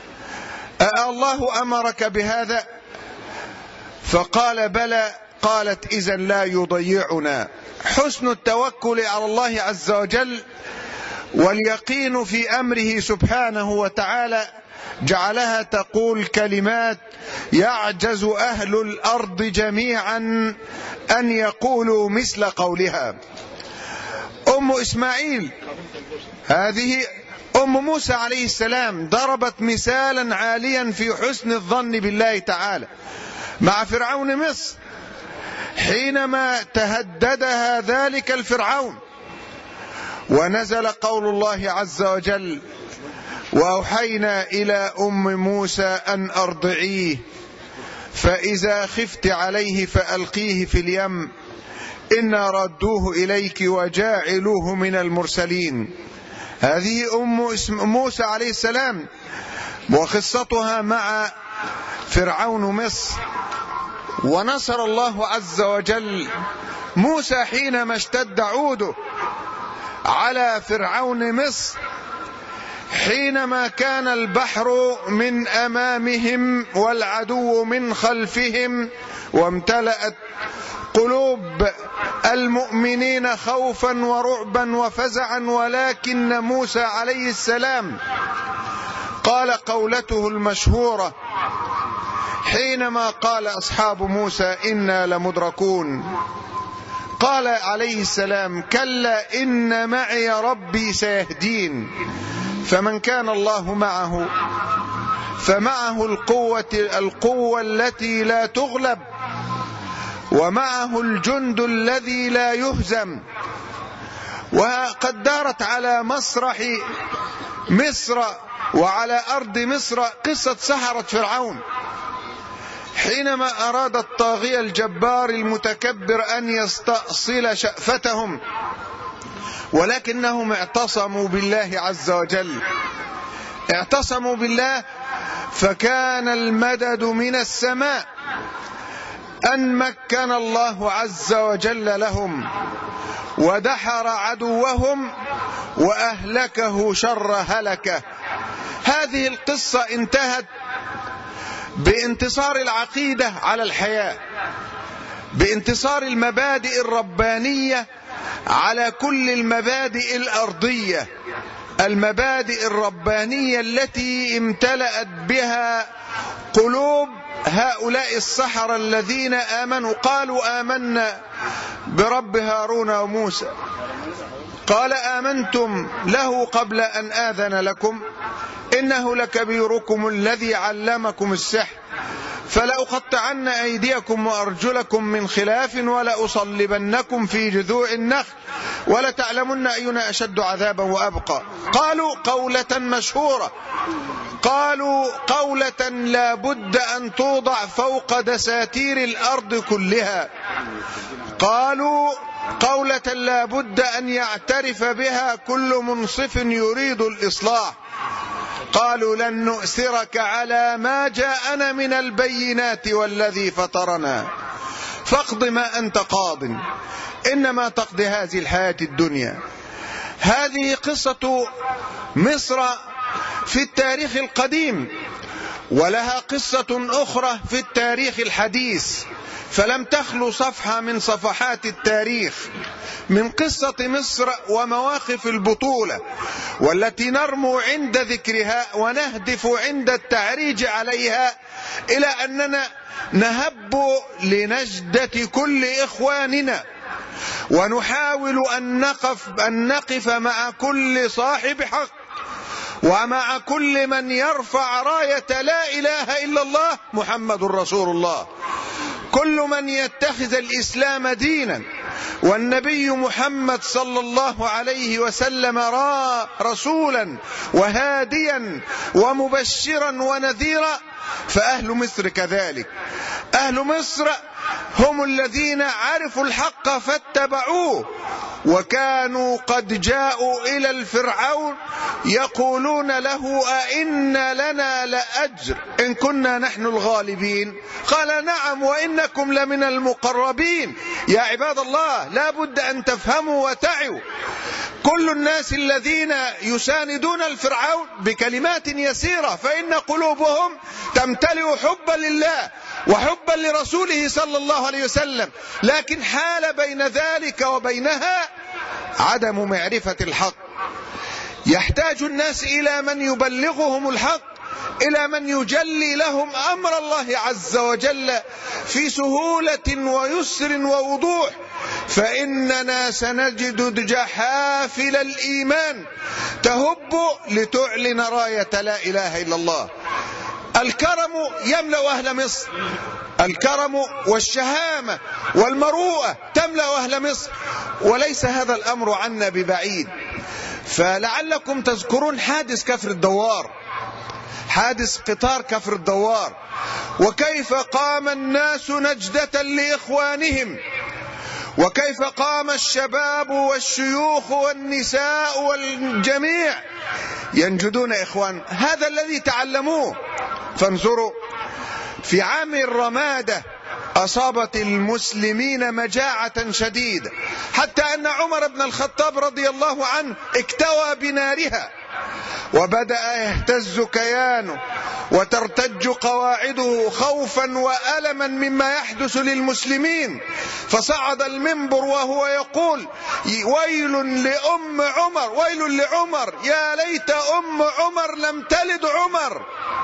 الله أمرك بهذا؟ فقال: بلى. قالت: إذن لا يضيعنا. حسن التوكل على الله عز وجل واليقين في أمره سبحانه وتعالى جعلها تقول كلمات يعجز أهل الأرض جميعا أن يقولوا مثل قولها. أم إسماعيل هذه أم موسى عليه السلام ضربت مثالا عاليا في حسن الظن بالله تعالى مع فرعون مصر حينما تهددها ذلك الفرعون، ونزل قول الله عز وجل: وأوحينا إلى أم موسى أن أرضعيه فإذا خفت عليه فألقيه في اليم إنا ردوه إليك وجاعلوه من المرسلين. هذه أم موسى عليه السلام وقصتها مع فرعون مصر. ونصر الله عز وجل موسى حينما اشتد عوده على فرعون مصر، حينما كان البحر من أمامهم والعدو من خلفهم، وامتلأت قلوب المؤمنين خوفا ورعبا وفزعا، ولكن موسى عليه السلام قال قولته المشهورة حينما قال أصحاب موسى: إنا لمدركون. قال عليه السلام: كلا إن معي ربي سيهدين. فمن كان الله معه فمعه القوة التي لا تغلب، ومعه الجند الذي لا يهزم. وقد دارت على مسرح مصر وعلى أرض مصر قصة سحرة فرعون حينما أراد الطاغية الجبار المتكبر أن يستأصل شأفتهم، ولكنهم اعتصموا بالله عز وجل، اعتصموا بالله، فكان المدد من السماء أن مكن الله عز وجل لهم ودحر عدوهم وأهلكه شر هلكه. هذه القصة انتهت بانتصار العقيدة على الحياة، بانتصار المبادئ الربانية على كل المبادئ الأرضية، المبادئ الربانية التي امتلأت بها قلوب هؤلاء السحرة الذين آمنوا. قالوا: آمنا برب هارون وموسى. قال: آمنتم له قبل أن آذن لكم إنه لكبيركم الذي علمكم السحر فلأقطعن أيديكم وأرجلكم من خلاف ولأصلبنكم في جذوع النخل ولتعلمن أينا أشد عذابا وأبقى. قالوا قولة مشهورة، قالوا قولة لا بد أن توضع فوق دساتير الأرض كلها، قالوا قولة لا بد أن يعترف بها كل منصف يريد الإصلاح. قالوا: لن نؤثرك على ما جاءنا من البينات والذي فطرنا فاقض ما أنت قاض إنما تقضي هذه الحياة الدنيا. هذه قصة مصر في التاريخ القديم، ولها قصة أخرى في التاريخ الحديث، فلم تخلو صفحة من صفحات التاريخ من قصة مصر ومواقف البطولة، والتي نرمو عند ذكرها ونهدف عند التعريج عليها إلى أننا نهب لنجدة كل إخواننا، ونحاول أن نقف مع كل صاحب حق ومع كل من يرفع راية لا إله إلا الله محمد رسول الله. كل من يتخذ الإسلام دينا والنبي محمد صلى الله عليه وسلم رسولا وهاديا ومبشرا ونذيرا، فأهل مصر كذلك. أهل مصر هم الذين عرفوا الحق فاتبعوه وكانوا قد جاءوا إلى الفرعون يقولون له أئن لنا لأجر إن كنا نحن الغالبين؟ قال نعم وإنكم لمن المقربين. يا عباد الله، لا بد أن تفهموا وتعوا. كل الناس الذين يساندون الفرعون بكلمات يسيرة فإن قلوبهم تمتلئ حبا لله وحبا لرسوله صلى الله عليه وسلم، لكن حال بين ذلك وبينها عدم معرفة الحق. يحتاج الناس إلى من يبلغهم الحق، إلى من يجلي لهم أمر الله عز وجل في سهولة ويسر ووضوح، فإننا سنجد جحافل الإيمان تهب لتعلن راية لا إله إلا الله. الكرم يملأ أهل مصر، الكرم والشهامة والمروءة تملأ أهل مصر، وليس هذا الأمر عنا ببعيد. فلعلكم تذكرون حادث كفر الدوار، حادث قطار كفر الدوار، وكيف قام الناس نجدة لإخوانهم، وكيف قام الشباب والشيوخ والنساء والجميع ينجدون إخوان. هذا الذي تعلموه. فانظروا في عام الرمادة أصابت المسلمين مجاعة شديدة، حتى أن عمر بن الخطاب رضي الله عنه اكتوى بنارها، وبدأ يهتز كيانه وترتج قواعده خوفا وألما مما يحدث للمسلمين، فصعد المنبر وهو يقول ويل لأم عمر، ويل لعمر، يا ليت أم عمر لم تلد عمر،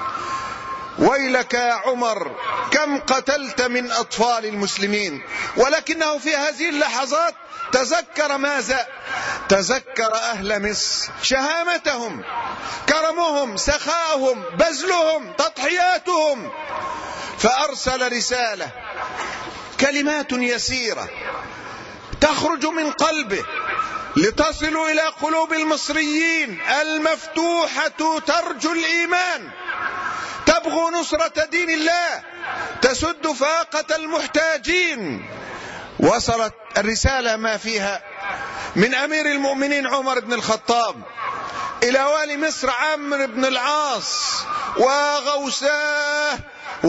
ويلك يا عمر كم قتلت من أطفال المسلمين. ولكنه في هذه اللحظات تذكر ماذا؟ تذكر أهل مصر، شهامتهم، كرمهم، سخاءهم، بذلهم، تضحياتهم، فأرسل رسالة، كلمات يسيرة تخرج من قلبه لتصل إلى قلوب المصريين المفتوحة ترجو الإيمان، تبغوا نصرة دين الله، تسد فاقة المحتاجين. وصلت الرسالة ما فيها من أمير المؤمنين عمر بن الخطاب إلى والي مصر عمرو بن العاص، وغوساه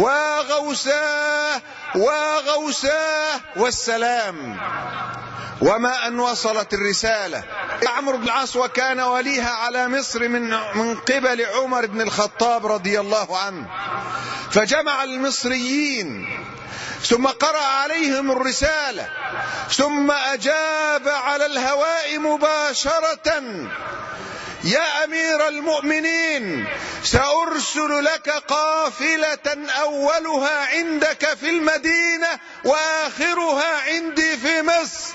وغوساه وغوساه والسلام. وما أن وصلت الرسالة عمرو بن العاص وكان وليها على مصر من قبل عمر بن الخطاب رضي الله عنه، فجمع المصريين ثم قرأ عليهم الرسالة، ثم أجاب على الهواء مباشرة: يا أمير المؤمنين، سأرسل لك قافلة أولها عندك في المدينة وآخرها عندي في مصر.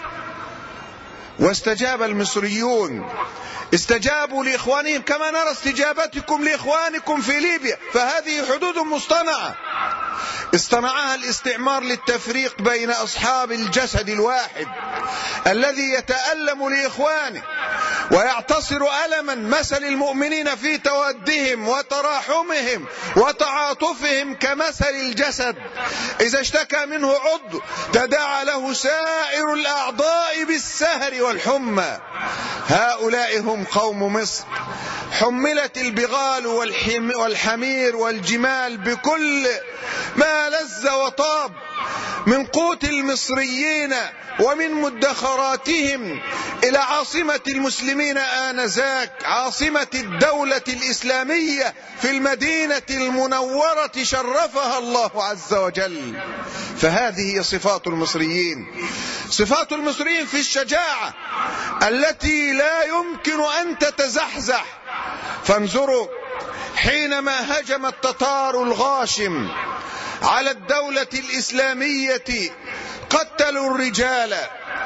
واستجاب المصريون، استجابوا لإخوانهم كما نرى استجابتكم لإخوانكم في ليبيا، فهذه حدود مصطنعة اصطنعها الاستعمار للتفريق بين أصحاب الجسد الواحد الذي يتألم لإخوانه ويعتصر ألما مثل المؤمنين في تودهم وتراحمهم وتعاطفهم كمثل الجسد، إذا اشتكى منه عضو تداعى له سائر الأعضاء بالسهر والحمى. هؤلاء هم قوم مصر، حملت البغال والحمير والجمال بكل ما لذ وطاب من قوت المصريين ومن مدخراتهم إلى عاصمة المسلمين آنذاك، عاصمة الدولة الإسلامية في المدينة المنورة شرفها الله عز وجل. فهذه هي صفات المصريين، صفات المصريين في الشجاعة التي لا يمكن أن تتزحزح. فانظروا حينما هجم التتار الغاشم على الدولة الإسلامية قتلوا الرجال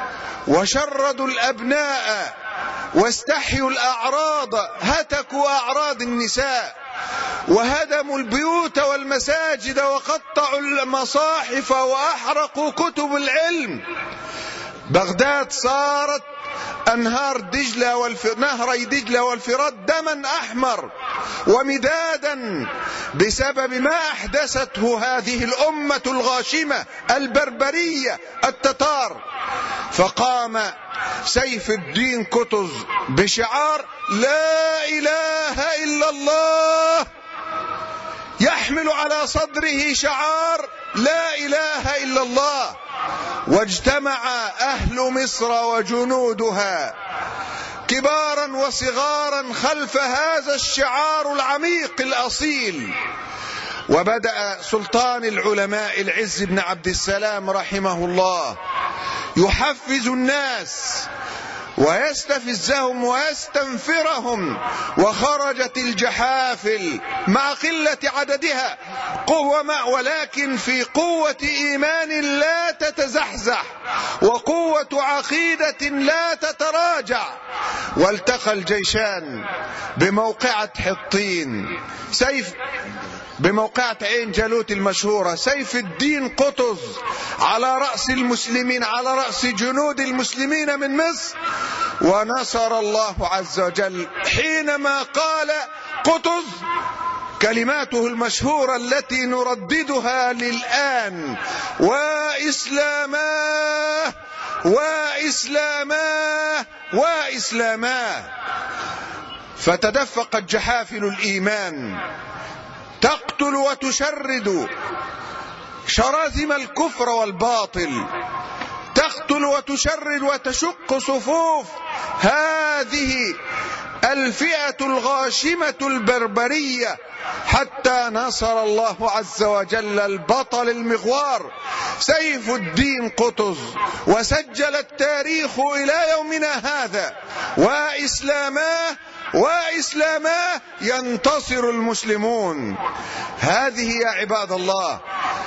وشردوا الأبناء واستحيوا الأعراض، هتكوا أعراض النساء وهدموا البيوت والمساجد وقطعوا المصاحف وأحرقوا كتب العلم. بغداد صارت أنهار نهري دجلة والفرات دما أحمر ومدادا بسبب ما أحدثته هذه الأمة الغاشمة البربرية التتار. فقام سيف الدين قطز بشعار لا إله إلا الله، يحمل على صدره شعار لا إله إلا الله. واجتمع أهل مصر وجنودها كبارا وصغارا خلف هذا الشعار العميق الأصيل. وبدأ سلطان العلماء العز بن عبد السلام رحمه الله يحفز الناس ويستفزهم ويستنفرهم، وخرجت الجحافل مع قلة عددها ولكن في قوة إيمان لا تتزحزح وقوة عقيدة لا تتراجع. والتقى الجيشان بموقعة حطين بموقعة عين جالوت المشهورة، سيف الدين قطز على رأس المسلمين، على رأس جنود المسلمين من مصر. ونصر الله عز وجل حينما قال قطز كلماته المشهورة التي نرددها للآن: وإسلاماه وإسلاماه وإسلاماه. فتدفقت جحافل الإيمان تقتل وتشرد شراذم الكفر والباطل، تقتل وتشرد وتشق صفوف هذه الفئة الغاشمة البربرية، حتى نصر الله عز وجل البطل المغوار سيف الدين قطز. وسجل التاريخ إلى يومنا هذا: وإسلاماه وإسلاماه ينتصر المسلمون. هذه يا عباد الله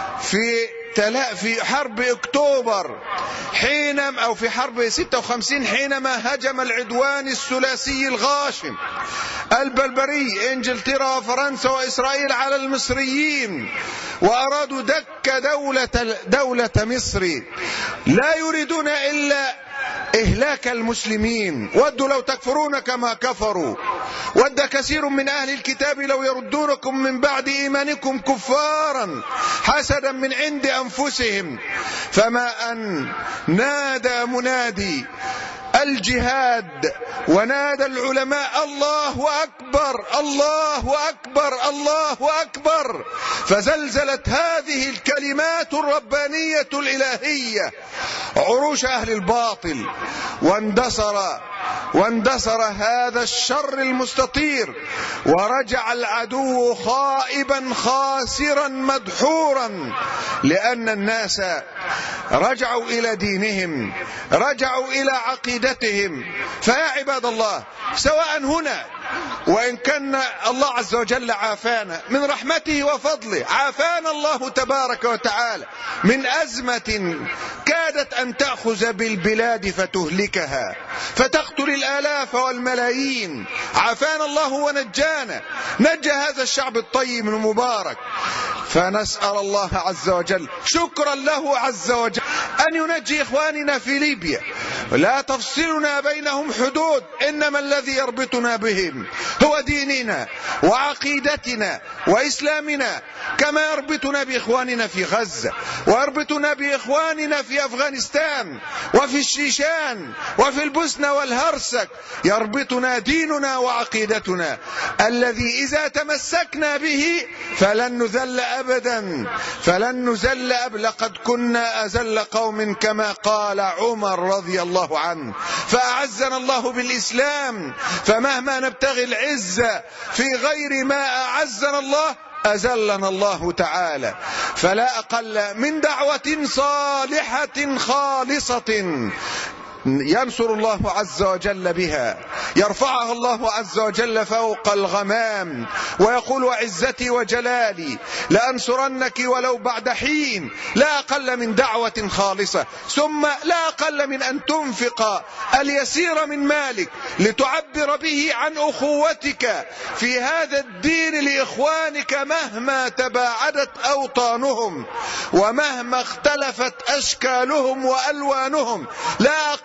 في حرب أكتوبر أو في حرب 56 حينما هجم العدوان الثلاثي الغاشم البربري إنجلترا وفرنسا وإسرائيل على المصريين، وأرادوا دك دولة مصر، لا يريدون إلا إهلاك المسلمين. ودوا لو تكفرون كما كفروا، ود كثير من أهل الكتاب لو يردونكم من بعد إيمانكم كفارا حسدا من عند أنفسهم. فما أن نادى منادي الجهاد ونادى العلماء: الله أكبر الله أكبر الله أكبر، فزلزلت هذه الكلمات الربانية الإلهية عروش أهل الباطل، واندثر هذا الشر المستطير، ورجع العدو خائبا خاسرا مدحورا، لأن الناس رجعوا إلى دينهم، رجعوا إلى عقيدتهم. فيا عباد الله، سواء هنا وإن كان الله عز وجل عافانا من رحمته وفضله، عافانا الله تبارك وتعالى من أزمة كادت أن تأخذ بالبلاد فتهلكها فتقتل الآلاف والملايين، عافانا الله ونجانا، نجى هذا الشعب الطيب المبارك. فنسأل الله عز وجل شكرا له عز وجل أن ينجي إخواننا في ليبيا. لا تفصلنا بينهم حدود، إنما الذي يربطنا بهم هو ديننا وعقيدتنا وإسلامنا، كما يربطنا بإخواننا في غزة، ويربطنا بإخواننا في أفغانستان وفي الشيشان وفي البوسنة والهرسك. يربطنا ديننا وعقيدتنا الذي إذا تمسكنا به فلن نذل أبدا، فلن نذل لقد كنا أذل قوم كما قال عمر رضي الله عنه، فأعزنا الله بالإسلام، فمهما نبتغي العزة في غير ما أعزنا الله أذلنا الله تعالى. فلا أقل من دعوة صالحة خالصة ينصر الله عز وجل بها، يرفعها الله عز وجل فوق الغمام، ويقول: وعزتي وجلالي لأنصرنك ولو بعد حين. لا أقل من دعوة خالصة، ثم لا أقل من أن تنفق اليسير من مالك لتعبر به عن أخوتك في هذا الدين لإخوانك مهما تباعدت أوطانهم ومهما اختلفت أشكالهم وألوانهم. لا أقل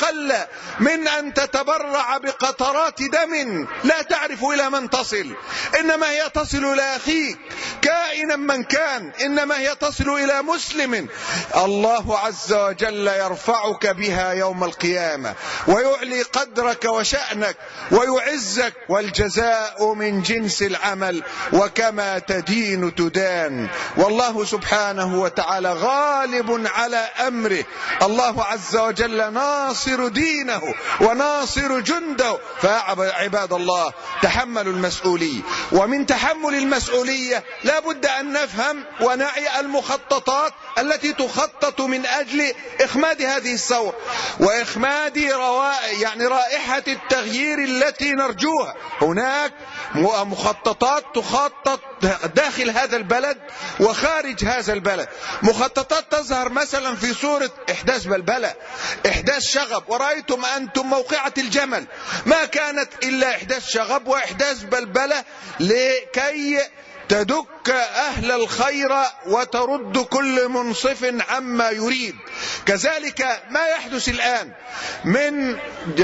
أقل من أن تتبرع بقطرات دم لا تعرف إلى من تصل، إنما هي تصل إلى أخيك كائنا من كان، إنما هي تصل إلى مسلم الله عز وجل يرفعك بها يوم القيامة ويعلي قدرك وشأنك ويعزك، والجزاء من جنس العمل وكما تدين تدان. والله سبحانه وتعالى غالب على أمره، الله عز وجل ناصر دينه وناصر جنده. فعباد الله تحملوا المسؤولية، ومن تحمل المسؤولية لا بد أن نفهم ونعي المخططات التي تخطط من أجل إخماد هذه الثورة وإخماد رائحة التغيير التي نرجوها. هناك مخططات تخطط داخل هذا البلد وخارج هذا البلد، مخططات تظهر مثلا في صورة إحداث بلبلة، إحداث شغب، ورأيتم أنتم موقعة الجمل ما كانت إلا إحداث شغب وإحداث بلبلة لكي تدك أهل الخير وترد كل منصف عما يريد. كذلك ما يحدث الآن من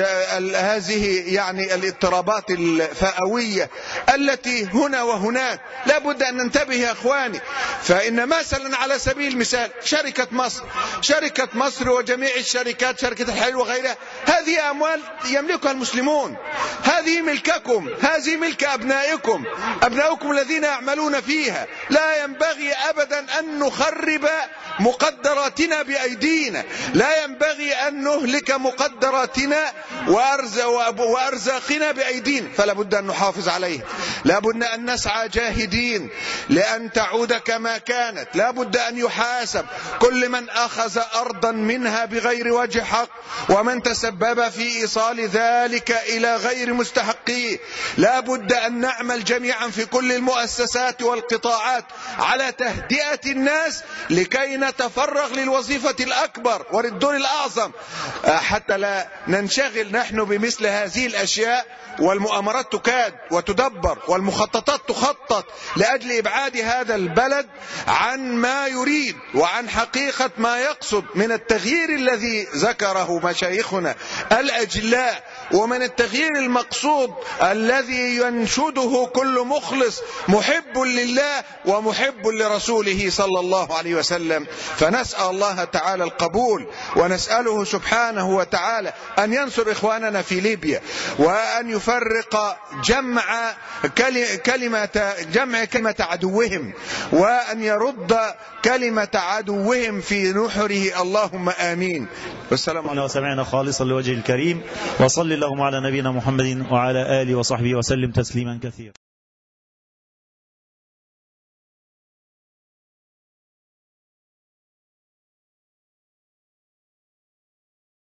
هذه الاضطرابات الفئوية التي هنا وهناك لا بد أن ننتبه يا أخواني. فإن مثلا على سبيل المثال شركة مصر وجميع الشركات، شركة الحليب وغيرها، هذه أموال يملكها المسلمون، هذه ملككم، هذه ملك أبنائكم الذين يعملون فيها. لا ينبغي أبدا أن نخرب مقدراتنا بأيدينا، لا ينبغي أن نهلك مقدراتنا وأرزاقنا بأيدينا، فلا بد أن نحافظ عليها، لا بد أن نسعى جاهدين لأن تعود كما كانت. لا بد أن يحاسب كل من أخذ أرضا منها بغير وجه حق ومن تسبب في إيصال ذلك إلى غير مستحقيه. لا بد أن نعمل جميعا في كل المؤسسات والقطاعات على تهدئة الناس لكي نتفرغ للوظيفة الأكبر والدور الأعظم، حتى لا ننشغل نحن بمثل هذه الأشياء. والمؤامرات تكاد وتدبر والمخططات تخطط لأجل إبعاد هذا البلد عن ما يريد وعن حقيقة ما يقصد من التغيير الذي ذكره مشايخنا الأجلاء، ومن التغيير المقصود الذي ينشده كل مخلص محب لله ومحب لرسوله صلى الله عليه وسلم. فنسأل الله تعالى القبول، ونسأله سبحانه وتعالى أن ينصر إخواننا في ليبيا، وأن يفرق جمع كلمة عدوهم، وأن يرد كلمة عدوهم في نحره، اللهم آمين. والسلام عليكم. وسمعنا خالصا لوجه الكريم، وصل اللهم على نبينا محمد وعلى آله وصحبه وسلم تسليما كثيرا.